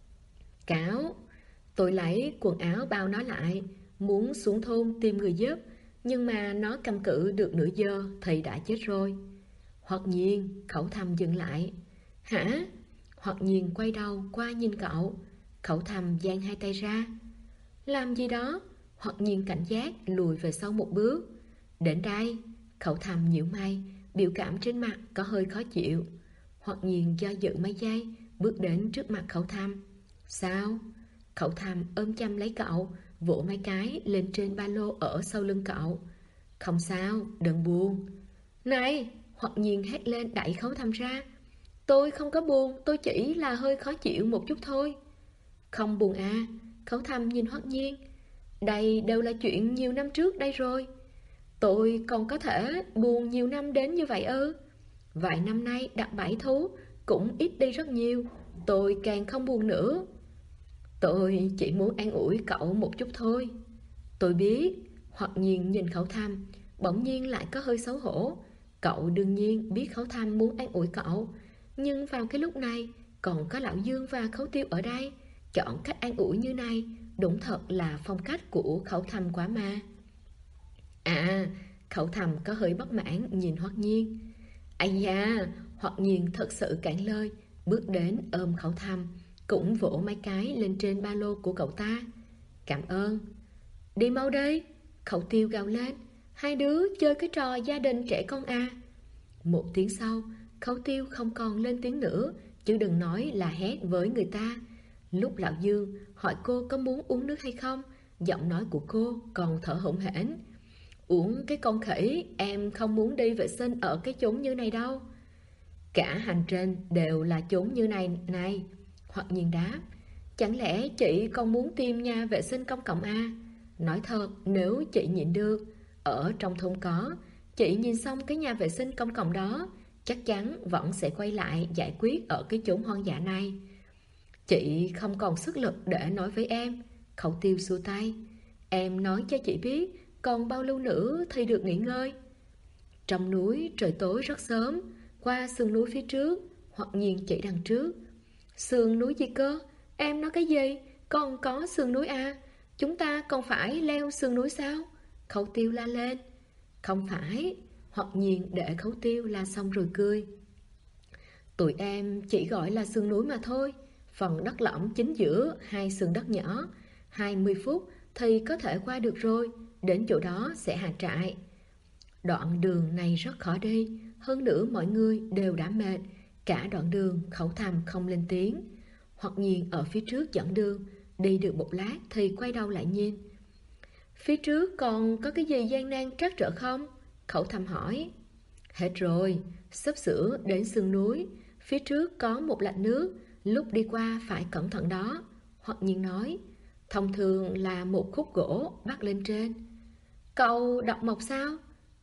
Cáo. Tôi lấy quần áo bao nó lại, muốn xuống thôn tìm người giúp, nhưng mà nó cầm cự được nửa giờ thì đã chết rồi. Hoắc Nhiên. Khẩu Thầm dừng lại. Hả? Hoắc Nhiên quay đầu qua nhìn cậu. Khẩu Thầm dang hai tay ra. Làm gì đó? Hoắc Nhiên cảnh giác lùi về sau một bước. Đến đây. Khẩu Thầm nhíu mày, biểu cảm trên mặt có hơi khó chịu. Hoắc Nhiên do dự mấy giây, bước đến trước mặt Khẩu Thầm. Sao? Khẩu Thầm ôm chăm lấy cậu, vỗ mấy cái lên trên ba lô ở sau lưng cậu. Không sao, đừng buồn. Này! Hoắc Nhiên hét lên đẩy Khẩu Thầm ra. Tôi không có buồn, tôi chỉ là hơi khó chịu một chút thôi. Không buồn à? Khẩu Thầm nhìn Hoắc Nhiên. Đây đều là chuyện nhiều năm trước đây rồi. Tôi còn có thể buồn nhiều năm đến như vậy ư? Vài năm nay đặt bẫy thú cũng ít đi rất nhiều. Tôi càng không buồn nữa. Tôi chỉ muốn an ủi cậu một chút thôi. Tôi biết. Hoắc Nhiên nhìn Khẩu Thầm, bỗng nhiên lại có hơi xấu hổ. Cậu đương nhiên biết Khẩu Thầm muốn an ủi cậu, nhưng vào cái lúc này còn có Lão Dương và Khẩu Tiêu ở đây, chọn cách an ủi như này đúng thật là phong cách của Khẩu Thầm quá mà. À, Khẩu Thầm có hơi bất mãn nhìn Hoắc Nhiên. Ây da! Hoắc Nhiên thật sự cạn lời, bước đến ôm Khẩu Thầm, cũng vỗ mấy cái lên trên ba lô của cậu ta. Cảm ơn. Đi mau đi! Khẩu Tiêu gào lên. Hai đứa chơi cái trò gia đình trẻ con à? Một tiếng sau, Khẩu Tiêu không còn lên tiếng nữa, chứ đừng nói là hét với người ta. Lúc Lão Dương hỏi cô có muốn uống nước hay không, giọng nói của cô còn thở hổn hển. Uống cái con khỉ, em không muốn đi vệ sinh ở cái chốn như này đâu. Cả hành trên đều là chốn như này này. Hoặc nhiên đáp, chẳng lẽ chị còn muốn tìm nhà vệ sinh công cộng à? Nói thật, nếu chị nhịn được, ở trong thôn có, chị nhìn xong cái nhà vệ sinh công cộng đó, chắc chắn vẫn sẽ quay lại giải quyết ở cái chốn hoang dã này. Chị không còn sức lực để nói với em. Khẩu Tiêu xua tay. Em nói cho chị biết, còn bao lâu nữa thì được nghỉ ngơi? Trong núi trời tối rất sớm, qua sườn núi phía trước, Hoặc nhiên chỉ đằng trước. Sườn núi gì cơ? Em nói cái gì? Còn có sườn núi à? Chúng ta còn phải leo sườn núi sao? Khẩu Tiêu la lên. Không phải. Hoặc nhiên để Khẩu Tiêu la xong rồi cười. Tụi em chỉ gọi là sườn núi mà thôi. Phần đất lõm chính giữa hai sườn đất nhỏ, 20 phút thì có thể qua được rồi. Đến chỗ đó sẽ hạ trại. Đoạn đường này rất khó đi, hơn nữa mọi người đều đã mệt. Cả đoạn đường Khẩu Thầm không lên tiếng. Hoặc nhiên ở phía trước dẫn đường, đi được một lát thì quay đầu lại nhìn. Phía trước còn có cái gì gian nan trắc trở không? Khẩu Thầm hỏi. Hết rồi, xấp xửa đến sườn núi. Phía trước có một lạch nước, lúc đi qua phải cẩn thận đó. Hoặc nhiên nói, thông thường là một khúc gỗ bắt lên trên. Cậu đọc mộc sao?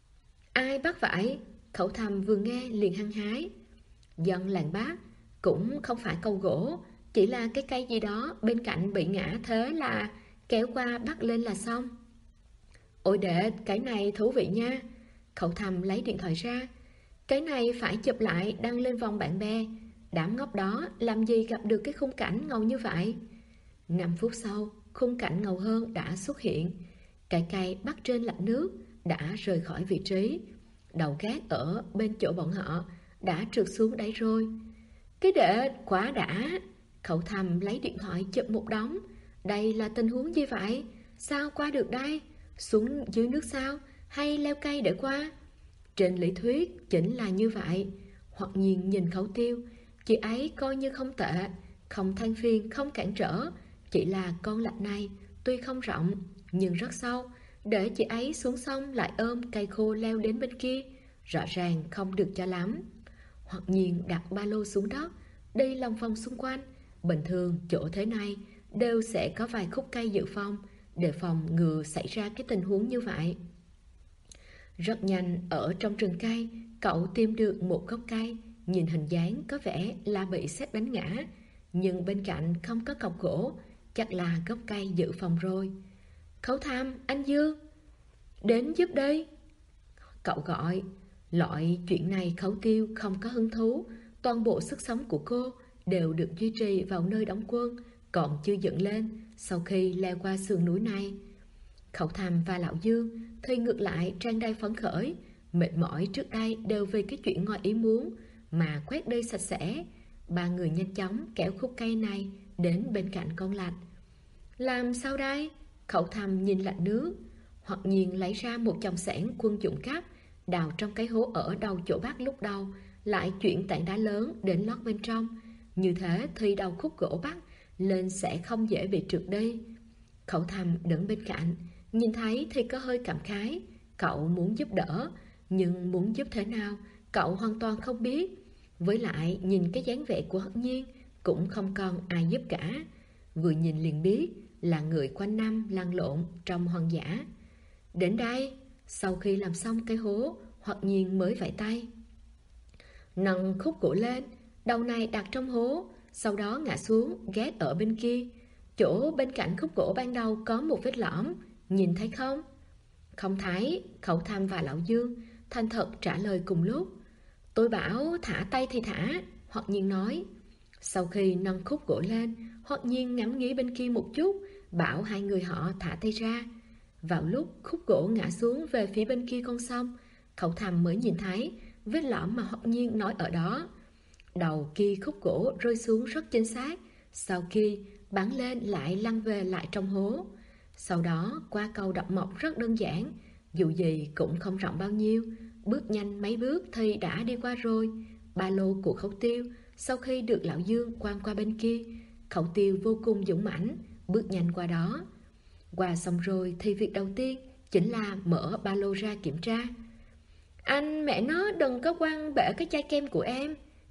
Ai bắt vậy? Khẩu Thầm vừa nghe liền hăng hái. Dân làng Bác, cũng không phải câu gỗ, chỉ là cái cây gì đó bên cạnh bị ngã, thế là kéo qua bắt lên là xong. Ôi đệ, cái này thú vị nha. Khẩu Thầm lấy điện thoại ra. Cái này phải chụp lại đăng lên vòng bạn bè. Đám ngốc đó làm gì gặp được cái khung cảnh ngầu như vậy? 5 phút sau, khung cảnh ngầu hơn đã xuất hiện. Cái cây bắt trên lạch nước đã rời khỏi vị trí. Đầu gác ở bên chỗ bọn họ đã trượt xuống đáy rồi. Cái đệ quá đã. Khẩu Thầm lấy điện thoại chụp một đống. Đây là tình huống gì vậy? Sao qua được đây? Xuống dưới nước sao? Hay leo cây để qua? Trên lý thuyết chính là như vậy. Hoặc nhiên nhìn Khẩu Tiêu, chị ấy coi như không tệ, không than phiền, không cản trở. Chỉ là con lạch này tuy không rộng nhưng rất sâu, để chị ấy xuống sông lại ôm cây khô leo đến bên kia, rõ ràng không được cho lắm. Hoặc nhiên đặt ba lô xuống đất, đi lòng vòng xung quanh. Bình thường chỗ thế này đều sẽ có vài khúc cây dự phòng, để phòng ngừa xảy ra cái tình huống như vậy. Rất nhanh ở trong rừng cây, cậu tìm được một gốc cây, nhìn hình dáng có vẻ là bị sét đánh ngã, nhưng bên cạnh không có cọc gỗ, chắc là gốc cây dự phòng rồi. Khẩu Thầm, anh Dương, đến giúp đi. Cậu gọi. Loại chuyện này Khẩu Tiêu không có hứng thú. Toàn bộ sức sống của cô đều được duy trì vào nơi đóng quân còn chưa dựng lên sau khi leo qua sườn núi này. Khẩu Thầm và Lão Dương thì ngược lại tràn đầy phấn khởi. Mệt mỏi trước đây đều vì cái chuyện ngoài ý muốn mà quét đi sạch sẽ. Ba người nhanh chóng kéo khúc cây này đến bên cạnh con lạch. Làm sao đây? Khẩu Thầm nhìn lạch nước. Hoặc nhiên lấy ra một chồng sẻn quân dụng cáp, đào trong cái hố ở đầu chỗ bác lúc đầu, lại chuyển tảng đá lớn đến lót bên trong. Như thế thì đầu khúc gỗ bắt lên sẽ không dễ bị trượt đi. Khẩu Thầm đứng bên cạnh, nhìn thấy thì có hơi cảm khái. Cậu muốn giúp đỡ, nhưng muốn giúp thế nào cậu hoàn toàn không biết. Với lại nhìn cái dáng vẻ của Hân Nhiên cũng không còn ai giúp cả. Vừa nhìn liền biết là người quanh năm lăn lộn trong hoang dã. Đến đây, sau khi làm xong cái hố, Hoặc nhiên mới vẫy tay. Nâng khúc gỗ lên, đầu này đặt trong hố, sau đó ngã xuống gác ở bên kia. Chỗ bên cạnh khúc gỗ ban đầu có một vết lõm, nhìn thấy không? Không thấy. Khẩu Thầm và Lão Dương thành thật trả lời cùng lúc. Tôi bảo thả tay thì thả, Hoặc nhiên nói. Sau khi nâng khúc gỗ lên, Hoặc nhiên ngắm nghía bên kia một chút, bảo hai người họ thả tay ra. Vào lúc khúc gỗ ngã xuống về phía bên kia con sông, Khẩu Thầm mới nhìn thấy vết lõm mà Hoặc nhiên nói ở đó. Đầu kia khúc gỗ rơi xuống rất chính xác, sau khi bắn lên lại lăn về lại trong hố. Sau đó qua cầu đập mộc rất đơn giản, dù gì cũng không rộng bao nhiêu. Bước nhanh mấy bước thì đã đi qua rồi. Ba lô của Khẩu Tiêu sau khi được Lão Dương quăng qua bên kia, Khẩu Tiêu vô cùng dũng mãnh, bước nhanh qua đó. Qua xong rồi thì việc đầu tiên chính là mở ba lô ra kiểm tra. Anh mẹ nó đừng có quăng bể cái chai kem của em.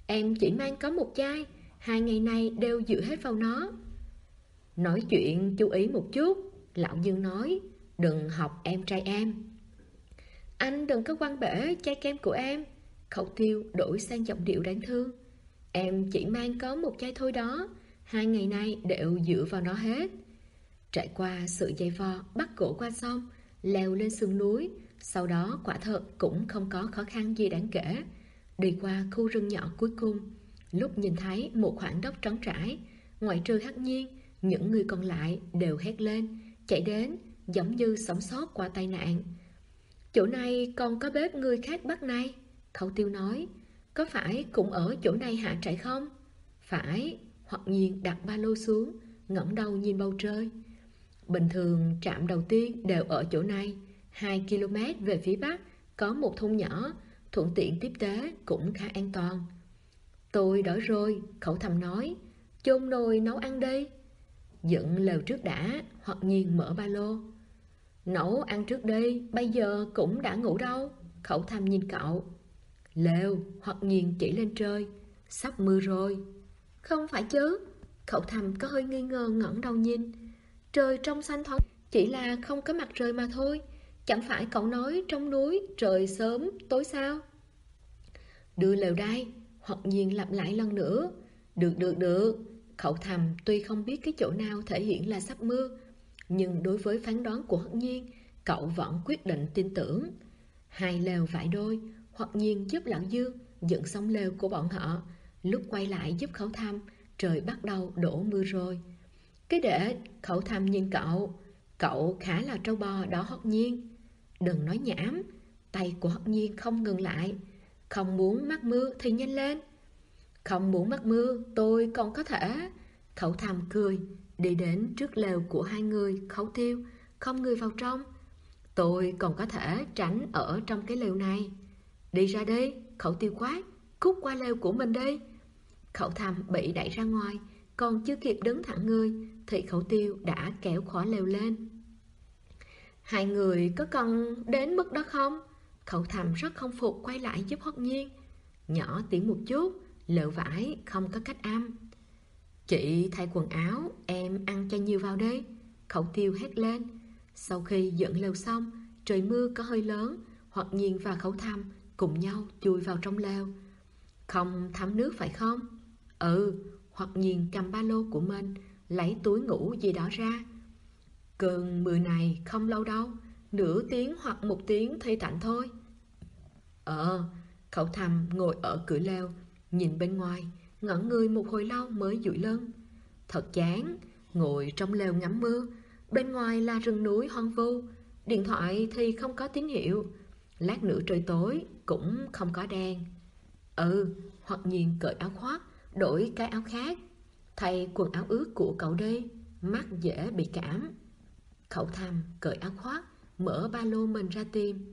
Em chỉ mang có một chai, 2 ngày nay đều dựa hết vào nó. Nói chuyện chú ý một chút, lão Dương nói, đừng học em trai em. Anh đừng có quăng bể chai kem của em. Khẩu Tiêu đổi sang giọng điệu đáng thương. Em chỉ mang có một chai thôi đó, 2 ngày nay đều dựa vào nó hết. Trải qua sự dày vò bắt cổ qua sông, leo lên sườn núi, sau đó quả thật cũng không có khó khăn gì đáng kể. Đi qua khu rừng nhỏ cuối cùng, lúc nhìn thấy một khoảng đất trống trải, ngoại trừ Hắc Nhiên, những người còn lại đều hét lên, chạy đến, giống như sống sót qua tai nạn. Chỗ này còn có bếp người khác bắt này. Khẩu Tiêu nói, có phải cũng ở chỗ này hạ trại không? Phải. Hoặc Nhiên đặt ba lô xuống, ngẩng đầu nhìn bầu trời. Bình thường trạm đầu tiên đều ở chỗ này, 2 km về phía bắc có một thôn nhỏ, thuận tiện tiếp tế cũng khá an toàn. Tôi đói rồi, Khẩu Thầm nói, chôn nồi nấu ăn đi. Dựng lều trước đã, Hoặc Nhiên mở ba lô. Nấu ăn trước đi, bây giờ cũng đã ngủ đâu. Khẩu Thầm nhìn cậu. Lều, Hoặc Nhiên chỉ lên trời, sắp mưa rồi. Không phải chứ. Khẩu Thầm có hơi nghi ngờ ngẩng đầu nhìn. Trời trong xanh thoáng, chỉ là không có mặt trời mà thôi. Chẳng phải cậu nói trong núi trời sớm tối sao? Đưa lều đây, Hoặc Nhiên lặp lại lần nữa. Được. Khẩu Thầm tuy không biết cái chỗ nào thể hiện là sắp mưa, nhưng đối với phán đoán của Hoặc Nhiên, cậu vẫn quyết định tin tưởng. 2 lều vải đôi, Hoặc Nhiên giúp lão Dương dựng xong lều của bọn họ. Lúc quay lại giúp Khẩu Thầm, trời bắt đầu đổ mưa rồi. Cái để, Khẩu Thầm nhìn cậu. Cậu khá là trâu bò đó Hoặc Nhiên. Đừng nói nhảm. Tay của Hoặc Nhiên không ngừng lại. Không muốn mắc mưa thì nhanh lên. Không muốn mắc mưa tôi còn có thể. Khẩu Thầm cười, đi đến trước lều của 2 người. Khẩu Tiêu không người vào trong. Tôi còn có thể tránh ở trong cái lều này. Đi ra đi, Khẩu Tiêu quát, cút qua lều của mình đi. Khẩu Thầm bị đẩy ra ngoài, còn chưa kịp đứng thẳng người thì Khẩu Tiêu đã kéo khóa lều lên. 2 người có cần đến mức đó không? Khẩu Thầm rất không phục quay lại giúp Hoặc Nhiên. Nhỏ tiếng một chút, lều vải không có cách âm. Chị thay quần áo, em ăn cho nhiều vào đi. Khẩu Tiêu hét lên. Sau khi dựng lều xong, trời mưa có hơi lớn, Hoặc Nhiên và Khẩu Thầm cùng nhau chui vào trong lều. Không thấm nước phải không? Hoặc Nhiên cầm ba lô của mình, lấy túi ngủ gì đó ra. Cơn mưa này không lâu đâu, nửa tiếng hoặc 1 tiếng thì tạnh thôi. Khẩu Thầm ngồi ở cửa lều, nhìn bên ngoài, ngẩn người một hồi lâu mới duỗi lưng. Thật chán, ngồi trong lều ngắm mưa. Bên ngoài là rừng núi hoang vu, điện thoại thì không có tín hiệu. Lát nữa trời tối cũng không có đèn. Hoặc Nhiên cởi áo khoác, đổi cái áo khác, thay quần áo ướt của cậu đi, mắt dễ bị cảm. Khẩu Thầm cởi áo khoác, mở ba lô mình ra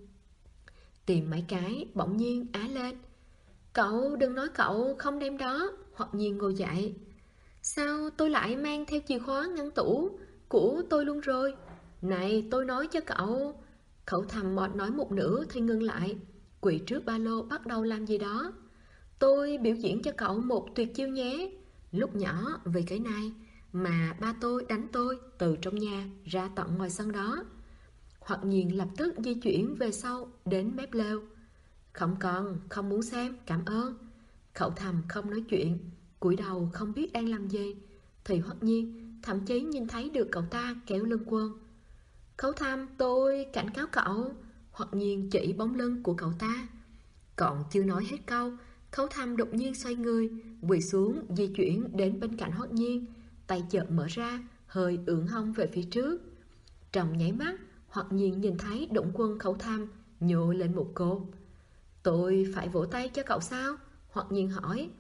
tìm mấy cái, bỗng nhiên á lên. Cậu đừng nói cậu không đem đó. Hoặc Nhiên ngồi dậy. Sao tôi lại mang theo chìa khóa ngăn tủ của tôi luôn rồi? Này tôi nói cho cậu. Khẩu Thầm mọt nói một nửa thì ngưng lại, quỳ trước ba lô bắt đầu làm gì đó. Tôi biểu diễn cho cậu một tuyệt chiêu nhé. Lúc nhỏ vì cái này mà ba tôi đánh tôi từ trong nhà ra tận ngoài sân đó. Hoặc Nhiên lập tức di chuyển về sau đến mép lều. Không cần, không muốn xem, cảm ơn. Khẩu Thầm không nói chuyện, cúi đầu không biết đang làm gì. Thì Hoặc Nhiên thậm chí nhìn thấy được cậu ta kéo lưng Quân. Khẩu Thầm, tôi cảnh cáo cậu. Hoặc Nhiên chỉ bóng lưng của cậu ta. Còn chưa nói hết câu, Khẩu Thầm đột nhiên xoay người, quỳ xuống di chuyển đến bên cạnh Hoặc Nhiên, tay chợt mở ra, hơi ưỡn hông về phía trước. Trong nháy mắt, Hoặc Nhiên nhìn thấy đụng Quân Khẩu Thầm nhô lên một cột. Tôi phải vỗ tay cho cậu sao? Hoặc Nhiên hỏi.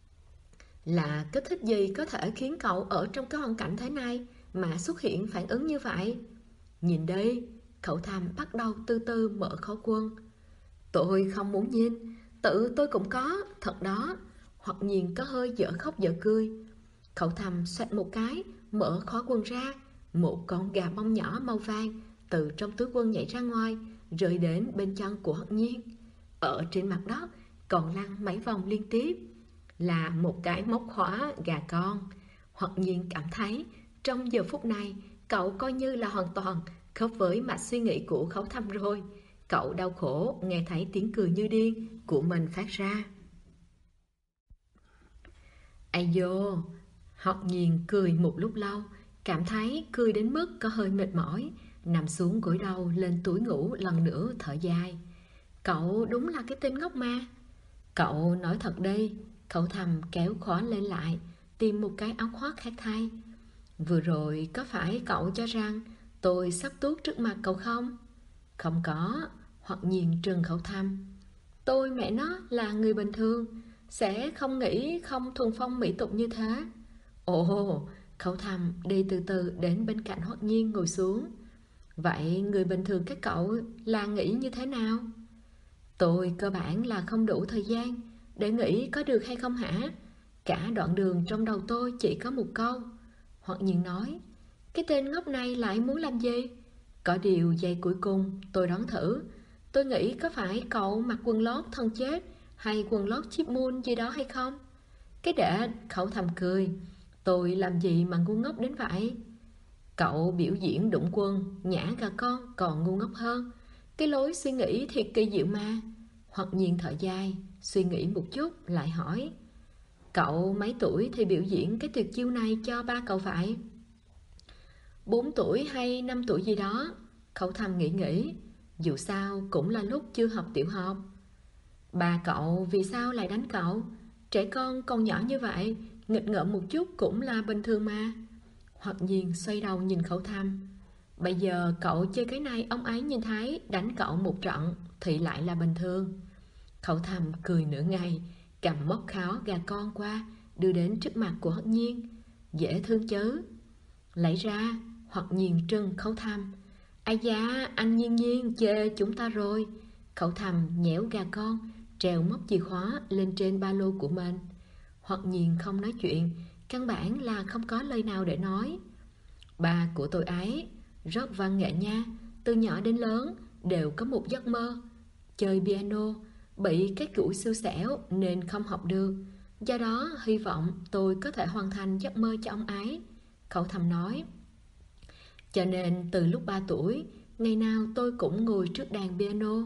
Là kích thích gì có thể khiến cậu ở trong cái hoàn cảnh thế này mà xuất hiện phản ứng như vậy? Nhìn đi. Khẩu Thầm bắt đầu từ từ mở khóa Quân. Tôi không muốn nhìn, tự tôi cũng có, thật đó. Hoặc Nhiên có hơi dở khóc dở cười. Khẩu Thầm xoẹt một cái, mở khóa Quân ra. Một con gà bông nhỏ màu vàng từ trong túi Quân nhảy ra ngoài, rơi đến bên chân của Hoặc Nhiên. Ở trên mặt đất còn lăn mấy vòng liên tiếp. là một cái móc khóa gà con. Hoặc nhiên cảm thấy trong giờ phút này cậu coi như là hoàn toàn khớp với mạch suy nghĩ của Khấu Thăm rồi. Cậu đau khổ nghe thấy tiếng cười như điên của mình phát ra. Ây dô! Hoặc nhiên cười một lúc lâu, cảm thấy cười đến mức có hơi mệt mỏi, nằm xuống gối đầu lên túi ngủ lần nữa thở dài. Cậu đúng là cái tên ngốc mà. Cậu nói thật đi. Khấu Thăm kéo khóa lên lại, tìm một cái áo khoác khác thay. Vừa rồi có phải cậu cho rằng tôi sắp tuốt trước mặt cậu không? Không có. Hoặc nhiên trừng Khấu Thăm. Tôi mẹ nó là người bình thường, sẽ không nghĩ không thuần phong mỹ tục như thế. Ồ! Khấu Thăm đi từ từ đến bên cạnh Hoặc nhiên ngồi xuống. Vậy người bình thường các cậu là nghĩ như thế nào? Tôi cơ bản là không đủ thời gian để nghĩ có được hay không hả? Cả đoạn đường trong đầu tôi chỉ có một câu. Hoặc nhiên nói, cái tên ngốc này lại muốn làm gì? Có điều giây cuối cùng tôi đoán thử. Tôi nghĩ có phải cậu mặc quần lót thân chết hay quần lót chip moon gì đó hay không? Cái đệ! Khấu Thăm cười. Tôi làm gì mà ngu ngốc đến vậy? Cậu biểu diễn đụng quân, nhả gà con còn ngu ngốc hơn. Cái lối suy nghĩ thiệt kỳ diệu mà. Hoặc nhiên thở dài, suy nghĩ một chút lại hỏi, cậu mấy tuổi thì biểu diễn cái tuyệt chiêu này cho ba cậu vậy? 4 tuổi hay 5 tuổi gì đó. Khấu Thăm nghĩ, dù sao cũng là lúc chưa học tiểu học. Ba cậu vì sao lại đánh cậu? Trẻ con còn nhỏ như vậy, nghịch ngợm một chút cũng là bình thường mà. Hoặc nhiên xoay đầu nhìn Khấu Thăm. Bây giờ cậu chơi cái này ông ấy nhìn thấy đánh cậu một trận thì lại là bình thường. Khấu Thăm cười nửa ngày, cầm móc kháo gà con qua, đưa đến trước mặt của Hoặc nhiên. Dễ thương chứ? Lấy ra. Hoặc nhiên trừng Khấu Thăm. Ai da, anh Nhiên Nhiên chê chúng ta rồi. Khấu Thăm nhéo gà con, trèo móc chìa khóa lên trên ba lô của mình. Hoặc nhiên không nói chuyện, căn bản là không có lời nào để nói. Ba của tôi ấy rất văn nghệ nha, từ nhỏ đến lớn đều có một giấc mơ chơi piano, bị cái củi xui xẻo nên không học được. Do đó hy vọng tôi có thể hoàn thành giấc mơ cho ông ấy. Khấu Thăm nói. Cho nên từ lúc 3 tuổi, ngày nào tôi cũng ngồi trước đàn piano.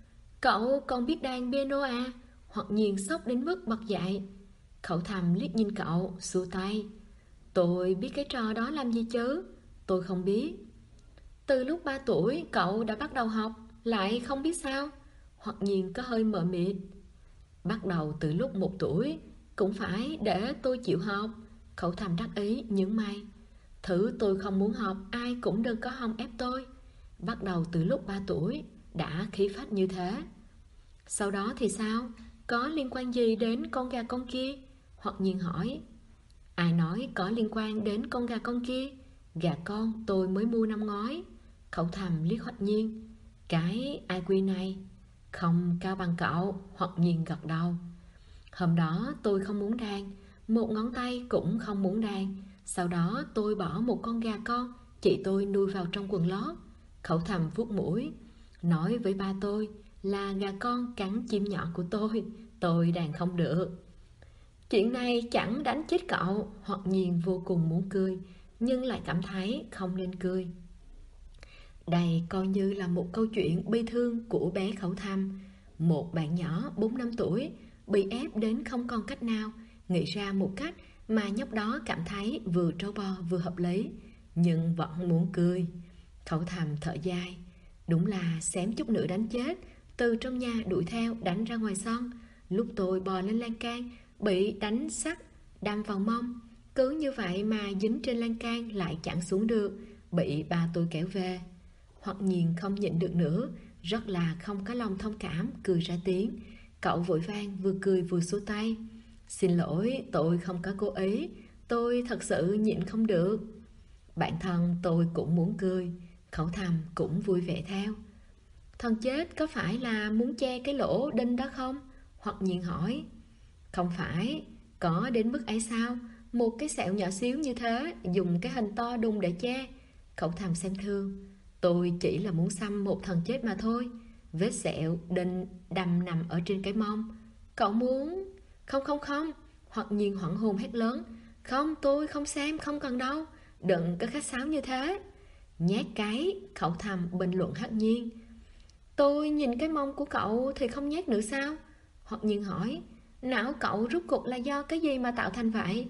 Cậu còn biết đàn piano à? Hoặc nhiên sốc đến mức bật dậy. Khấu Thăm liếc nhìn cậu, xua tay. Tôi biết cái trò đó làm gì chứ? Tôi không biết. Từ lúc 3 tuổi cậu đã bắt đầu học, lại không biết sao? Hoặc nhiên có hơi mờ mịt. Bắt đầu từ lúc 1 tuổi, cũng phải để tôi chịu học. Khấu Thăm đắc ý nhướng mày. Thứ tôi không muốn học ai cũng đừng có hòng ép tôi. Bắt đầu từ lúc 3 tuổi đã khí phách như thế. Sau đó thì sao? Có liên quan gì đến con gà con kia? Hoặc nhiên hỏi. Ai nói có liên quan đến con gà con kia? Gà con tôi mới mua năm ngoái. Khấu Thăm liếc Hoặc nhiên. Cái IQ này không cao bằng cậu. Hoặc nhiên gật đầu. Hôm đó tôi không muốn đàn, một ngón tay cũng không muốn đàn. Sau đó tôi bỏ một con gà con chị tôi nuôi vào trong quần lót. Khấu Thăm vuốt mũi, nói với ba tôi là gà con cắn chim nhỏ của tôi đàn không được. Chuyện này chẳng đánh chết cậu. Hoặc nhiên vô cùng muốn cười, nhưng lại cảm thấy không nên cười. Đây coi như là một câu chuyện bi thương của bé Khấu Thăm. Một bạn nhỏ 4-5 tuổi bị ép đến không còn cách nào, nghĩ ra một cách mà nhóc đó cảm thấy vừa trâu bò vừa hợp lý, nhưng vẫn muốn cười. Khấu Thăm thở dài. Đúng là xém chút nữa đánh chết, từ trong nhà đuổi theo đánh ra ngoài sân. Lúc tôi bò lên lan can bị đánh sắt đâm vào mông, cứ như vậy mà dính trên lan can lại chẳng xuống được, bị ba tôi kéo về. Hoặc nhiên không nhịn được nữa, rất là không có lòng thông cảm, cười ra tiếng. Cậu vội vàng vừa cười vừa xua tay. Xin lỗi, tôi không có cố ý, tôi thật sự nhịn không được. Bản thân tôi cũng muốn cười. Khấu Thăm cũng vui vẻ theo. Thần chết có phải là muốn che cái lỗ đinh đó không? Hoặc nhiên hỏi. Không phải, có đến mức ấy sao? Một cái sẹo nhỏ xíu như thế, dùng cái hình to đùng để che. Khấu Thăm xem thương. Tôi chỉ là muốn xăm một thần chết mà thôi. Vết sẹo đinh đầm nằm ở trên cái mông. Cậu muốn... Không, Hoặc Nhiên hoảng hồn hét lớn: Không, tôi không xem, không cần đâu, đừng có khách sáo như thế. Nhát cái, cậu thầm bình luận Hắc Nhiên. Tôi nhìn cái mông của cậu thì không nhát nữa sao? Hoặc Nhiên hỏi. Não cậu rút cuộc là do cái gì mà tạo thành vậy?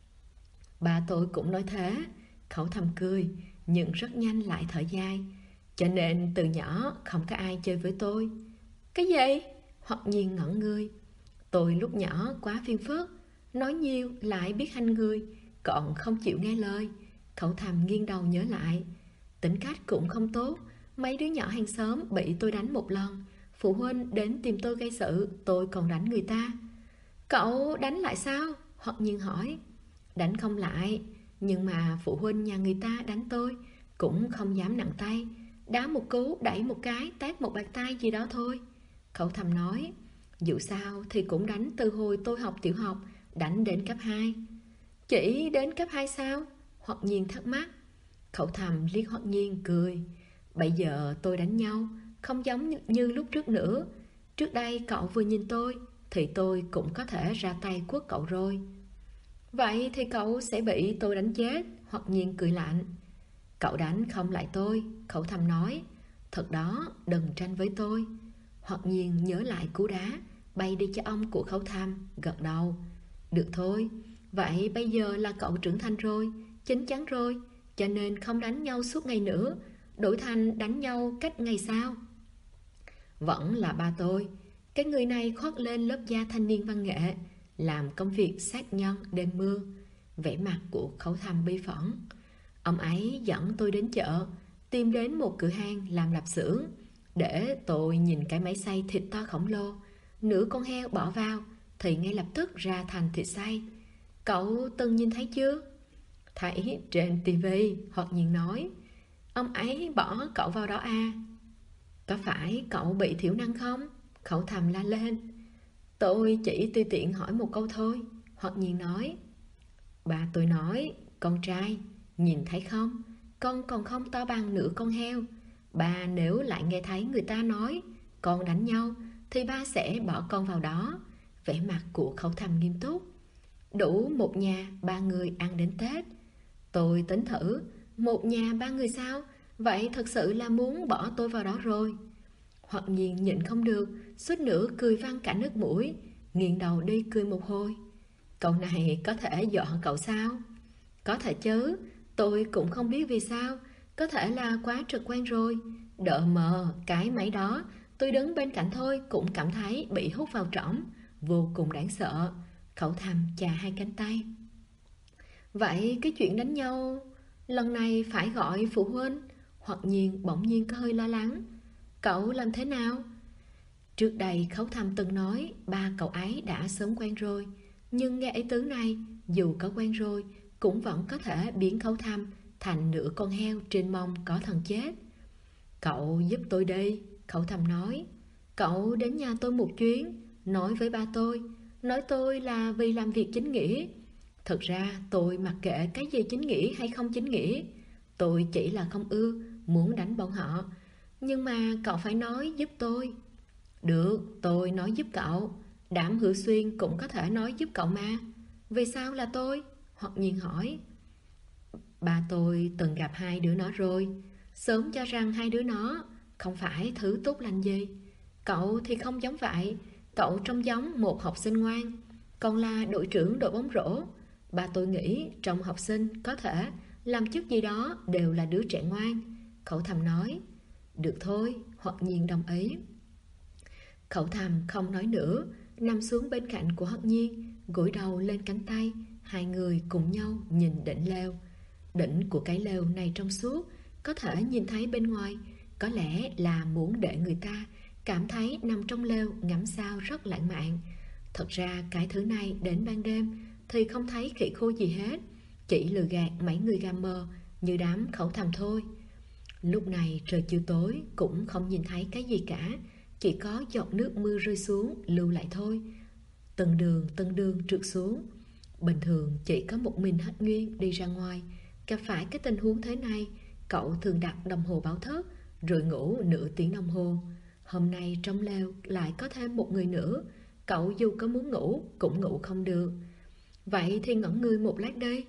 Bà tôi cũng nói thế. Cậu thầm cười, nhưng rất nhanh lại thở dài. Cho nên từ nhỏ không có ai chơi với tôi. Cái gì? Hoặc Nhiên ngẩn người. Tôi lúc nhỏ quá phiền phức, nói nhiều lại biết hành người, còn không chịu nghe lời. Cậu thầm nghiêng đầu nhớ lại. Tính cách cũng không tốt. Mấy đứa nhỏ hàng xóm bị tôi đánh một lần, phụ huynh đến tìm tôi gây sự, tôi còn đánh người ta. Cậu đánh lại sao? Hoặc Nhiên hỏi. Đánh không lại, nhưng mà phụ huynh nhà người ta đánh tôi, cũng không dám nặng tay, đá một cú, đẩy một cái, tát một bạt tay gì đó thôi. Cậu thầm nói. Dù sao thì cũng đánh từ hồi tôi học tiểu học, đánh đến cấp 2. Chỉ đến cấp 2 sao? Hoặc Nhiên thắc mắc. Cậu thầm liếc Hoặc Nhiên cười. Bây giờ tôi đánh nhau không giống như lúc trước nữa. Trước đây cậu vừa nhìn tôi thì tôi cũng có thể ra tay quất cậu rồi. Vậy thì cậu sẽ bị tôi đánh chết. Hoặc Nhiên cười lạnh. Cậu đánh không lại tôi, cậu thầm nói. Thật đó, đừng tranh với tôi. Hoặc Nhiên nhớ lại cú đá bay đi cho ông của Khấu Thăm, gật đầu. Được thôi, vậy bây giờ là cậu trưởng thành rồi, chín chắn rồi, cho nên không đánh nhau suốt ngày nữa, đổi thành đánh nhau cách ngày sau. Vẫn là ba tôi. Cái người này khoác lên lớp da thanh niên văn nghệ, làm công việc sát nhân đêm mưa. Vẻ mặt của Khấu Thăm bi phẫn. Ông ấy dẫn tôi đến chợ, tìm đến một cửa hàng làm lạp xưởng, để tôi nhìn cái máy xay thịt to khổng lồ. Nửa con heo bỏ vào thì ngay lập tức ra thành thịt xay. Cậu từng nhìn thấy chưa? Thấy trên tivi. Hoặc Nhiên nói. Ông ấy bỏ cậu vào đó à? Có phải cậu bị thiểu năng không? Cậu thầm la lên. Tôi chỉ tùy tiện hỏi một câu thôi. Hoặc Nhiên nói. Bà tôi nói, con trai, nhìn thấy không? Con còn không to bằng nửa con heo. Bà nếu lại nghe thấy người ta nói con đánh nhau thì ba sẽ bỏ con vào đó. Vẻ mặt của Khấu Thăm nghiêm túc. Đủ một nhà ba người ăn đến Tết. Tôi tính thử, một nhà ba người sao? Vậy thật sự là muốn bỏ tôi vào đó rồi. Hoặc Nhiên nhịn không được, suýt nữa cười văng cả nước mũi, nghiêng đầu đi cười một hồi. Cậu này có thể dọa cậu sao? Có thể chứ, tôi cũng không biết vì sao. Có thể là quá trực quan rồi. Đợ mờ cái máy đó, tôi đứng bên cạnh thôi cũng cảm thấy bị hút vào trỏng, vô cùng đáng sợ. Cậu thầm chà hai cánh tay. Vậy cái chuyện đánh nhau lần này phải gọi phụ huynh? Hoặc Nhiên bỗng nhiên có hơi lo lắng. Cậu làm thế nào? Trước đây Khấu Thăm từng nói ba cậu ấy đã sớm quen rồi, nhưng nghe ý tứ này, dù có quen rồi cũng vẫn có thể biến Khấu Thăm thành nửa con heo trên mông có thần chết. Cậu giúp tôi đi, Khấu Thăm nói. Cậu đến nhà tôi một chuyến, nói với ba tôi, nói tôi là vì làm việc chính nghĩa. Thật ra tôi mặc kệ cái gì chính nghĩa hay không chính nghĩa, tôi chỉ là không ưa, muốn đánh bọn họ. Nhưng mà cậu phải nói giúp tôi. Được, tôi nói giúp cậu. Đảm Hữu Xuyên cũng có thể nói giúp cậu mà. Vì sao là tôi? Hoặc Nhiên hỏi. Ba tôi từng gặp hai đứa nó rồi, sớm cho rằng hai đứa nó không phải thứ tốt lành gì. Cậu thì không giống vậy. Cậu trông giống một học sinh ngoan, còn là đội trưởng đội bóng rổ. Ba tôi nghĩ trong học sinh có thể làm chức gì đó đều là đứa trẻ ngoan. Cậu thầm nói. Được thôi, Hoặc Nhiên đồng ý. Cậu thầm không nói nữa, nằm xuống bên cạnh của Hoặc Nhiên, gối đầu lên cánh tay. Hai người cùng nhau nhìn đỉnh leo. Đỉnh của cái lều này trong suốt, có thể nhìn thấy bên ngoài. Có lẽ là muốn để người ta cảm thấy nằm trong lều ngắm sao rất lãng mạn. Thật ra cái thứ này đến ban đêm thì không thấy khỉ khô gì hết, chỉ lừa gạt mấy người gà mờ như đám Khẩu Thầm thôi. Lúc này trời chiều tối, cũng không nhìn thấy cái gì cả, chỉ có giọt nước mưa rơi xuống lưu lại thôi. Từng đường trượt xuống. Bình thường chỉ có một mình Hách Nguyên đi ra ngoài, gặp phải cái tình huống thế này, cậu thường đặt đồng hồ báo thức rồi ngủ nửa tiếng đồng hồ. Hôm nay trong lều lại có thêm một người nữa, cậu dù có muốn ngủ cũng ngủ không được. Vậy thì ngẩn người một lát đi.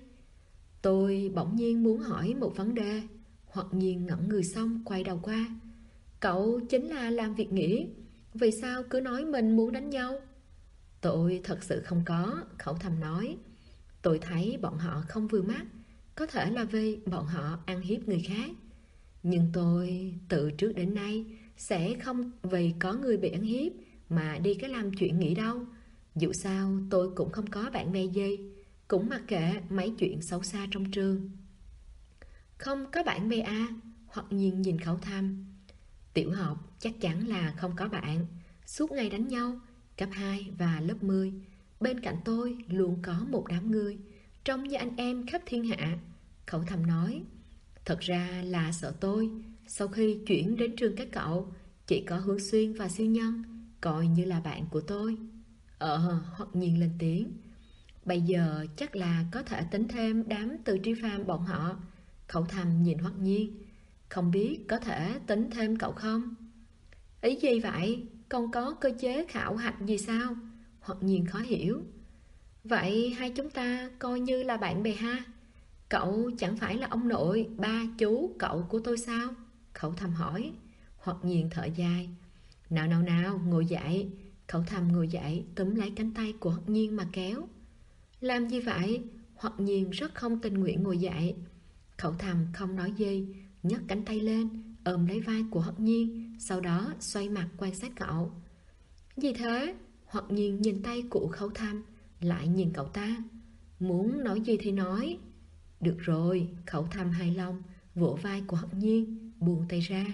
Tôi bỗng nhiên muốn hỏi một vấn đề. Hoặc nhiên ngẩn người xong quay đầu qua. Cậu chính là làm việc nghĩa, vì sao cứ nói mình muốn đánh nhau? Tôi thật sự không có, Khẩu Thầm nói. Tôi thấy bọn họ không vừa mắt, có thể là vì bọn họ ăn hiếp người khác. Nhưng tôi từ trước đến nay sẽ không vì có người bị ăn hiếp mà đi cái làm chuyện nghĩ đâu. Dù sao tôi cũng không có bạn bè gì, cũng mặc kệ mấy chuyện xấu xa trong trường. Không có bạn bè à? Hoặc nhiên nhìn Khẩu Thầm. Tiểu học chắc chắn là không có bạn. Suốt ngày đánh nhau, cấp 2 và lớp 10. Bên cạnh tôi luôn có một đám người, trông như anh em khắp thiên hạ. Khẩu Thầm nói. Thật ra là sợ tôi, sau khi chuyển đến trường các cậu, chỉ có Hướng Xuyên và Siêu Nhân coi như là bạn của tôi. Hoặc nhiên lên tiếng. Bây giờ chắc là có thể tính thêm đám Từ Tri Phàm bọn họ. Khẩu Thầm nhìn Hoặc nhiên. Không biết có thể tính thêm cậu không? Ý gì vậy? Còn có cơ chế khảo hạch gì sao? Hoặc nhiên khó hiểu. Vậy hai chúng ta coi như là bạn bè ha? Cậu chẳng phải là ông nội, ba, chú, cậu của tôi sao? Khẩu Thầm hỏi. Hoặc nhiên thở dài. Nào, ngồi dậy. Khẩu Thầm ngồi dậy, túm lấy cánh tay của Hoặc nhiên mà kéo. Làm gì vậy? Hoặc nhiên rất không tình nguyện ngồi dậy. Khẩu Thầm không nói gì, nhấc cánh tay lên, ôm lấy vai của Hoặc nhiên, sau đó xoay mặt quan sát cậu. Gì thế? Hoặc nhiên nhìn tay của Khẩu Thầm, lại nhìn cậu ta. Muốn nói gì thì nói. Được rồi, Khẩu Thầm hài lòng, vỗ vai của Hoặc nhiên, buông tay ra.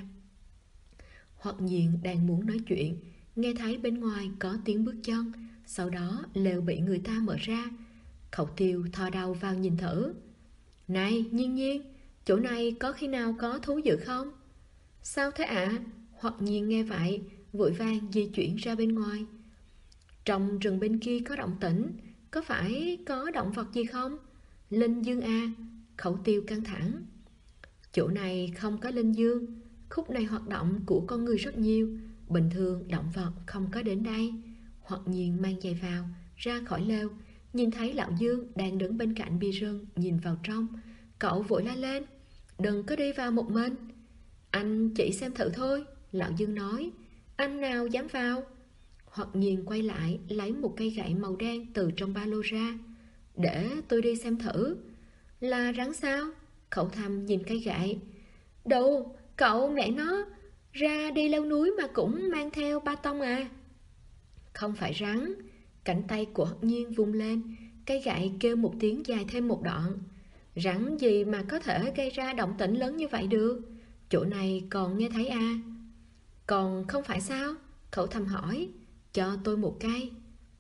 Hoặc nhiên đang muốn nói chuyện, nghe thấy bên ngoài có tiếng bước chân, sau đó lều bị người ta mở ra. Khẩu Tiêu thò đầu vào nhìn thử. Này, Nhiên, chỗ này có khi nào có thú dữ không? Sao thế ạ? Hoặc nhiên nghe vậy, vội vàng di chuyển ra bên ngoài. Trong rừng bên kia có động tĩnh, có phải có động vật gì không? Linh dương à? Khẩu Tiêu căng thẳng. Chỗ này không có linh dương, khúc này hoạt động của con người rất nhiều, bình thường động vật không có đến đây. Hoặc nhiên mang giày vào, ra khỏi lều, nhìn thấy lão Dương đang đứng bên cạnh bìa rừng nhìn vào trong. Cậu vội la lên. Đừng có đi vào một mình. Anh chỉ xem thử thôi, lão Dương nói. Anh nào dám vào? Hoặc nhiên quay lại lấy một cây gậy màu đen từ trong ba lô ra. Để tôi đi xem thử. Là rắn sao? Khẩu Thầm nhìn cây gậy. Đâu, cậu mẹ nó, ra đi leo núi mà cũng mang theo ba tông à? Không phải rắn. Cánh tay của Hoặc nhiên vung lên, cây gậy kêu một tiếng dài thêm một đoạn. Rắn gì mà có thể gây ra động tĩnh lớn như vậy được? Chỗ này còn nghe thấy à? Còn không phải sao? Khẩu Thầm hỏi. Cho tôi một cây.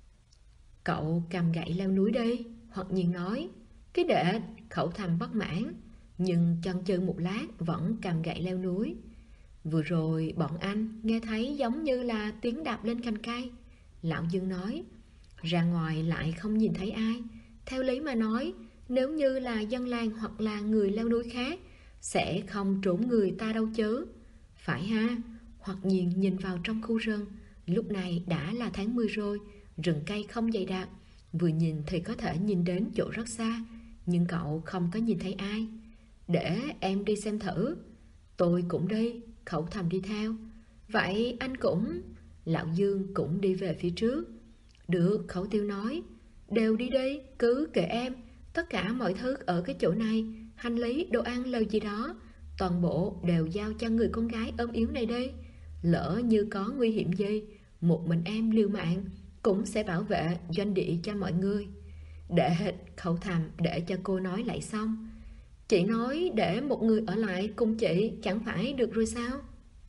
Cậu cầm gậy leo núi đi, Hoặc nhiên nói. Cái đệ, Khẩu Thầm bất mãn, nhưng chần chừ một lát vẫn cầm gậy leo núi. Vừa rồi bọn anh nghe thấy giống như là tiếng đạp lên cành cây, lão Dương nói. Ra ngoài lại không nhìn thấy ai. Theo lý mà nói, nếu như là dân làng hoặc là người leo núi khác, sẽ không trốn người ta đâu chứ. Phải ha? Hoặc nhiên nhìn vào trong khu rừng. Lúc này đã là tháng 10 rồi, rừng cây không dày đặc, vừa nhìn thì có thể nhìn đến chỗ rất xa. Nhưng cậu không có nhìn thấy ai. Để em đi xem thử. Tôi cũng đi, Khẩu Thầm đi theo. Vậy anh cũng... Lão Dương cũng đi về phía trước. Được, Khẩu Tiêu nói. Đều đi đi, cứ kệ em. Tất cả mọi thứ ở cái chỗ này, hành lý, đồ ăn, lời gì đó, toàn bộ đều giao cho người con gái ốm yếu này đi. Lỡ như có nguy hiểm gì, một mình em liều mạng cũng sẽ bảo vệ doanh địa cho mọi người. Để Khẩu Thầm để cho cô nói lại xong. Chị nói để một người ở lại cùng chị chẳng phải được rồi sao?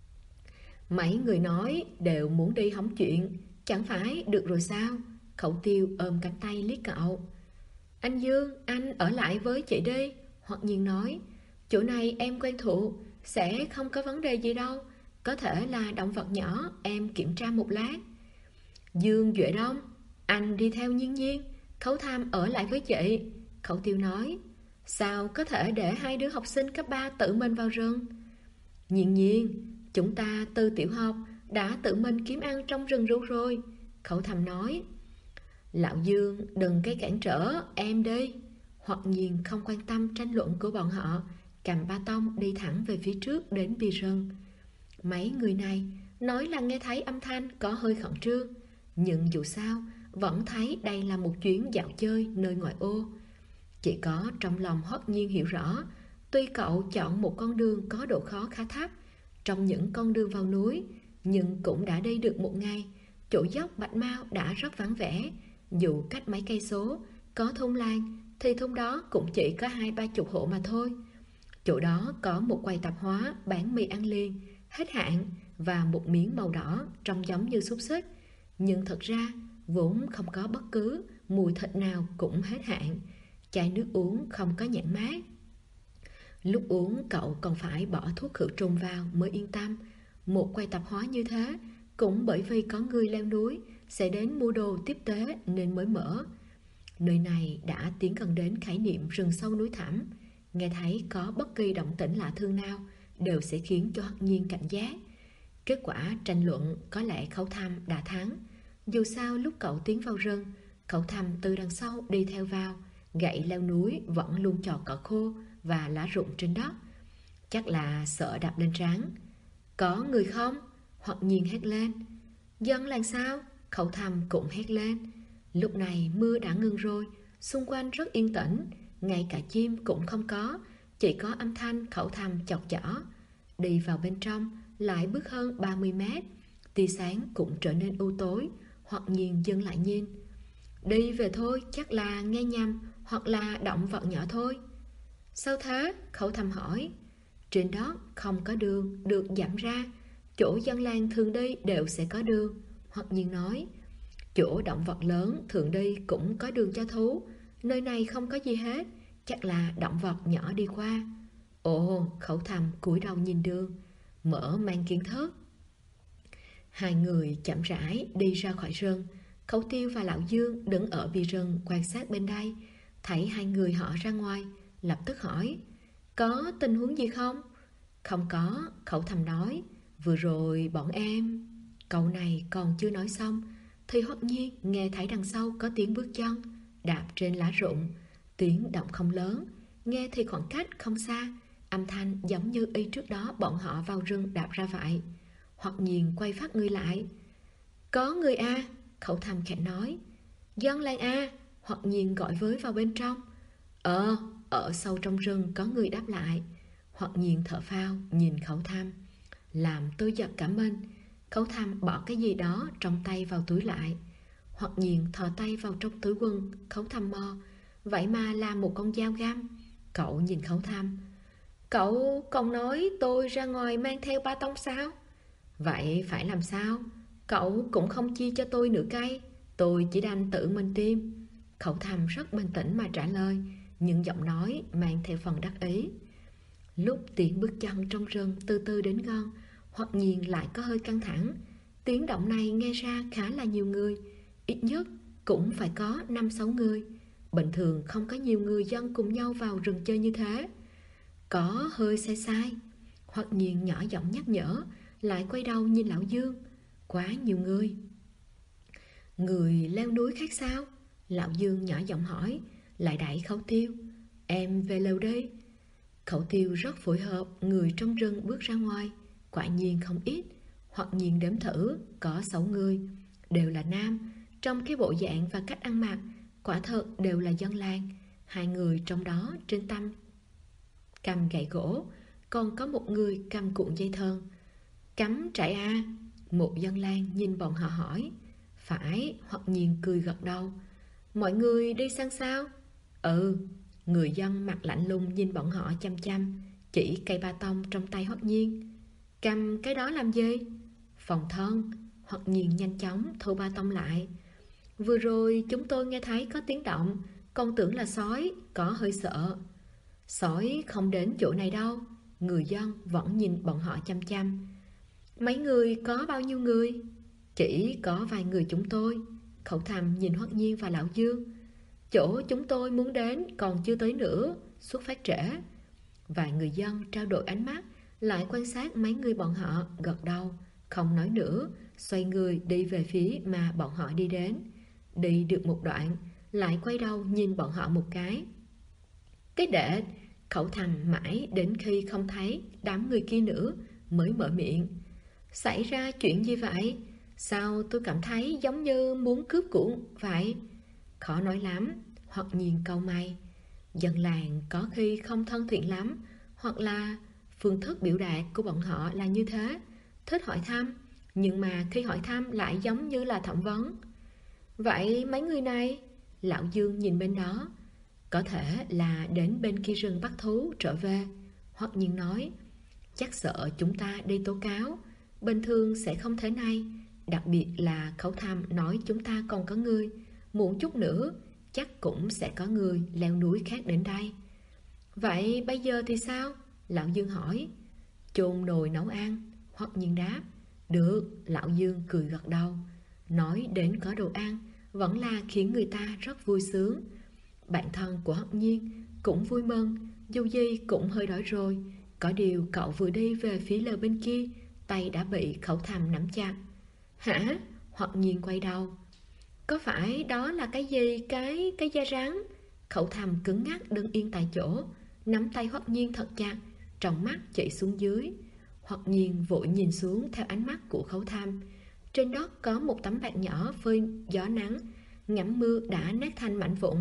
Mấy người nói đều muốn đi hóng chuyện, chẳng phải được rồi sao? Khẩu Tiêu ôm cánh tay liếc cậu. Anh Dương, anh ở lại với chị đi, Hoặc nhiên nói. Chỗ này em quen thuộc, sẽ không có vấn đề gì đâu. Có thể là động vật nhỏ, em kiểm tra một lát. Dương Duệ Đông, anh đi theo Nhiên, Khẩu Thầm ở lại với chị, Khẩu Tiêu nói. Sao có thể để hai đứa học sinh cấp 3 tự mình vào rừng? Nhiên, chúng ta từ tiểu học đã tự mình kiếm ăn trong rừng rú rồi, Khẩu Thầm nói. Lão Dương đừng cái cản trở em đi. Hoặc nhiên không quan tâm tranh luận của bọn họ, cầm ba tông đi thẳng về phía trước đến bìa rừng. Mấy người này nói là nghe thấy âm thanh có hơi khẩn trương, nhưng dù sao vẫn thấy đây là một chuyến dạo chơi nơi ngoại ô. Chỉ có trong lòng Hoắc Nhiên hiểu rõ, tuy cậu chọn một con đường có độ khó khá thấp trong những con đường vào núi, nhưng cũng đã đi được một ngày. Chỗ dốc Bạch Mao đã rất vắng vẻ, dù cách mấy cây số có thôn làng thì thôn đó cũng chỉ có 20-30 hộ mà thôi. Chỗ đó có một quầy tạp hóa bán mì ăn liền hết hạn và một miếng màu đỏ trông giống như xúc xích, nhưng thật ra vốn không có bất cứ mùi thịt nào cũng hết hạn. Chai nước uống không có nhãn mác. Lúc uống cậu còn phải bỏ thuốc khử trùng vào mới yên tâm. Một quầy tạp hóa như thế cũng bởi vì có người leo núi sẽ đến mua đồ tiếp tế nên mới mở. Nơi này đã tiến gần đến khái niệm rừng sâu núi thẳm. Nghe thấy có bất kỳ động tĩnh lạ thương nào đều sẽ khiến cho Hắc Nhiên cảnh giác. Kết quả tranh luận có lẽ Khấu Thăm đã thắng. Dù sao lúc cậu tiến vào rừng, Khấu Thăm từ đằng sau đi theo vào. Gậy leo núi vẫn luôn chọt cỏ khô và lá rụng trên đất, chắc là sợ đạp lên trán. Có người không? Hoặc nhiên hét lên. Dân làng sao? Khẩu Thầm cũng hét lên. Lúc này mưa đã ngừng rồi, xung quanh rất yên tĩnh, ngay cả chim cũng không có, chỉ có âm thanh Khẩu Thầm chọc chỏ. Đi vào bên trong lại bước hơn 30 mét, tia sáng cũng trở nên u tối. Hoặc nhiên dừng lại nhìn. Đi về thôi, chắc là nghe nhầm, hoặc là động vật nhỏ thôi. Sao thế? Khẩu Thầm hỏi. Trên đó không có đường được giảm ra, chỗ dân làng thường đi đều sẽ có đường. Hoặc nhiên nói. Chỗ động vật lớn thường đi cũng có đường cho thú, nơi này không có gì hết, chắc là động vật nhỏ đi qua. Ồ, Khẩu Thầm cúi đầu nhìn đường, mở mang kiến thức. Hai người chậm rãi đi ra khỏi rừng. Khấu Tiêu và Lão Dương đứng ở bìa rừng quan sát bên đây, thấy hai người họ ra ngoài, lập tức hỏi. Có tình huống gì không? Không có, Khẩu Thầm nói. Vừa rồi bọn em... Câu này còn chưa nói xong thì Hoắc Nhiên nghe thấy đằng sau có tiếng bước chân đạp trên lá rụng. Tiếng động không lớn, nghe thì khoảng cách không xa, âm thanh giống như y trước đó bọn họ vào rừng đạp ra vậy. Hoắc Nhiên quay phát người lại. Có người a, Khẩu Thầm khẽ nói. Dân làng a, Hoắc Nhiên gọi với vào bên trong. Ở sâu trong rừng có người đáp lại. Hoắc Nhiên thở phào nhìn Khẩu Thầm. Làm tôi giật cả mình. Khẩu Thầm bỏ cái gì đó trong tay vào túi lại. Hoắc Nhiên thò tay vào trong túi quần. Khẩu Thầm mò, vậy mà là một con dao găm. Cậu nhìn Khẩu Thầm. Cậu còn nói tôi ra ngoài mang theo ba tông sao? Vậy phải làm sao? Cậu cũng không chia cho tôi nửa cây, tôi chỉ đành tự mình tiêm. Khẩu Thầm rất bình tĩnh mà trả lời, nhưng giọng nói mang theo phần đắc ý. Lúc tiếng bước chân trong rừng từ từ đến gần, Hoặc nhiên lại có hơi căng thẳng. Tiếng động này nghe ra khá là nhiều người, ít nhất cũng phải có 5-6 người. Bình thường không có nhiều người dân cùng nhau vào rừng chơi như thế. Có hơi sai sai. Hoặc nhiên nhỏ giọng nhắc nhở, lại quay đầu nhìn Lão Dương. Quá nhiều người. Người leo núi khác sao? Lão Dương nhỏ giọng hỏi, lại đẩy Khẩu Tiêu. Em về lều đi. Khẩu Tiêu rất phối hợp, người trong rừng bước ra ngoài. Quả nhiên không ít. Hoặc nhiên đếm thử, có 6 người, đều là nam. Trong cái bộ dạng và cách ăn mặc, quả thật đều là dân làng. 2 người trong đó trên tay cầm gậy gỗ, còn có một người cầm cuộn dây thừng. Cắm trại à? Một dân làng nhìn bọn họ hỏi. Phải, Hoặc nhiên cười gật đầu. Mọi người đi săn sao? Ừ. Người dân mặt lạnh lùng nhìn bọn họ chăm chăm, chỉ cây ba tông trong tay Hoắc Nhiên. Cầm cái đó làm gì? Phòng thân. Hoắc Nhiên nhanh chóng thu ba tông lại. Vừa rồi chúng tôi nghe thấy có tiếng động, còn tưởng là sói, có hơi sợ. Sói không đến chỗ này đâu. Người dân vẫn nhìn bọn họ chăm chăm. Mấy người có bao nhiêu người? Chỉ có vài người chúng tôi. Khẩu Thầm nhìn Hoắc Nhiên và Lão Dương. Chỗ chúng tôi muốn đến còn chưa tới nữa, xuất phát trễ. Vài người dân trao đổi ánh mắt, lại quan sát mấy người bọn họ, gật đầu, không nói nữa, xoay người đi về phía mà bọn họ đi đến. Đi được một đoạn, lại quay đầu nhìn bọn họ một cái. Cái đệ, cậu thầm mãi đến khi không thấy đám người kia nữa mới mở miệng. Xảy ra chuyện gì vậy? Sao tôi cảm thấy giống như muốn cướp của vậy? Khó nói lắm, hoặc nhìn câu mày. Dân làng có khi không thân thiện lắm, hoặc là phương thức biểu đạt của bọn họ là như thế, thích hỏi thăm, nhưng mà khi hỏi thăm lại giống như là thẩm vấn. Vậy mấy người này? Lão Dương nhìn bên đó. Có thể là đến bên kia rừng bắt thú trở về. Hoặc nhiên nói, chắc sợ chúng ta đi tố cáo, bình thường sẽ không thế này. Đặc biệt là Khẩu Thầm nói chúng ta còn có người, muộn chút nữa chắc cũng sẽ có người leo núi khác đến đây. Vậy bây giờ thì sao? Lão Dương hỏi. Chôn nồi nấu ăn. Hoặc nhiên đáp. Được. Lão Dương cười gật đầu. Nói đến có đồ ăn vẫn là khiến người ta rất vui sướng. Bạn thân của Hắc Nhiên cũng vui mừng, dù gì cũng hơi đói rồi. Có điều cậu vừa đi về phía lều bên kia, tay đã bị Khẩu Thầm nắm chặt. Hả? Hoặc nhiên quay đầu. Có phải đó là cái gì? Cái da rắn? Khẩu Thầm cứng ngắc đứng yên tại chỗ, nắm tay Hoắc Nhiên thật chặt, trong mắt chỉ xuống dưới. Hoắc Nhiên vội nhìn xuống theo ánh mắt của Khẩu Thầm. Trên đó có một tấm bạt nhỏ phơi gió nắng, ngắm mưa đã nát thành mảnh vụn.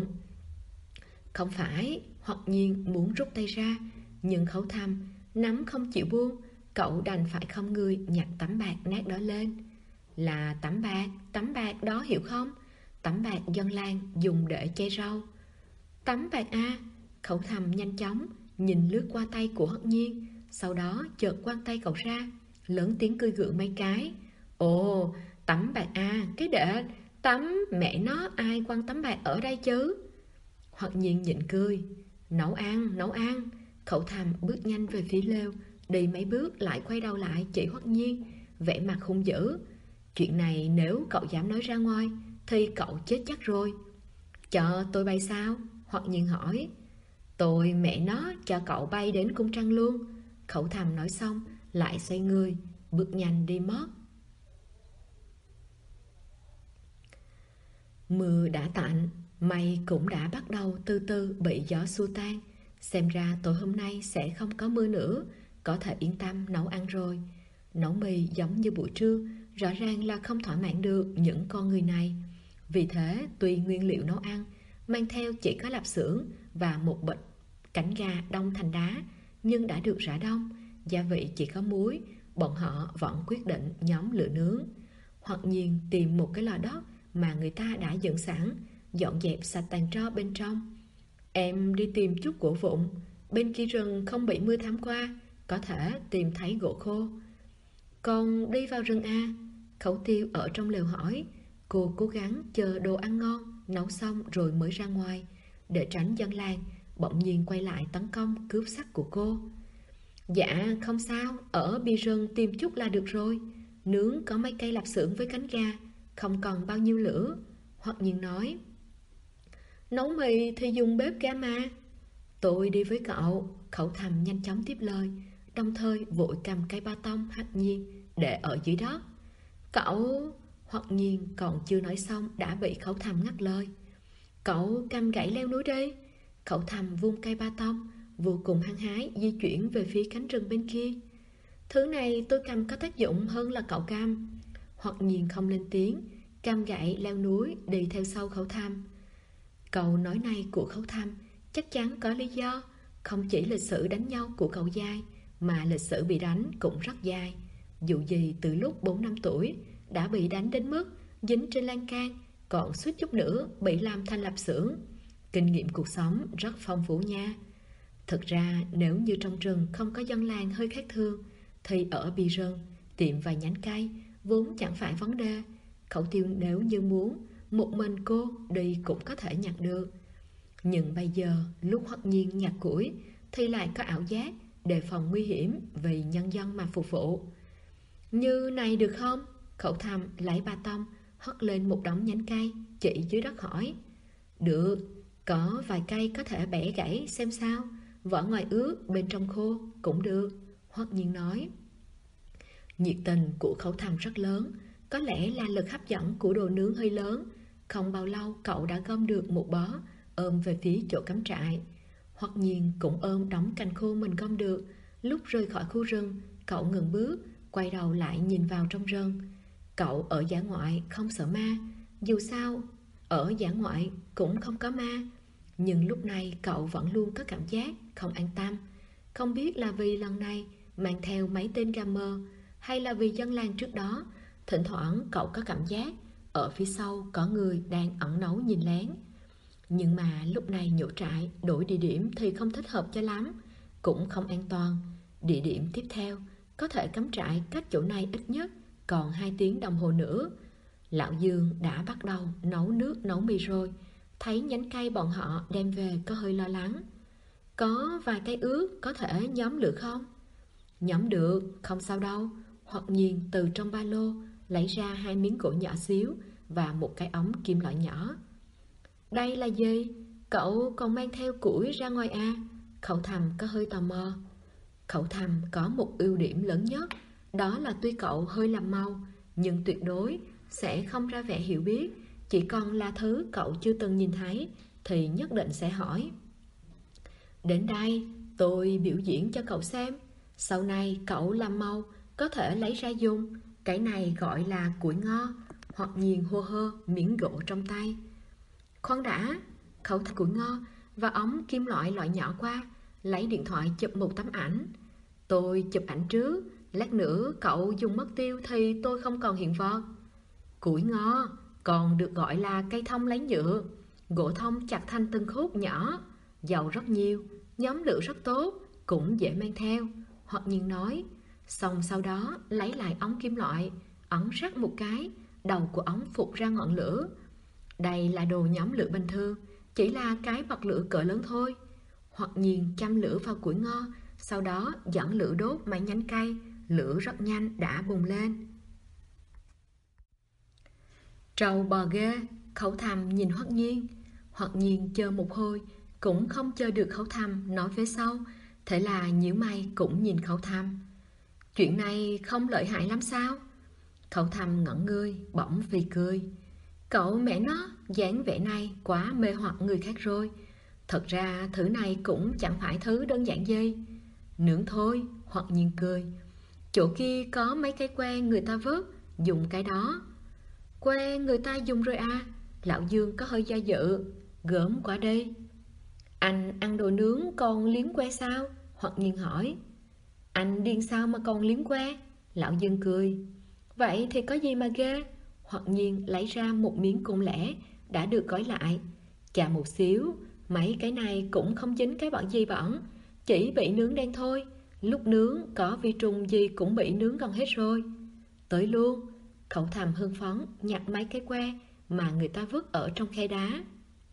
Không phải, Hoắc Nhiên muốn rút tay ra, nhưng Khẩu Thầm nắm không chịu buông, cậu đành phải không người nhặt tấm bạt nát đó lên. Là tấm bạt đó hiểu không? Tấm bạt dân làng dùng để chay rau. Tấm bạt a? Khẩu Thầm nhanh chóng nhìn lướt qua tay của Hắc Nhiên, sau đó chợt quăng tay cậu ra, lớn tiếng cười gượng mấy cái. Ồ, tấm bạt a, cái đệ, tấm mẹ nó, ai quăng tấm bạt ở đây chứ? Hoặc nhiên nhịn cười. Nấu ăn. Khẩu Thầm bước nhanh về phía lều, đi mấy bước lại quay đầu lại chỉ Hoắc Nhiên, vẻ mặt hung dữ. Chuyện này nếu cậu dám nói ra ngoài thì cậu chết chắc rồi. Cho tôi bay sao? Hoặc nhiên hỏi. Tôi mẹ nó cho cậu bay đến cung trăng luôn. Khẩu Thầm nói xong lại xoay người, bước nhanh đi mất. Mưa đã tạnh, mây cũng đã bắt đầu từ từ bị gió xua tan. Xem ra tối hôm nay sẽ không có mưa nữa, có thể yên tâm nấu ăn rồi. Nấu mì giống như buổi trưa, rõ ràng là không thỏa mãn được những con người này. Vì thế, tuy nguyên liệu nấu ăn mang theo chỉ có lạp xưởng và một bịch cánh gà đông thành đá, nhưng đã được rã đông, gia vị chỉ có muối, bọn họ vẫn quyết định nhóm lửa nướng. Hoặc nhiên tìm một cái lò đất mà người ta đã dựng sẵn, dọn dẹp sạch tàn tro bên trong. Em đi tìm chút gỗ vụn, bên kia rừng không bị mưa thấm qua, có thể tìm thấy gỗ khô. Còn đi vào rừng a? Khẩu Tiêu ở trong lều hỏi. Cô cố gắng chờ đồ ăn ngon, nấu xong rồi mới ra ngoài, để tránh dân làng bỗng nhiên quay lại tấn công cướp sắt của cô. Dạ không sao, ở bìa rừng tìm chút là được rồi. Nướng có mấy cây lạp xưởng với cánh gà, không còn bao nhiêu lửa. Hoặc nhiên nói. Nấu mì thì dùng bếp ga mà. Tôi đi với cậu. Khẩu Thầm nhanh chóng tiếp lời, đồng thời vội cầm cây ba tông Hắc Nhiên để ở dưới đó. Cậu... Hoặc nhiên còn chưa nói xong đã bị Khẩu Thầm ngắt lời. Cậu cầm gậy leo núi đi. Khẩu Thầm vung cây ba tông, vô cùng hăng hái di chuyển về phía cánh rừng bên kia. Thứ này tôi cầm có tác dụng hơn là cậu cầm. Hoặc nhiên không lên tiếng, cầm gậy leo núi đi theo sau Khẩu Thầm. Câu nói này của Khẩu Thầm chắc chắn có lý do. Không chỉ lịch sử đánh nhau của cậu dài, mà lịch sử bị đánh cũng rất dài. Dù gì từ lúc 4 năm tuổi đã bị đánh đến mức dính trên lan can, còn suýt chút nữa bị làm thành lạp xưởng. Kinh nghiệm cuộc sống rất phong phú nha. Thực ra nếu như trong rừng không có dân làng hơi khác thường, thì ở bìa rừng tìm vài nhánh cây vốn chẳng phải vấn đề. Khẩu Tiêu nếu như muốn, một mình cô đi cũng có thể nhặt được. Nhưng bây giờ lúc Hoắc Nhiên nhặt củi thì lại có ảo giác đề phòng nguy hiểm vì nhân dân mà phục vụ. Như này được không? Khẩu Thầm lấy ba tông hất lên một đống nhánh cây chỉ dưới đất hỏi. Được, có vài cây có thể bẻ gãy xem sao, vỏ ngoài ướt bên trong khô cũng được. Hoắc Nhiên nói. Nhiệt tình của Khẩu Thầm rất lớn, có lẽ là lực hấp dẫn của đồ nướng hơi lớn. Không bao lâu cậu đã gom được một bó, ôm về phía chỗ cắm trại. Hoặc Nhiên cũng ôm đống cành khô mình gom được. Lúc rời khỏi khu rừng, cậu ngừng bước, quay đầu lại nhìn vào trong rừng. Cậu ở dã ngoại không sợ ma, dù sao ở dã ngoại cũng không có ma. Nhưng lúc này cậu vẫn luôn có cảm giác không an tâm. Không biết là vì lần này mang theo mấy tên gamer, hay là vì dân làng trước đó thỉnh thoảng cậu có cảm giác ở phía sau có người đang ẩn náu nhìn lén. Nhưng mà lúc này nhổ trại đổi địa điểm thì không thích hợp cho lắm, cũng không an toàn. Địa điểm tiếp theo có thể cắm trại cách chỗ này ít nhất còn 2 tiếng đồng hồ nữa. Lão Dương đã bắt đầu nấu nước nấu mì rồi. Thấy nhánh cây bọn họ đem về có hơi lo lắng. Có vài cây ướt có thể nhóm lửa không? Nhóm được, không sao đâu. Hoặc Nhiên từ trong ba lô lấy ra 2 miếng gỗ nhỏ xíu và một cái ống kim loại nhỏ. Đây là gì? Cậu còn mang theo củi ra ngoài à? Khẩu Thầm có hơi tò mò. Khẩu Thầm có một ưu điểm lớn nhất, đó là tuy cậu hơi làm mau, nhưng tuyệt đối sẽ không ra vẻ hiểu biết. Chỉ còn là thứ cậu chưa từng nhìn thấy thì nhất định sẽ hỏi. Đến đây tôi biểu diễn cho cậu xem. Sau này cậu làm mau có thể lấy ra dùng. Cái này gọi là củi ngo. Hoặc Nhiên hô hơ miếng gỗ trong tay. Khoan đã. Khẩu Thầm củi ngo và ống kim loại nhỏ qua, lấy điện thoại chụp một tấm ảnh. Tôi chụp ảnh trước, lát nữa cậu dùng mất tiêu thì tôi không còn hiện vật. Củi ngo còn được gọi là cây thông lấy nhựa. Gỗ thông chặt thành từng khúc nhỏ, dầu rất nhiều, nhóm lửa rất tốt, cũng dễ mang theo. Hoặc Nhiên nói. Xong sau đó lấy lại ống kim loại, ấn rắc một cái, đầu của ống phụt ra ngọn lửa. Đây là đồ nhóm lửa bình thường, chỉ là cái bật lửa cỡ lớn thôi. Hoặc Nhiên châm lửa vào củi ngo, sau đó dẫn lửa đốt mấy nhánh cây. Lửa rất nhanh đã bùng lên. Trâu bò ghê. Khẩu Thầm nhìn Hoặc Nhiên. Hoặc Nhiên chờ một hồi cũng không chờ được Khẩu Thầm nói phía sau, thế là nhíu mày cũng nhìn Khẩu Thầm. Chuyện này không lợi hại lắm sao? Khẩu Thầm ngẩn người, bỗng phì cười. Cậu mẹ nó, dáng vẻ này quá mê hoặc người khác rồi. Thật ra thứ này cũng chẳng phải thứ đơn giản gì. Nướng thôi. Hoặc Nhiên cười. Chỗ kia có mấy cái que người ta vớt, dùng cái đó. Que người ta dùng rồi à? Lão Dương có hơi do dự. Gớm quá đi. Anh ăn đồ nướng còn liếm que sao? Hoặc Nhiên hỏi. Anh điên sao mà còn liếm que? Lão Dương cười. Vậy thì có gì mà ghê? Hoặc Nhiên lấy ra một miếng côn lẻ đã được gói lại. Chà một xíu, mấy cái này cũng không dính cái bẩn gì bẩn, chỉ bị nướng đen thôi. Lúc nướng có vi trùng gì cũng bị nướng gần hết rồi. Tới luôn. Khẩu Thầm hưng phấn nhặt mấy cái que mà người ta vứt ở trong khe đá.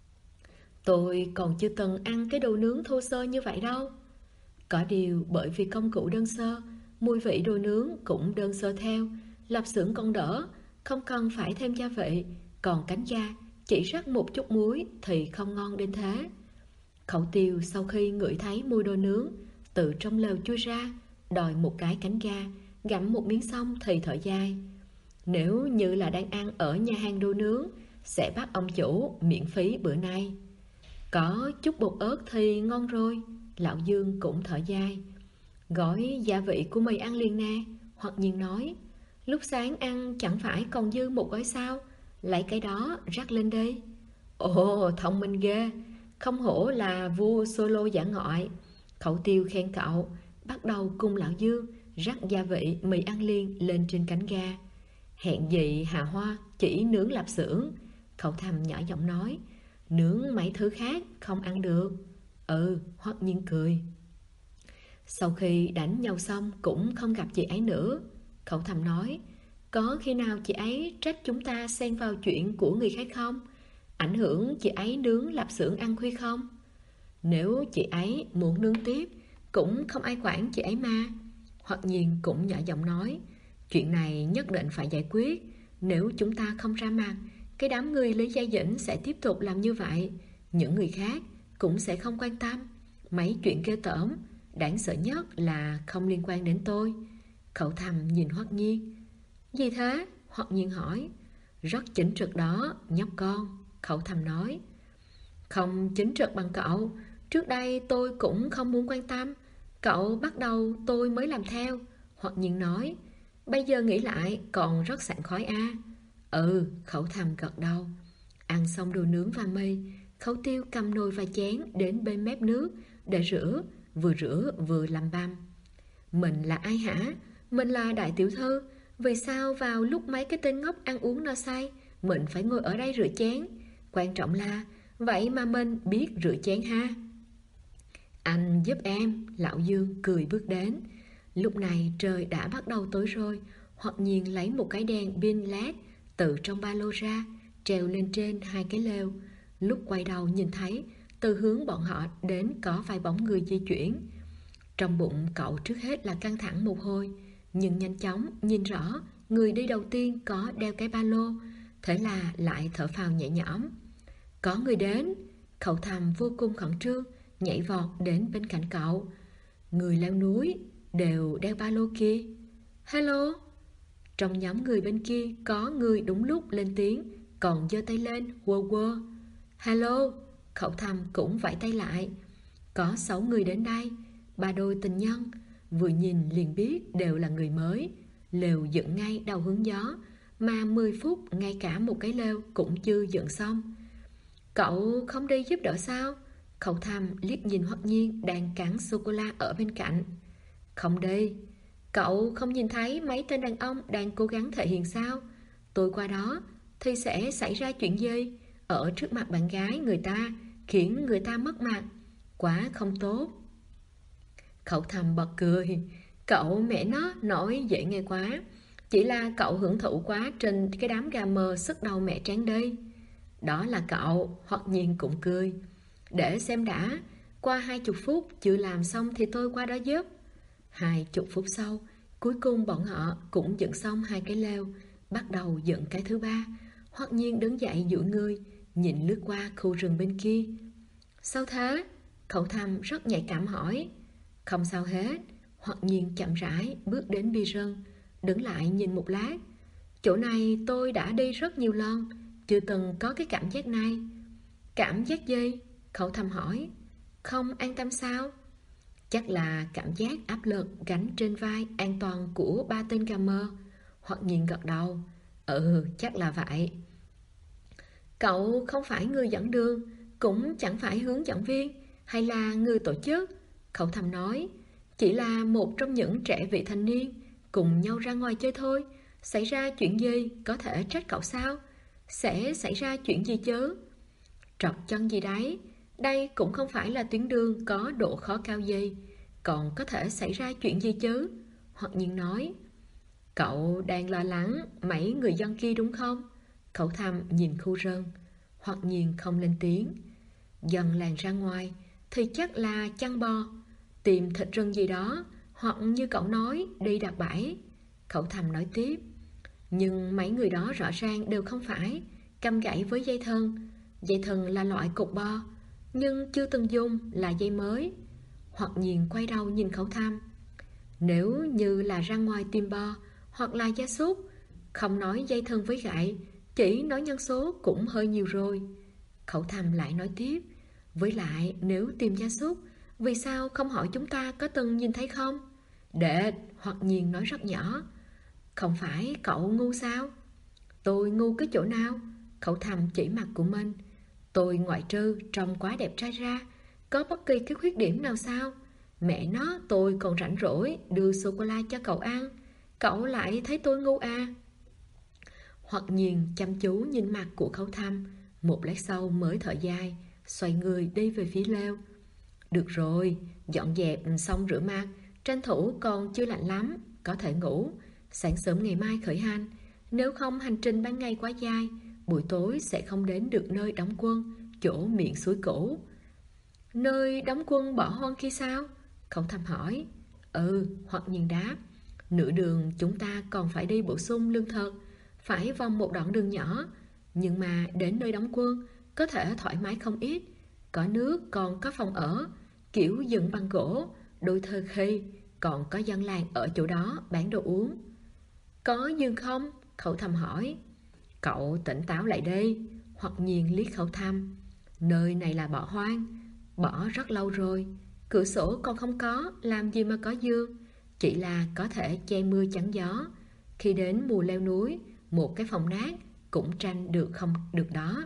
Tôi còn chưa từng ăn cái đồ nướng thô sơ như vậy đâu. Có điều bởi vì công cụ đơn sơ, mùi vị đồ nướng cũng đơn sơ theo. Lạp xưởng còn đỡ, không cần phải thêm gia vị. Còn cánh da chỉ rắc một chút muối thì không ngon đến thế. Khẩu Tiêu sau khi ngửi thấy mùi đồ nướng, từ trong lều chui ra, đòi một cái cánh gà, gặm một miếng xong thì thở dài. Nếu như là đang ăn ở nhà hàng đồ nướng, sẽ bắt ông chủ miễn phí bữa nay. Có chút bột ớt thì ngon rồi. Lão Dương cũng thở dài. Gói gia vị của mì ăn liền nè. Hoặc Nhiên nói. Lúc sáng ăn chẳng phải còn dư một gói sao? Lấy cái đó rắc lên đi. Ồ, thông minh ghê. Không hổ là vua solo dã ngoại. Khẩu Tiêu khen cậu. Bắt đầu cùng Lão Dương rắc gia vị mì ăn liền lên trên cánh gà. Hẹn gì Hà Hoa chỉ nướng lạp xưởng. Khẩu Thầm nhỏ giọng nói. Nướng mấy thứ khác không ăn được. Ừ. Hoặc Nhiên cười. Sau khi đánh nhau xong cũng không gặp chị ấy nữa. Khẩu Thầm nói. Có khi nào chị ấy trách chúng ta xen vào chuyện của người khác không? Ảnh hưởng chị ấy nướng lạp xưởng ăn khuya không? Nếu chị ấy muốn nướng tiếp cũng không ai quản chị ấy mà. Hoặc Nhiên cũng nhỏ giọng nói. Chuyện này nhất định phải giải quyết. Nếu chúng ta không ra mặt, cái đám người Lý Gia Dĩnh sẽ tiếp tục làm như vậy. Những người khác cũng sẽ không quan tâm. Mấy chuyện ghê tởm, đáng sợ nhất là không liên quan đến tôi. Khẩu Thầm nhìn Hoặc Nhiên. Gì thế? Hoặc Nhiên hỏi. Rất chính trực đó, nhóc con, Khẩu Thầm nói. Không chính trực bằng cậu. Trước đây tôi cũng không muốn quan tâm. Cậu bắt đầu tôi mới làm theo. Hoặc nhiên nói. Bây giờ nghĩ lại còn rất sảng khoái à. Ừ, Khẩu Thầm gật đầu. Ăn xong đồ nướng và mì, Khấu Tiêu cầm nồi và chén đến bên mép nước để rửa vừa lẩm bẩm. Mình là ai hả? Mình là đại tiểu thư. Vì sao vào lúc mấy cái tên ngốc ăn uống no say mình phải ngồi ở đây rửa chén? Quan trọng là vậy mà mình biết rửa chén ha. Anh giúp em. Lão Dương cười bước đến. Lúc này trời đã bắt đầu tối rồi. Hoặc nhiên lấy một cái đèn pin led từ trong ba lô ra, treo lên trên hai cái lều. Lúc quay đầu nhìn thấy từ hướng bọn họ đến có vài bóng người di chuyển. Trong bụng cậu trước hết là căng thẳng một hồi, nhưng nhanh chóng nhìn rõ người đi đầu tiên có đeo cái ba lô. Thế là lại thở phào nhẹ nhõm. Có người đến. Khẩu Thầm vô cùng khẩn trương nhảy vọt đến bên cạnh cậu. Người leo núi đều đeo ba lô kia. Hello. Trong nhóm người bên kia có người đúng lúc lên tiếng, còn giơ tay lên quơ quơ. Hello. Khẩu Thầm cũng vẫy tay lại. Có 6 người đến đây, 3 đôi tình nhân. Vừa nhìn liền biết đều là người mới. Lều dựng ngay đầu hướng gió, mà 10 phút ngay cả một cái lều cũng chưa dựng xong. Cậu không đi giúp đỡ sao? Khẩu Thầm liếc nhìn Hoặc Nhiên đang cắn sô-cô-la ở bên cạnh. Không đi. Cậu không nhìn thấy mấy tên đàn ông đang cố gắng thể hiện sao? Tôi qua đó thì sẽ xảy ra chuyện gì? Ở trước mặt bạn gái người ta, khiến người ta mất mặt. Quá không tốt. Khẩu Thầm bật cười. Cậu mẹ nó nói dễ nghe quá. Chỉ là cậu hưởng thụ quá trên cái đám gà mờ sức đầu mẹ tráng đi. Đó là cậu. Hoặc Nhiên cũng cười. Để xem đã. Qua 20 phút chưa làm xong thì tôi qua đó giúp. 20 phút sau, cuối cùng bọn họ cũng dựng xong hai cái lều, bắt đầu dựng cái thứ ba. Hoặc Nhiên đứng dậy duỗi người, nhìn lướt qua khu rừng bên kia. Sao thế? Khẩu Thầm rất nhạy cảm hỏi. Không sao hết. Hoặc Nhiên chậm rãi bước đến bìa rừng, đứng lại nhìn một lát. Chỗ này tôi đã đi rất nhiều lần, chưa từng có cái cảm giác này. Cảm giác gì? Khẩu Thầm hỏi. Không an tâm sao? Chắc là cảm giác áp lực gánh trên vai an toàn của 3 tên gà mờ. Hoặc Nhiên gật đầu. Ừ, chắc là vậy. Cậu không phải người dẫn đường, cũng chẳng phải hướng dẫn viên hay là người tổ chức. Khẩu Thầm nói. Chỉ là một trong những trẻ vị thành niên cùng nhau ra ngoài chơi thôi. Xảy ra chuyện gì có thể trách cậu sao? Sẽ xảy ra chuyện gì chứ? Trật chân gì đấy. Đây cũng không phải là tuyến đường có độ khó cao gì. Còn có thể xảy ra chuyện gì chứ? Hoặc Nhiên nói. Cậu đang lo lắng mấy người dân kia đúng không? Khẩu Thầm nhìn khu rừng. Hoặc Nhiên không lên tiếng. Dần làng ra ngoài thì chắc là chăn bò, tìm thịt rừng gì đó, hoặc như cậu nói đi đặt bẫy. Khẩu Thầm nói tiếp. Nhưng mấy người đó rõ ràng đều không phải cầm gậy với dây thừng. Dây thừng là loại cục bo, nhưng chưa từng dùng, là dây mới. Hoặc Nhiên quay đầu nhìn Khẩu Thầm. Nếu như là ra ngoài tìm bo hoặc là gia súc, không nói dây thừng với gậy, chỉ nói nhân số cũng hơi nhiều rồi. Khẩu Thầm lại nói tiếp. Với lại nếu tìm gia súc, vì sao không hỏi chúng ta có từng nhìn thấy không? Để Hoặc Nhiên nói rất nhỏ. Không phải cậu ngu sao? Tôi ngu cái chỗ nào? Khẩu Thầm chỉ mặt của mình. Tôi ngoại trừ trông quá đẹp trai ra, có bất kỳ cái khuyết điểm nào sao? Mẹ nó, tôi còn rảnh rỗi đưa sô-cô-la cho cậu ăn, cậu lại thấy tôi ngu à? Hoặc Nhiên chăm chú nhìn mặt của Khẩu Thầm, một lát sau mới thở dài, xoay người đi về phía lều. Được rồi, dọn dẹp xong rửa mặt, tranh thủ còn chưa lạnh lắm, có thể ngủ. Sáng sớm ngày mai khởi hành. Nếu không hành trình ban ngày quá dài, buổi tối sẽ không đến được nơi đóng quân, chỗ miệng suối cũ. Nơi đóng quân bỏ hoang khi sao? Khẩu Thầm hỏi. Ừ, Hoặc Nhiên đáp. Nửa đường chúng ta còn phải đi bổ sung lương thực, phải vòng một đoạn đường nhỏ. Nhưng mà đến nơi đóng quân có thể thoải mái không ít. Có nước, còn có phòng ở, kiểu dựng bằng gỗ, đôi thơ khi, còn có dân làng ở chỗ đó bán đồ uống. Có giường không? Khẩu Thầm hỏi. Cậu tỉnh táo lại đây. Hoặc Nhiên liếc Khẩu Thăm. Nơi này là bỏ hoang, bỏ rất lâu rồi. Cửa sổ còn không có, làm gì mà có giường. Chỉ là có thể che mưa chắn gió. Khi đến mùa leo núi, một cái phòng nát cũng tranh được không được đó.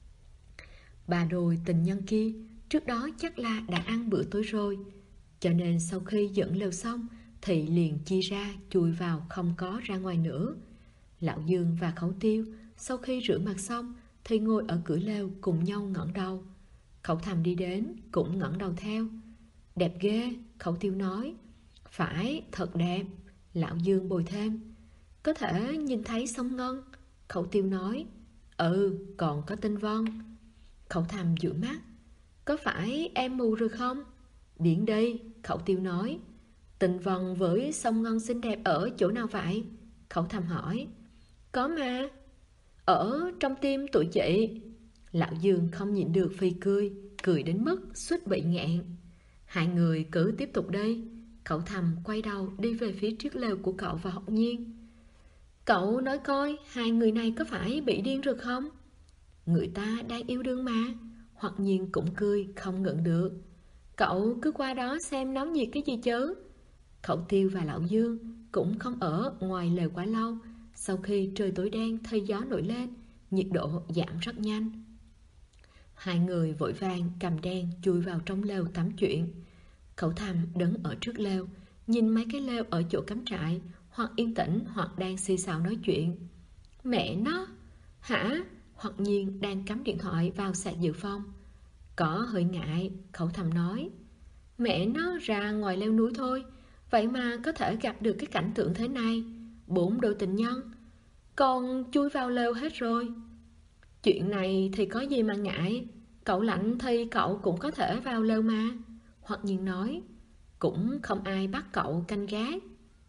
Bà đôi tình nhân kia trước đó chắc là đã ăn bữa tối rồi, cho nên sau khi dựng lều xong thì liền chia ra chui vào, không có ra ngoài nữa. Lão Dương và Khẩu Tiêu sau khi rửa mặt xong thì ngồi ở cửa lều cùng nhau ngẩng đầu. Khẩu Thầm đi đến cũng ngẩng đầu theo. Đẹp ghê, Khẩu Tiêu nói. Phải, thật đẹp, Lão Dương bồi thêm. Có thể nhìn thấy sông Ngân, Khẩu Tiêu nói. Ừ, còn có Tinh Vân. Khẩu Thầm dụi mắt. Có phải em mù rồi không? Biển đây, Khẩu Tiêu nói. Tinh Vân với sông Ngân xinh đẹp ở chỗ nào vậy? Khẩu Thầm hỏi. Có mà, ở trong tim tụi chị. Lão Dương không nhịn được phì cười, cười đến mức suýt bị nghẹn. Hai người cứ tiếp tục đi. Khẩu Thầm quay đầu đi về phía trước lều của cậu và Học Nhiên. Cậu nói coi, hai người này có phải bị điên rồi không? Người ta đang yêu đương mà. Hoặc Nhiên cũng cười không ngừng được. Cậu cứ qua đó xem náo nhiệt cái gì chứ. Khẩu Tiêu và Lão Dương cũng không ở ngoài lều quá lâu. Sau khi trời tối đen thấy gió nổi lên, nhiệt độ giảm rất nhanh. Hai người vội vàng cầm đèn chui vào trong lều tắm chuyện. Khẩu Thầm đứng ở trước lều, nhìn mấy cái lều ở chỗ cắm trại, hoặc yên tĩnh hoặc đang xì xào nói chuyện. Mẹ nó, hả? Hoặc Nhiên đang cắm điện thoại vào sạc dự phòng. Có hơi ngại, Khẩu Thầm nói. Mẹ nó ra ngoài leo núi thôi, vậy mà có thể gặp được cái cảnh tượng thế này. 4 đôi tình nhân, còn chui vào lều hết rồi. Chuyện này thì có gì mà ngại, cậu lạnh thì cậu cũng có thể vào lều mà. Hoặc Nhiên nói. Cũng không ai bắt cậu canh gác.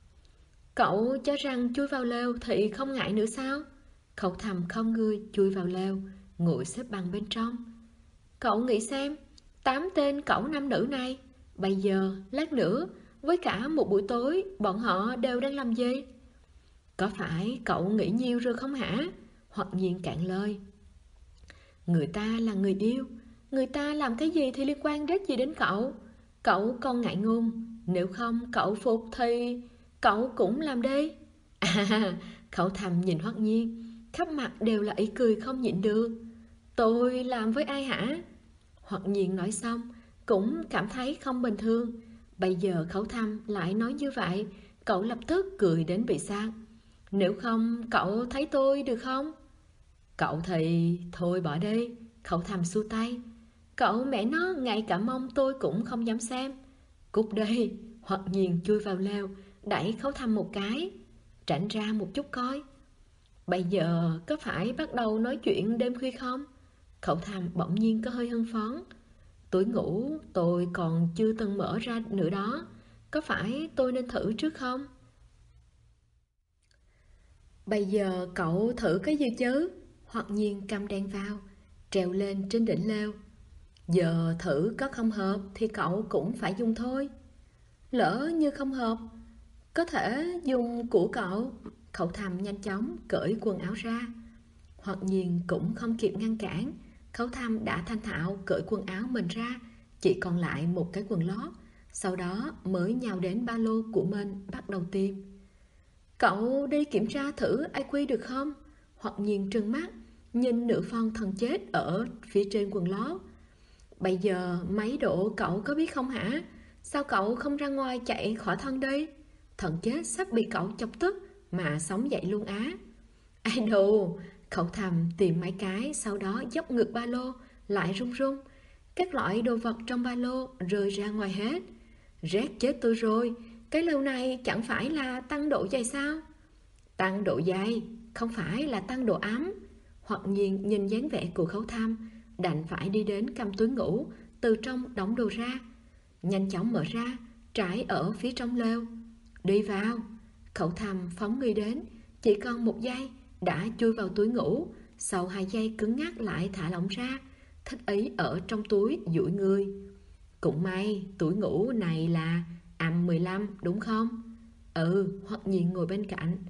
Cậu cho rằng chui vào lều thì không ngại nữa sao? Khẩu Thầm không người chui vào lều, ngồi xếp bằng bên trong. Cậu nghĩ xem, 8 tên cẩu nam nữ này, bây giờ, lát nữa, với cả một buổi tối, bọn họ đều đang làm gì? Có phải cậu nghĩ nhiều rồi không hả? Hoặc Nhiên cạn lời. Người ta là người yêu, người ta làm cái gì thì liên quan đến gì đến cậu? Cậu còn ngại ngùng, nếu không cậu phục thì cậu cũng làm đi. À, Khẩu Thầm nhìn Hoắc Nhiên, khắp mặt đều là ý cười không nhịn được. Tôi làm với ai hả? Hoắc Nhiên nói xong cũng cảm thấy không bình thường. Bây giờ Khẩu Thầm lại nói như vậy, cậu lập tức cười đến bị sặc. Nếu không cậu thấy tôi được không? Cậu thì thôi bỏ đi. Khẩu Thầm xua tay. Cậu mẹ nó ngay cả mông tôi cũng không dám xem. Cút đi. Hoặc Nhiên chui vào lều, đẩy Khẩu Thầm một cái. Tránh ra một chút coi. Bây giờ có phải bắt đầu nói chuyện đêm khuya không? Khẩu Thầm bỗng nhiên có hơi hưng phấn. Túi ngủ tôi còn chưa từng mở ra nữa đó. Có phải tôi nên thử trước không? Bây giờ cậu thử cái gì chứ? Hoặc Nhiên cầm đèn vào, trèo lên trên đỉnh lều. Giờ thử có không hợp thì cậu cũng phải dùng thôi. Lỡ như không hợp, có thể dùng của cậu. Khẩu Thầm nhanh chóng cởi quần áo ra. Hoặc Nhiên cũng không kịp ngăn cản. Khẩu Thầm đã thanh thạo cởi quần áo mình ra, chỉ còn lại một cái quần lót. Sau đó mới nhào đến ba lô của mình bắt đầu tìm. Cậu đi kiểm tra thử IQ được không? Hoặc Nhiên trừng mắt, nhìn nửa phân thần chết ở phía trên quần lót. Bây giờ mấy độ cậu có biết không hả? Sao cậu không ra ngoài chạy khỏi thân đi? Thần chết sắp bị cậu chọc tức mà sống dậy luôn á. Ai đồ, Khẩu Thầm tìm mấy cái, sau đó dốc ngược ba lô, lại rung rung. Các loại đồ vật trong ba lô rơi ra ngoài hết. Rét chết tôi rồi, cái lều này chẳng phải là tăng độ dày sao? Tăng độ dày, không phải là tăng độ ấm. Hoặc Nhiên nhìn dáng vẻ của Khẩu Thầm, đành phải đi đến cầm túi ngủ, từ trong đóng đồ ra. Nhanh chóng mở ra, trải ở phía trong lều. Đi vào. Khẩu Thầm phóng người đến, chỉ còn 1 giây đã chui vào túi ngủ. Sau 2 giây cứng ngắc lại thả lỏng ra, thích ý ở trong túi duỗi người. Cũng may túi ngủ này là AM15 đúng không? Ừ, Hoặc Nhiên ngồi bên cạnh.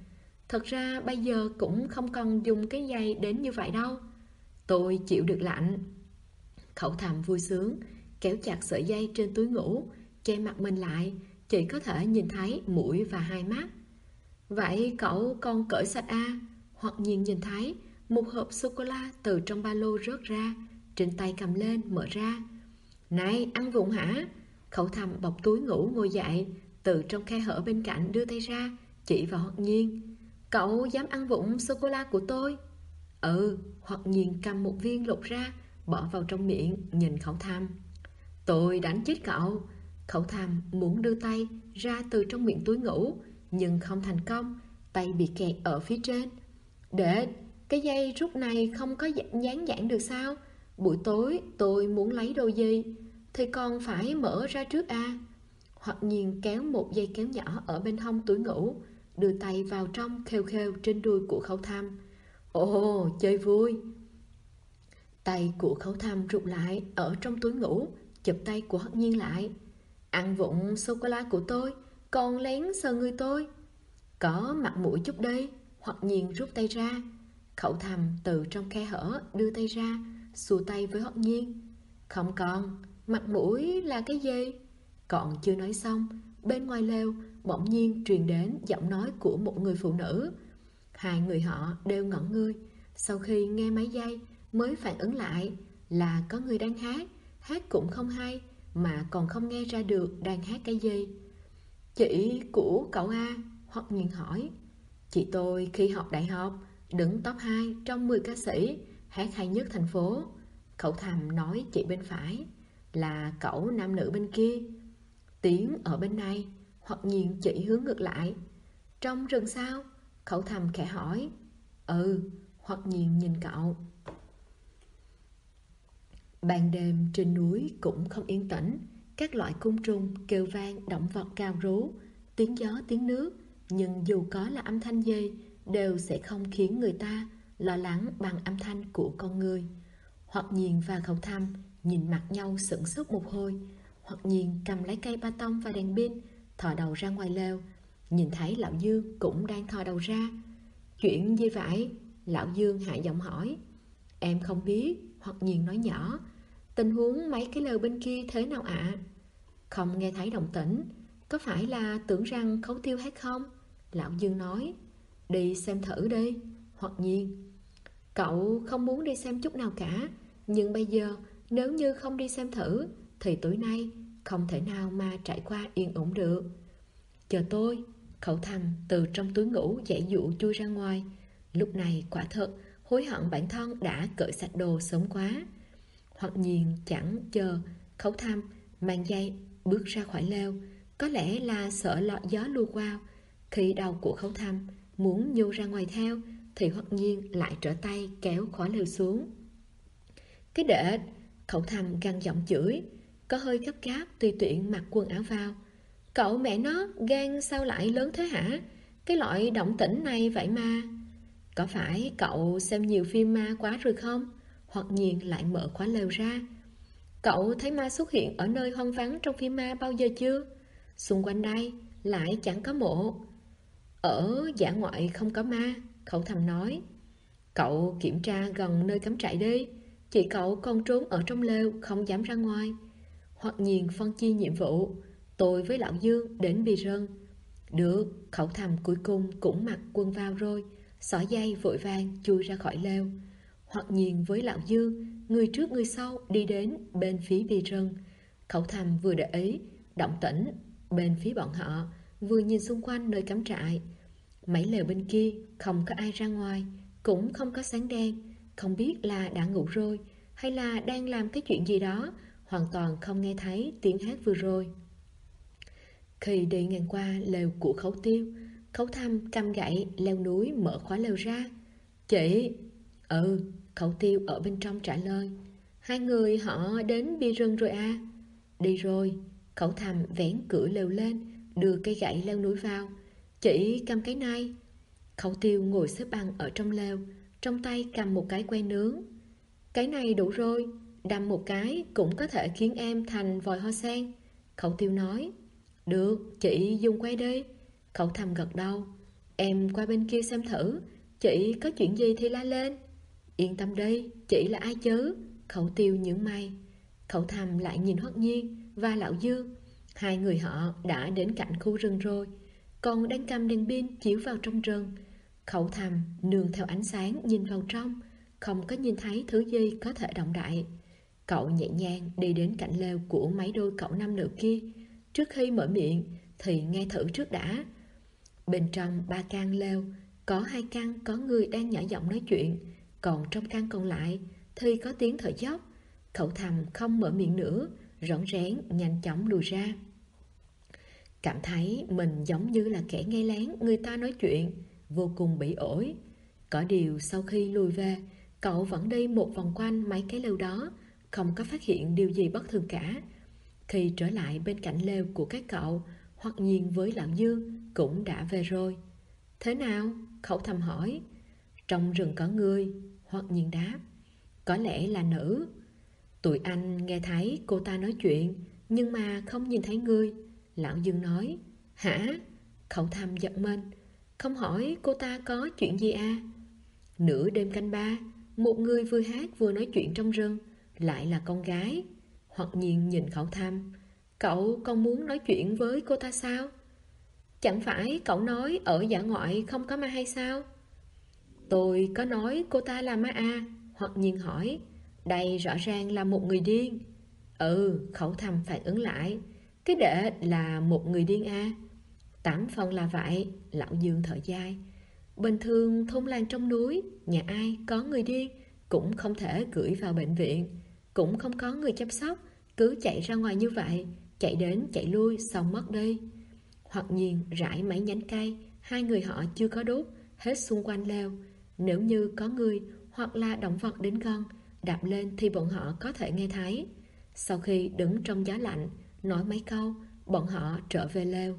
Thật ra bây giờ cũng không cần dùng cái giày đến như vậy đâu. Tôi chịu được lạnh. Khẩu thầm vui sướng, kéo chặt sợi dây trên túi ngủ, che mặt mình lại, chỉ có thể nhìn thấy mũi và hai mắt. Vậy cậu còn cởi sạch à? Hoặc nhiên nhìn thấy một hộp sô-cô-la từ trong ba lô rớt ra, trên tay cầm lên mở ra. Này, ăn vụng hả? Khẩu thầm bọc túi ngủ ngồi dậy, từ trong khe hở bên cạnh đưa tay ra, chỉ vào Hoặc nhiên. Cậu dám ăn vụng sô-cô-la của tôi? Ừ, Hoặc nhiên cầm một viên lột ra, bỏ vào trong miệng, nhìn Khẩu thầm. Tôi đánh chết cậu. Khẩu thầm muốn đưa tay ra từ trong miệng túi ngủ, nhưng không thành công, tay bị kẹt ở phía trên. Để, cái dây rút này không có dán nhãn được sao? Buổi tối tôi muốn lấy đồ gì thì còn phải mở ra trước à? Hoặc nhiên kéo một dây kéo nhỏ ở bên hông túi ngủ, đưa tay vào trong khêu khêu trên đùi của Khẩu thầm. Ồ, chơi vui. Tay của Khẩu thầm rụt lại ở trong túi ngủ, chụp tay của Hoặc nhiên lại. Ăn vụng sô-cô-la của tôi, còn lén sờ người tôi. Có mặt mũi chút đây. Hoặc nhiên rút tay ra. Khẩu thầm từ trong khe hở đưa tay ra, xua tay với Hoặc nhiên. Không còn, mặt mũi là cái gì? Còn chưa nói xong, bên ngoài lều bỗng nhiên truyền đến giọng nói của một người phụ nữ. Hai người họ đều ngẩn người, sau khi nghe máy dây mới phản ứng lại là có người đang hát. Hát cũng không hay, mà còn không nghe ra được đang hát cái gì. Chị của cậu A? Hoặc nhiên hỏi. Chị tôi khi học đại học đứng top 2 trong 10 ca sĩ hát hay nhất thành phố. Khẩu thầm nói chị bên phải là cậu nam nữ bên kia. Tiếng ở bên này. Hoặc nhiên chị hướng ngược lại. Trong rừng sao? Khẩu thầm khẽ hỏi. Ừ. Hoặc nhiên nhìn cậu. Ban đêm trên núi cũng không yên tĩnh. Các loại côn trùng kêu vang, động vật cao rú, tiếng gió tiếng nước. Nhưng dù có là âm thanh gì đều sẽ không khiến người ta lo lắng bằng âm thanh của con người. Hoặc nhiên và Khẩu thầm nhìn mặt nhau sửng sốt một hồi. Hoặc nhiên cầm lấy cây ba tông và đèn pin, thò đầu ra ngoài lều. Nhìn thấy Lão Dương cũng đang thò đầu ra. Chuyện gì vậy? Lão Dương hạ giọng hỏi. Em không biết. Hoặc nhiên nói nhỏ. Tình huống mấy cái lều bên kia thế nào ạ? Không nghe thấy động tĩnh. Có phải là tưởng rằng Khấu Tiêu hay không? Lão Dương nói. Đi xem thử đi. Hoặc nhiên. Cậu không muốn đi xem chút nào cả. Nhưng bây giờ nếu như không đi xem thử thì tối nay không thể nào mà trải qua yên ổn được. Chờ tôi. Khẩu thầm từ trong túi ngủ giãy dụ chui ra ngoài. Lúc này quả thật hối hận bản thân đã cởi sạch đồ sớm quá. Hoặc nhiên chẳng chờ Khẩu thầm mang dây bước ra khỏi lều. Có lẽ là sợ lọt gió lùa qua. Khi đầu của Khẩu thầm muốn nhô ra ngoài theo thì Hoặc nhiên lại trở tay kéo khỏi lều xuống. Cái đệ! Khẩu thầm gằn giọng chửi, có hơi gấp gáp tùy tiện mặc quần áo vào. Cậu mẹ nó, gan sao lại lớn thế hả? Cái loại động tĩnh này vậy mà. Có phải cậu xem nhiều phim ma quá rồi không? Hoặc nhiên lại mở khóa lều ra. Cậu thấy ma xuất hiện ở nơi hoang vắng trong phim ma bao giờ chưa? Xung quanh đây lại chẳng có mộ. Ở dã ngoại không có ma. Khẩu thầm nói. Cậu kiểm tra gần nơi cắm trại đi. Chị cậu còn trốn ở trong lều, không dám ra ngoài. Hoặc nhiên phân chia nhiệm vụ. Tôi với Lão Dương đến bì rừng. Được. Khẩu thầm cuối cùng cũng mặc quần vào rồi, xỏ dây vội vàng chui ra khỏi lều. Hoặc nhiên với Lão Dương, người trước người sau đi đến bên phía bì rừng. Khẩu thầm vừa để ý động tĩnh bên phía bọn họ, vừa nhìn xung quanh nơi cắm trại. Mấy lều bên kia không có ai ra ngoài, cũng không có sáng đèn. Không biết là đã ngủ rồi hay là đang làm cái chuyện gì đó, hoàn toàn không nghe thấy tiếng hát vừa rồi. Khi đi ngang qua lều của Khấu Tiêu, Khấu thầm cầm gậy leo núi mở khóa lều ra. Chị! Ừ, Khấu Tiêu ở bên trong trả lời. Hai người họ đến bia rừng rồi à? Đi rồi. Khấu thầm vén cửa lều lên, đưa cây gậy leo núi vào. Chị cầm cái này. Khấu Tiêu ngồi xếp bằng ở trong lều, trong tay cầm một cái que nướng. Cái này đủ rồi, đâm một cái cũng có thể khiến em thành vòi hoa sen. Khấu Tiêu nói. Được, chị dùng que đi. Khấu thầm gật đầu. Em qua bên kia xem thử, chị có chuyện gì thì la lên. Yên tâm đi, chị là ai chứ? Khẩu Tiêu nhướng mày. Khẩu Thầm lại nhìn Hoắc Nhiên và Lão Dương. Hai người họ đã đến cạnh khu rừng rồi, còn đang cầm đèn pin chiếu vào trong rừng. Khẩu Thầm nương theo ánh sáng nhìn vào trong, không có nhìn thấy thứ gì có thể động đậy. Cậu nhẹ nhàng đi đến cạnh lều của mấy đôi cậu nam nữ kia. Trước khi mở miệng thì nghe thử trước đã. Bên trong 3 căn lều, có 2 căn có người đang nhỏ giọng nói chuyện, còn trong căn còn lại thì có tiếng thở dốc. Khẩu Thầm không mở miệng nữa, rón rén nhanh chóng lùi ra. Cảm thấy mình giống như là kẻ nghe lén người ta nói chuyện, vô cùng bị ổi. Có điều sau khi lùi về, cậu vẫn đi một vòng quanh mấy cái lều đó, không có phát hiện điều gì bất thường cả. Khi trở lại bên cạnh lều của các cậu, Hoắc Nhiên với Lão Dương cũng đã về rồi. Thế nào? Khẩu Thầm hỏi. Trong rừng có người, Hoắc Nhiên đáp. Có lẽ là nữ. Tụi anh nghe thấy cô ta nói chuyện, nhưng mà không nhìn thấy người. Lão Dương nói. Hả? Khẩu Thầm giật mình. Không hỏi cô ta có chuyện gì à? Nửa đêm canh 3, một người vừa hát vừa nói chuyện trong rừng, lại là con gái. Hoắc Nhiên nhìn Khẩu Thầm. Cậu còn muốn nói chuyện với cô ta sao? Chẳng phải cậu nói ở dã ngoại không có ma hay sao? Tôi có nói cô ta là ma à? Hoắc Nhiên hỏi. Đây rõ ràng là một người điên. Khẩu Thầm phản ứng lại. Cái đệ là một người điên à? 8 phần là vậy. Lão Dương thở dài. Bình thường thôn làng trong núi, nhà ai có người điên cũng không thể gửi vào bệnh viện, cũng không có người chăm sóc, cứ chạy ra ngoài như vậy, chạy đến chạy lui xong mất đi. Hoặc nhiên rải mấy nhánh cây, hai người họ chưa có đốt, hết xung quanh lều. Nếu như có người hoặc là động vật đến gần, đạp lên thì bọn họ có thể nghe thấy. Sau khi đứng trong gió lạnh, nói mấy câu, bọn họ trở về lều.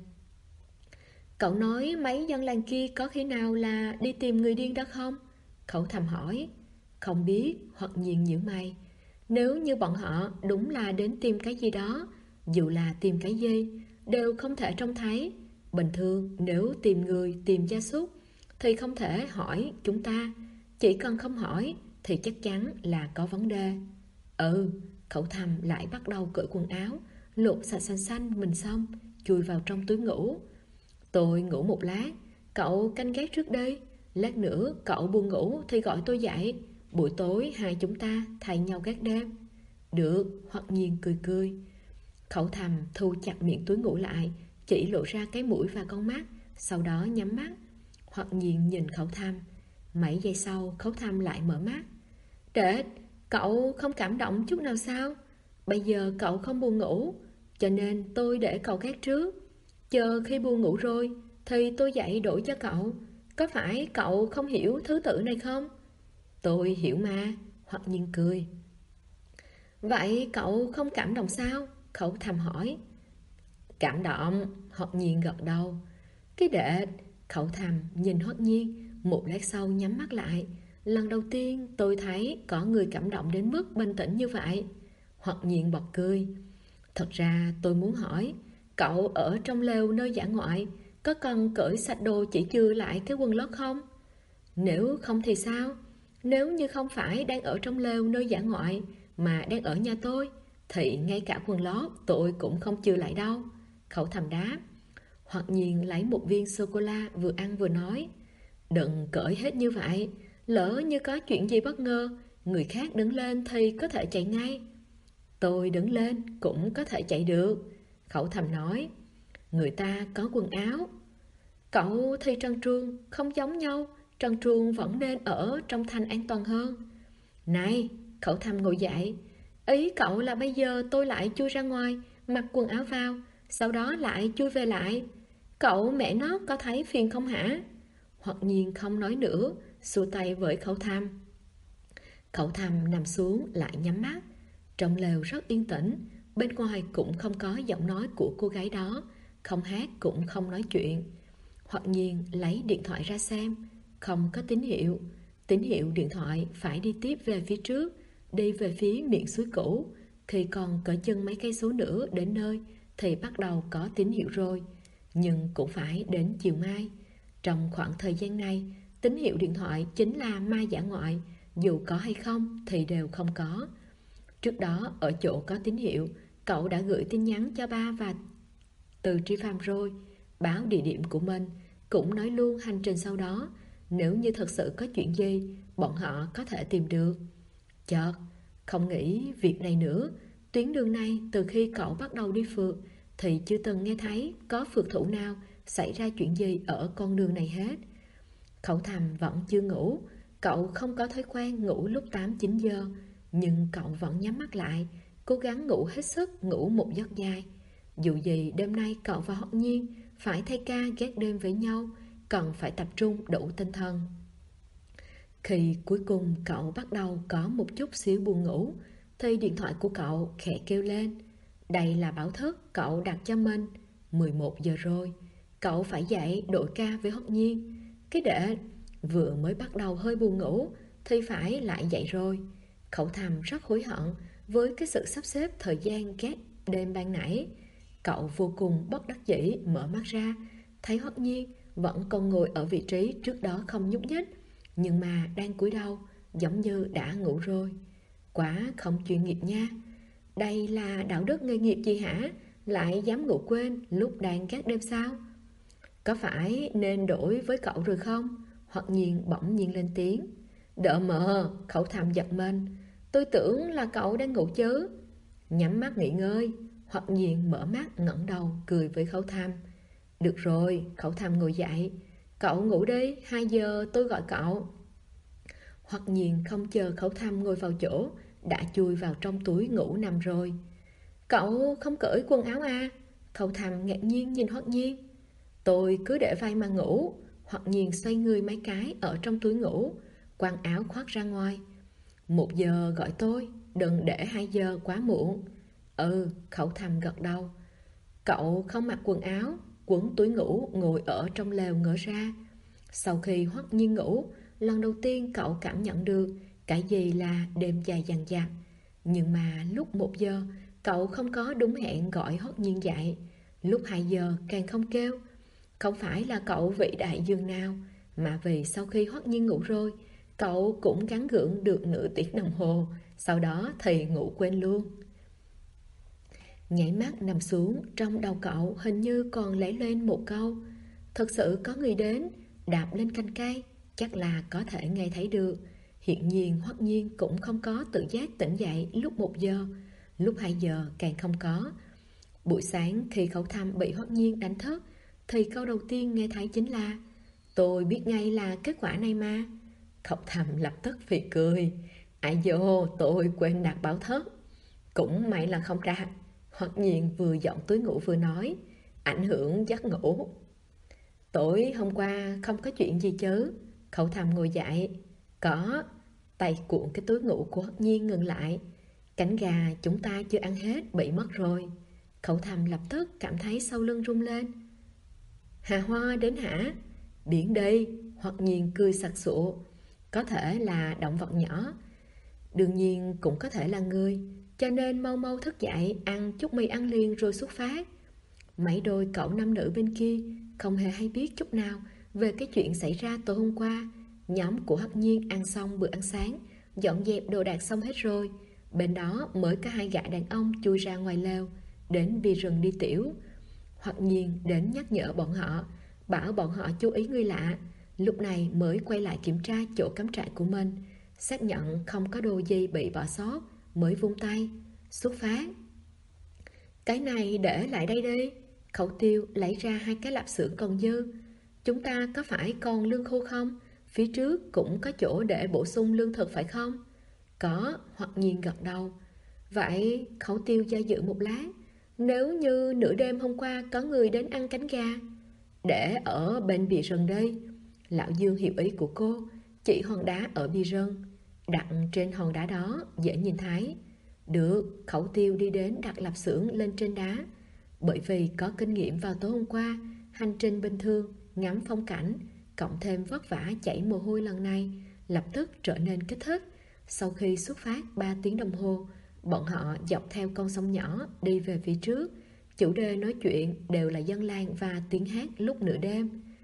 Cậu nói mấy dân làng kia có khi nào là đi tìm người điên đó không? Khẩu Thầm hỏi. Không biết, Hoặc nhiên nhíu mày. Nếu như bọn họ đúng là đến tìm cái gì đó, dù là tìm cái gì, đều không thể trông thấy. Bình thường nếu tìm người, tìm gia súc, thì không thể hỏi chúng ta. Chỉ cần không hỏi thì chắc chắn là có vấn đề. Khẩu Thầm lại bắt đầu cởi quần áo, lột sạch xanh xanh mình xong, chui vào trong túi ngủ. Tôi ngủ một lát, cậu canh gác trước đây. Lát nữa cậu buồn ngủ thì gọi tôi dậy. Buổi tối hai chúng ta thay nhau gác đêm. Được, Hoặc nhiên cười cười. Khẩu Thầm thu chặt miệng túi ngủ lại, chỉ lộ ra cái mũi và con mắt, sau đó nhắm mắt. Hoặc nhiên nhìn Khẩu Thầm. Mấy giây sau Khẩu Thầm lại mở mắt. Trết, cậu không cảm động chút nào sao? Bây giờ cậu không buồn ngủ, cho nên tôi để cậu gác trước. Chờ khi buồn ngủ rồi thì tôi dậy đổi cho cậu. Có phải cậu không hiểu thứ tự này không? Tôi hiểu mà, Hoặc nhiên cười. Vậy cậu không cảm động sao? Khẩu Thầm hỏi. Cảm động, Hoặc nhiên gật đầu. Cái đệ, Khẩu Thầm nhìn Hoặc nhiên, một lát sau nhắm mắt lại. Lần đầu tiên tôi thấy có người cảm động đến mức bình tĩnh như vậy. Hoặc nhiên bật cười. Thật ra tôi muốn hỏi, cậu ở trong lều nơi dã ngoại có cần cởi sạch đồ chỉ chừa lại cái quần lót không? Nếu không thì sao? Nếu như không phải đang ở trong lều nơi dã ngoại mà đang ở nhà tôi, thì ngay cả quần lót tôi cũng không chừa lại đâu. Khẩu Thầm đáp. Hoặc nhiên lấy một viên sô-cô-la vừa ăn vừa nói. Đừng cởi hết như vậy, lỡ như có chuyện gì bất ngờ, người khác đứng lên thì có thể chạy ngay. Tôi đứng lên cũng có thể chạy được, Khẩu Thầm nói. Người ta có quần áo. Cậu thì trần truồng không giống nhau, trần truồng vẫn nên ở trong thành an toàn hơn. Này, Khẩu Thầm ngồi dậy. Ý cậu là bây giờ tôi lại chui ra ngoài, mặc quần áo vào, sau đó lại chui về lại. Cậu mẹ nó có thấy phiền không hả? Hoặc nhiên không nói nữa, xua tay với Khẩu Thầm. Khẩu Thầm nằm xuống lại nhắm mắt. Trong lều rất yên tĩnh, bên ngoài cũng không có giọng nói của cô gái đó, không hát cũng không nói chuyện. Hoặc nhiên lấy điện thoại ra xem, không có tín hiệu. Tín hiệu điện thoại phải đi tiếp về phía trước, đi về phía miệng suối cũ. Khi còn cỡ chân mấy cây số nữa đến nơi thì bắt đầu có tín hiệu rồi. Nhưng cũng phải đến chiều mai. Trong khoảng thời gian này, tín hiệu điện thoại chính là ma dã ngoại, dù có hay không thì đều không có. Trước đó, ở chỗ có tín hiệu, cậu đã gửi tin nhắn cho ba và từ Tri Phạm rồi, báo địa điểm của mình, cũng nói luôn hành trình sau đó. Nếu như thật sự có chuyện gì, bọn họ có thể tìm được. Chợt, không nghĩ việc này nữa. Tuyến đường này từ khi cậu bắt đầu đi phượt thì chưa từng nghe thấy có phượt thủ nào xảy ra chuyện gì ở con đường này hết. Cậu thầm vẫn chưa ngủ. Cậu không có thói quen ngủ lúc 8-9 giờ, nhưng cậu vẫn nhắm mắt lại, cố gắng ngủ hết sức, ngủ một giấc dài. Dù gì đêm nay cậu và Hoắc Nhiên phải thay ca gác đêm với nhau, cần phải tập trung đủ tinh thần. Khi cuối cùng cậu bắt đầu có một chút xíu buồn ngủ thì điện thoại của cậu khẽ kêu lên. Đây là báo thức cậu đặt cho mình. 11 giờ rồi, cậu phải dậy đổi ca với Hoắc Nhiên. Cái đệ vừa mới bắt đầu hơi buồn ngủ thì phải lại dậy rồi. Cậu thầm rất hối hận với cái sự sắp xếp thời gian gác đêm ban nãy. Cậu vô cùng bất đắc dĩ mở mắt ra, thấy Hoắc Nhiên vẫn còn ngồi ở vị trí trước đó không nhúc nhích, nhưng mà đang cúi đầu, giống như đã ngủ rồi. Quá không chuyên nghiệp nha. Đây là đạo đức nghề nghiệp gì hả? Lại dám ngủ quên lúc đang gác đêm sao? Có phải nên đổi với cậu rồi không? Hoắc Nhiên bỗng nhiên lên tiếng. Đỡ mờ, cậu thầm giật mình. Tôi tưởng là cậu đang ngủ chứ. Nhắm mắt nghỉ ngơi. Hoắc Nhiên mở mắt ngẩng đầu cười với Khấu Thầm. Được rồi, Khấu Thầm ngồi dậy. Cậu ngủ đi, 2 giờ tôi gọi cậu. Hoắc Nhiên không chờ Khấu Thầm ngồi vào chỗ, đã chui vào trong túi ngủ nằm rồi. Cậu không cởi quần áo à? Khấu Thầm ngạc nhiên nhìn Hoắc Nhiên. Tôi cứ để vai mà ngủ. Hoắc Nhiên xoay người mấy cái ở trong túi ngủ, quăng áo khoác ra ngoài. 1 giờ gọi tôi, đừng để 2 giờ quá muộn. Ừ, Khấu Thầm gật đầu. Cậu không mặc quần áo, quấn túi ngủ ngồi ở trong lều ngỡ ra. Sau khi Hoắc Nhiên ngủ, lần đầu tiên cậu cảm nhận được cái gì là đêm dài dằng dặc. Nhưng mà lúc 1 giờ, cậu không có đúng hẹn gọi Hoắc Nhiên dậy. Lúc 2 giờ càng không kêu. Không phải là cậu vĩ đại dường nào, mà vì sau khi Hoắc Nhiên ngủ rồi, cậu cũng gắng gượng được nửa tiếng đồng hồ, sau đó thì ngủ quên luôn. Nhảy mắt nằm xuống, trong đầu cậu hình như còn lóe lên một câu. Thật sự có người đến, đạp lên cành cây, chắc là có thể nghe thấy được. Hiện nhiên Hoắc Nhiên cũng không có tự giác tỉnh dậy lúc 1 giờ, lúc 2 giờ càng không có. Buổi sáng khi Khấu Thầm bị Hoắc Nhiên đánh thức, thì câu đầu tiên nghe thấy chính là tôi biết ngay là kết quả này mà. Khấu Thầm lập tức phì cười. Ai dô, tôi quên đặt báo thức. Cũng may là không ra. Hoắc Nhiên vừa dọn túi ngủ vừa nói, ảnh hưởng giấc ngủ. Tối hôm qua không có chuyện gì chứ? Khấu Thầm ngồi dậy. Có. Tay cuộn cái túi ngủ của Hoắc Nhiên ngừng lại. Cánh gà chúng ta chưa ăn hết bị mất rồi. Khấu Thầm lập tức cảm thấy sau lưng rung lên. Hà Hoa đến hả? Biển đi. Hoắc Nhiên cười sặc sụa. Có thể là động vật nhỏ, đương nhiên cũng có thể là người, cho nên mau mau thức dậy, ăn chút mì ăn liền rồi xuất phát. Mấy đôi cậu nam nữ bên kia không hề hay biết chút nào về cái chuyện xảy ra tối hôm qua. Nhóm của Hoắc Nhiên ăn xong bữa ăn sáng, dọn dẹp đồ đạc xong hết rồi. Bên đó mới có 2 gã đàn ông chui ra ngoài lều, đến bìa rừng đi tiểu. Hoắc Nhiên đến nhắc nhở bọn họ, bảo bọn họ chú ý người lạ. Lúc này mới quay lại kiểm tra chỗ cắm trại của mình, xác nhận không có đồ gì bị bỏ sót, mới vung tay xuất phát. Cái này để lại đây đi. Khẩu Tiêu lấy ra 2 cái lạp xưởng còn dư. Chúng ta có phải còn lương khô không? Phía trước cũng có chỗ để bổ sung lương thực phải không? Có. Hoắc Nhiên gật đầu. Vậy Khẩu Tiêu do dự một lát. Nếu như nửa đêm hôm qua có người đến ăn cánh gà, để ở bên bìa rừng đây. Lão Dương hiểu ý của cô, chỉ hòn đá ở bìa rừng, đặt trên hòn đá đó dễ nhìn thấy. Được. Khẩu Tiêu đi đến đặt lạp xưởng lên trên đá. Bởi vì có kinh nghiệm vào tối hôm qua, hành trình bình thường, ngắm phong cảnh, cộng thêm vất vả chảy mồ hôi lần này, lập tức trở nên kích thích. Sau khi xuất phát 3 tiếng đồng hồ, bọn họ dọc theo con sông nhỏ đi về phía trước. Chủ đề nói chuyện đều là dân làng và tiếng hát lúc nửa đêm.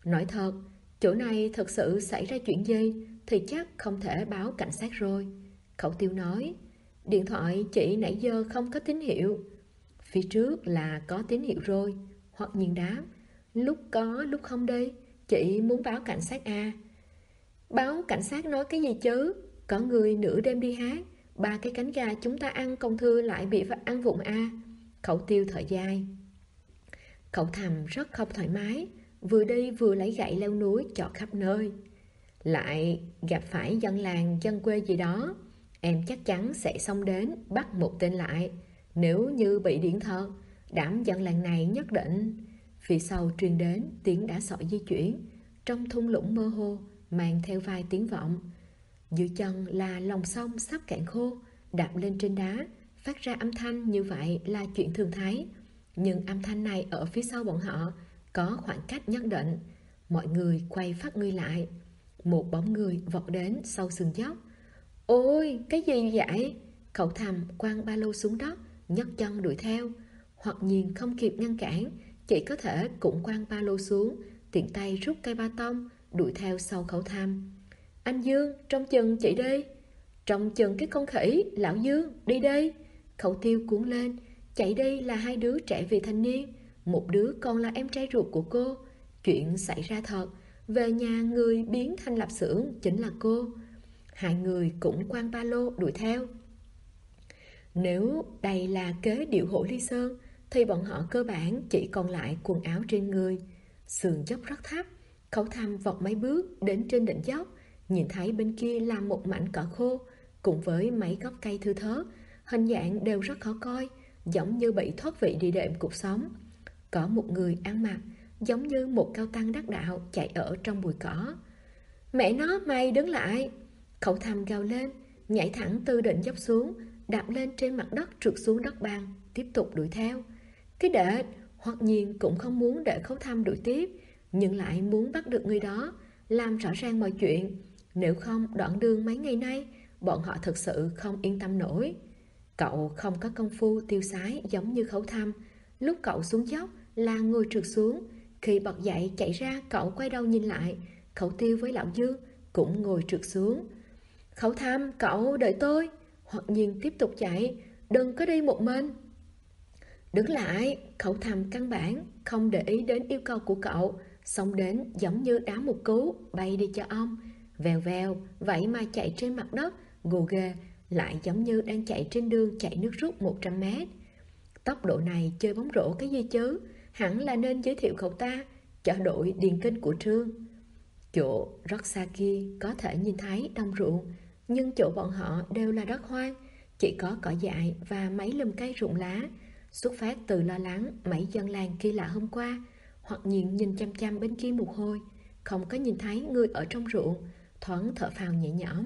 Nói thật, chỗ này thật sự xảy ra chuyện gì thì chắc không thể báo cảnh sát rồi. Khẩu Tiêu nói, điện thoại chị nãy giờ không có tín hiệu. Phía trước là có tín hiệu rồi. Hoặc Nhiên đáp, lúc có lúc không đi, chị muốn báo cảnh sát à? Báo cảnh sát nói cái gì chứ? Có người nửa đêm đi hát, 3 cái cánh gà chúng ta ăn công thư lại bị ăn vụng à? Khẩu Tiêu thở dài. Cậu Thầm rất không thoải mái, vừa đi vừa lấy gậy leo núi chọn khắp nơi. Lại gặp phải dân làng dân quê gì đó, em chắc chắn sẽ xông đến bắt một tên lại. Nếu như bị điện thật, đám dân làng này nhất định. Phía sau truyền đến tiếng đá sỏi di chuyển, trong thung lũng mơ hồ mang theo vài tiếng vọng. Dưới chân là lòng sông sắp cạn khô, đạp lên trên đá, phát ra âm thanh như vậy là chuyện thường thấy. Nhưng âm thanh này ở phía sau bọn họ có khoảng cách nhất định. Mọi người quay phát người lại. Một bóng người vọt đến sau sườn dốc. Ôi, cái gì vậy? Cậu Thầm quăng ba lô xuống đất, nhấc chân đuổi theo. Hoặc Nhiên không kịp ngăn cản, chỉ có thể cũng quăng ba lô xuống, tiện tay rút cây ba tông, đuổi theo sau Cậu Thầm. Anh Dương, trông chừng chị đi. Trông chừng cái con khỉ, lão Dương, đi đây. Cậu Tiêu cuốn lên. Chạy đi là 2 đứa trẻ vị thành niên, một đứa còn là em trai ruột của cô. Chuyện xảy ra thật, về nhà người biến thành lạp xưởng chính là cô. 2 người cũng quăng ba lô đuổi theo. Nếu đây là kế điệu hổ ly sơn thì bọn họ cơ bản chỉ còn lại quần áo trên người. Sườn dốc rất thấp, Cậu Thầm vọt mấy bước đến trên đỉnh dốc, nhìn thấy bên kia là một mảnh cỏ khô cùng với mấy gốc cây thưa thớt, hình dạng đều rất khó coi, giống như bị thoát vị địa đệm cuộc sống. Có một người ăn mặc giống như một cao tăng đắc đạo chạy ở trong bụi cỏ. Mẹ nó, mày đứng lại! Cậu Thầm gào lên, nhảy thẳng từ đỉnh dốc xuống, đạp lên trên mặt đất trượt xuống đất bằng, tiếp tục đuổi theo. Cái đệt, Hoặc Nhiên cũng không muốn để Cậu Thầm đuổi tiếp, nhưng lại muốn bắt được người đó, làm rõ ràng mọi chuyện. Nếu không, đoạn đường mấy ngày nay bọn họ thực sự không yên tâm nổi. Cậu không có công phu tiêu sái giống như Khấu Thăm. Lúc cậu xuống dốc là ngồi trượt xuống. Khi bật dậy chạy ra, cậu quay đầu nhìn lại. Khấu Tiêu với Lão Dương cũng ngồi trượt xuống. Khấu Thăm, cậu đợi tôi. Hoặc Nhiên tiếp tục chạy. Đừng có đi một mình. Đứng lại. Khấu Thăm căn bản không để ý đến yêu cầu của cậu, xông đến giống như đá một cú, bay đi cho ông. Vèo vèo, vậy mà chạy trên mặt đất gồ ghề, lại giống như đang chạy trên đường chạy nước rút 100 mét. Tốc độ này chơi bóng rổ cái gì chứ? Hẳn là nên giới thiệu cậu ta cho đội điền kinh của Trương. Chỗ rất xa kia có thể nhìn thấy đồng ruộng, nhưng chỗ bọn họ đều là đất hoang, chỉ có cỏ dại và mấy lùm cây rụng lá. Xuất phát từ lo lắng mấy dân làng kia lạ hôm qua, Hoặc Nhiên nhìn chăm chăm bên kia một hồi, không có nhìn thấy người ở trong ruộng, thoáng thở phào nhẹ nhõm.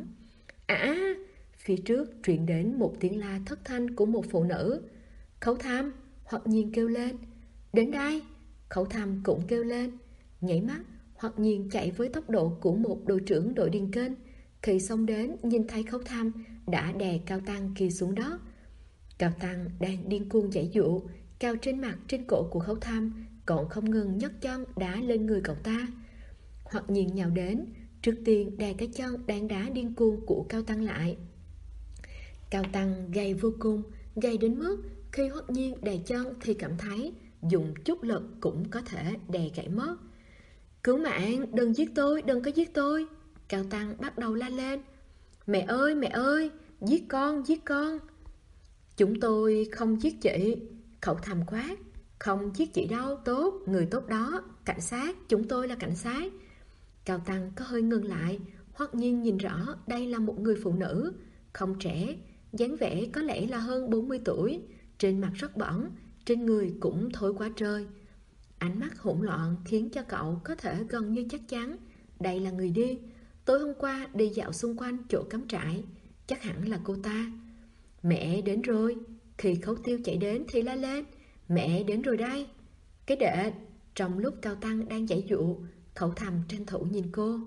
Phía trước truyền đến một tiếng la thất thanh của một phụ nữ. Khấu Thăm, Hoặc Nhiên kêu lên. Đến đây. Khấu Thăm cũng kêu lên. Nhảy mắt, Hoặc Nhiên chạy với tốc độ của một đội trưởng đội điền kênh. Khi xông đến, nhìn thấy Khấu Thăm đã đè Cao Tăng kia xuống đất. Cao Tăng đang điên cuồng giãy giụa, cao trên mặt trên cổ của Khấu Thăm còn không ngừng nhấc chân đá lên người cậu ta. Hoặc Nhiên nhào đến, trước tiên đè cái chân đang đá điên cuồng của Cao Tăng lại. Cao Tăng gầy vô cùng, gầy đến mức khi Hoặc Nhiên đè chân thì cảm thấy dùng chút lực cũng có thể đè gãy mất. Cứu mạng, đừng giết tôi, đừng có giết tôi. Cao Tăng bắt đầu la lên. Mẹ ơi, giết con, giết con. Chúng tôi không giết chị. Khẩu Thầm quát. Không giết chị đâu, tốt, người tốt đó. Cảnh sát, chúng tôi là cảnh sát. Cao Tăng có hơi ngừng lại. Hoặc Nhiên nhìn rõ đây là một người phụ nữ, không trẻ, dáng vẻ có lẽ là hơn 40 tuổi, trên mặt rất bỏng, trên người cũng thối quá trời. Ánh mắt hỗn loạn khiến cho cậu có thể gần như chắc chắn đây là người điên. Tối hôm qua đi dạo xung quanh chỗ cắm trại, chắc hẳn là cô ta. Mẹ đến rồi. Khi Khấu Tiêu chạy đến thì la lên. Mẹ đến rồi đây. Cái đệ. Trong lúc Cao Tăng đang giãy giụa, Khấu Thầm tranh thủ nhìn cô.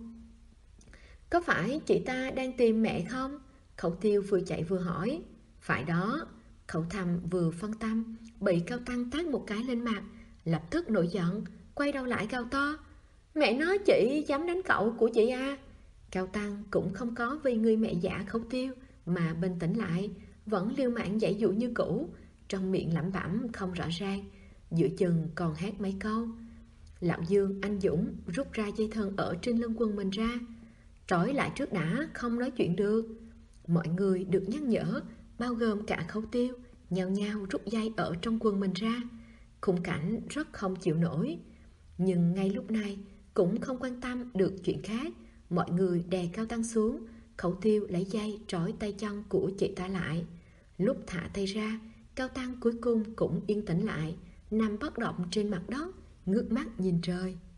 Có phải chị ta đang tìm mẹ không? Khấu Tiêu vừa chạy vừa hỏi. Phải đó. Khấu Thầm vừa phân tâm, bị Cao Tăng tát một cái lên mặt, lập tức nổi giận, quay đầu lại gào to. Mẹ nói chị dám đánh cậu của chị à. Cao Tăng cũng không có vì người mẹ giả Khấu Tiêu mà bình tĩnh lại, vẫn liều mạng giãy giụa như cũ, trong miệng lẩm bẩm không rõ ràng, giữa chừng còn hát mấy câu. Lão Dương anh dũng rút ra dây thừng ở trên lưng quần mình ra. Trói lại trước đã, không nói chuyện được. Mọi người được nhắc nhở, bao gồm cả Khấu Tiêu, nhao nhao rút dây ở trong quần mình ra. Khung cảnh rất không chịu nổi. Nhưng ngay lúc này cũng không quan tâm được chuyện khác. Mọi người đè Cao Tăng xuống. Khấu Tiêu lấy dây trói tay chân của chị ta lại. Lúc thả tay ra, Cao Tăng cuối cùng cũng yên tĩnh lại, nằm bất động trên mặt đất, ngước mắt nhìn trời.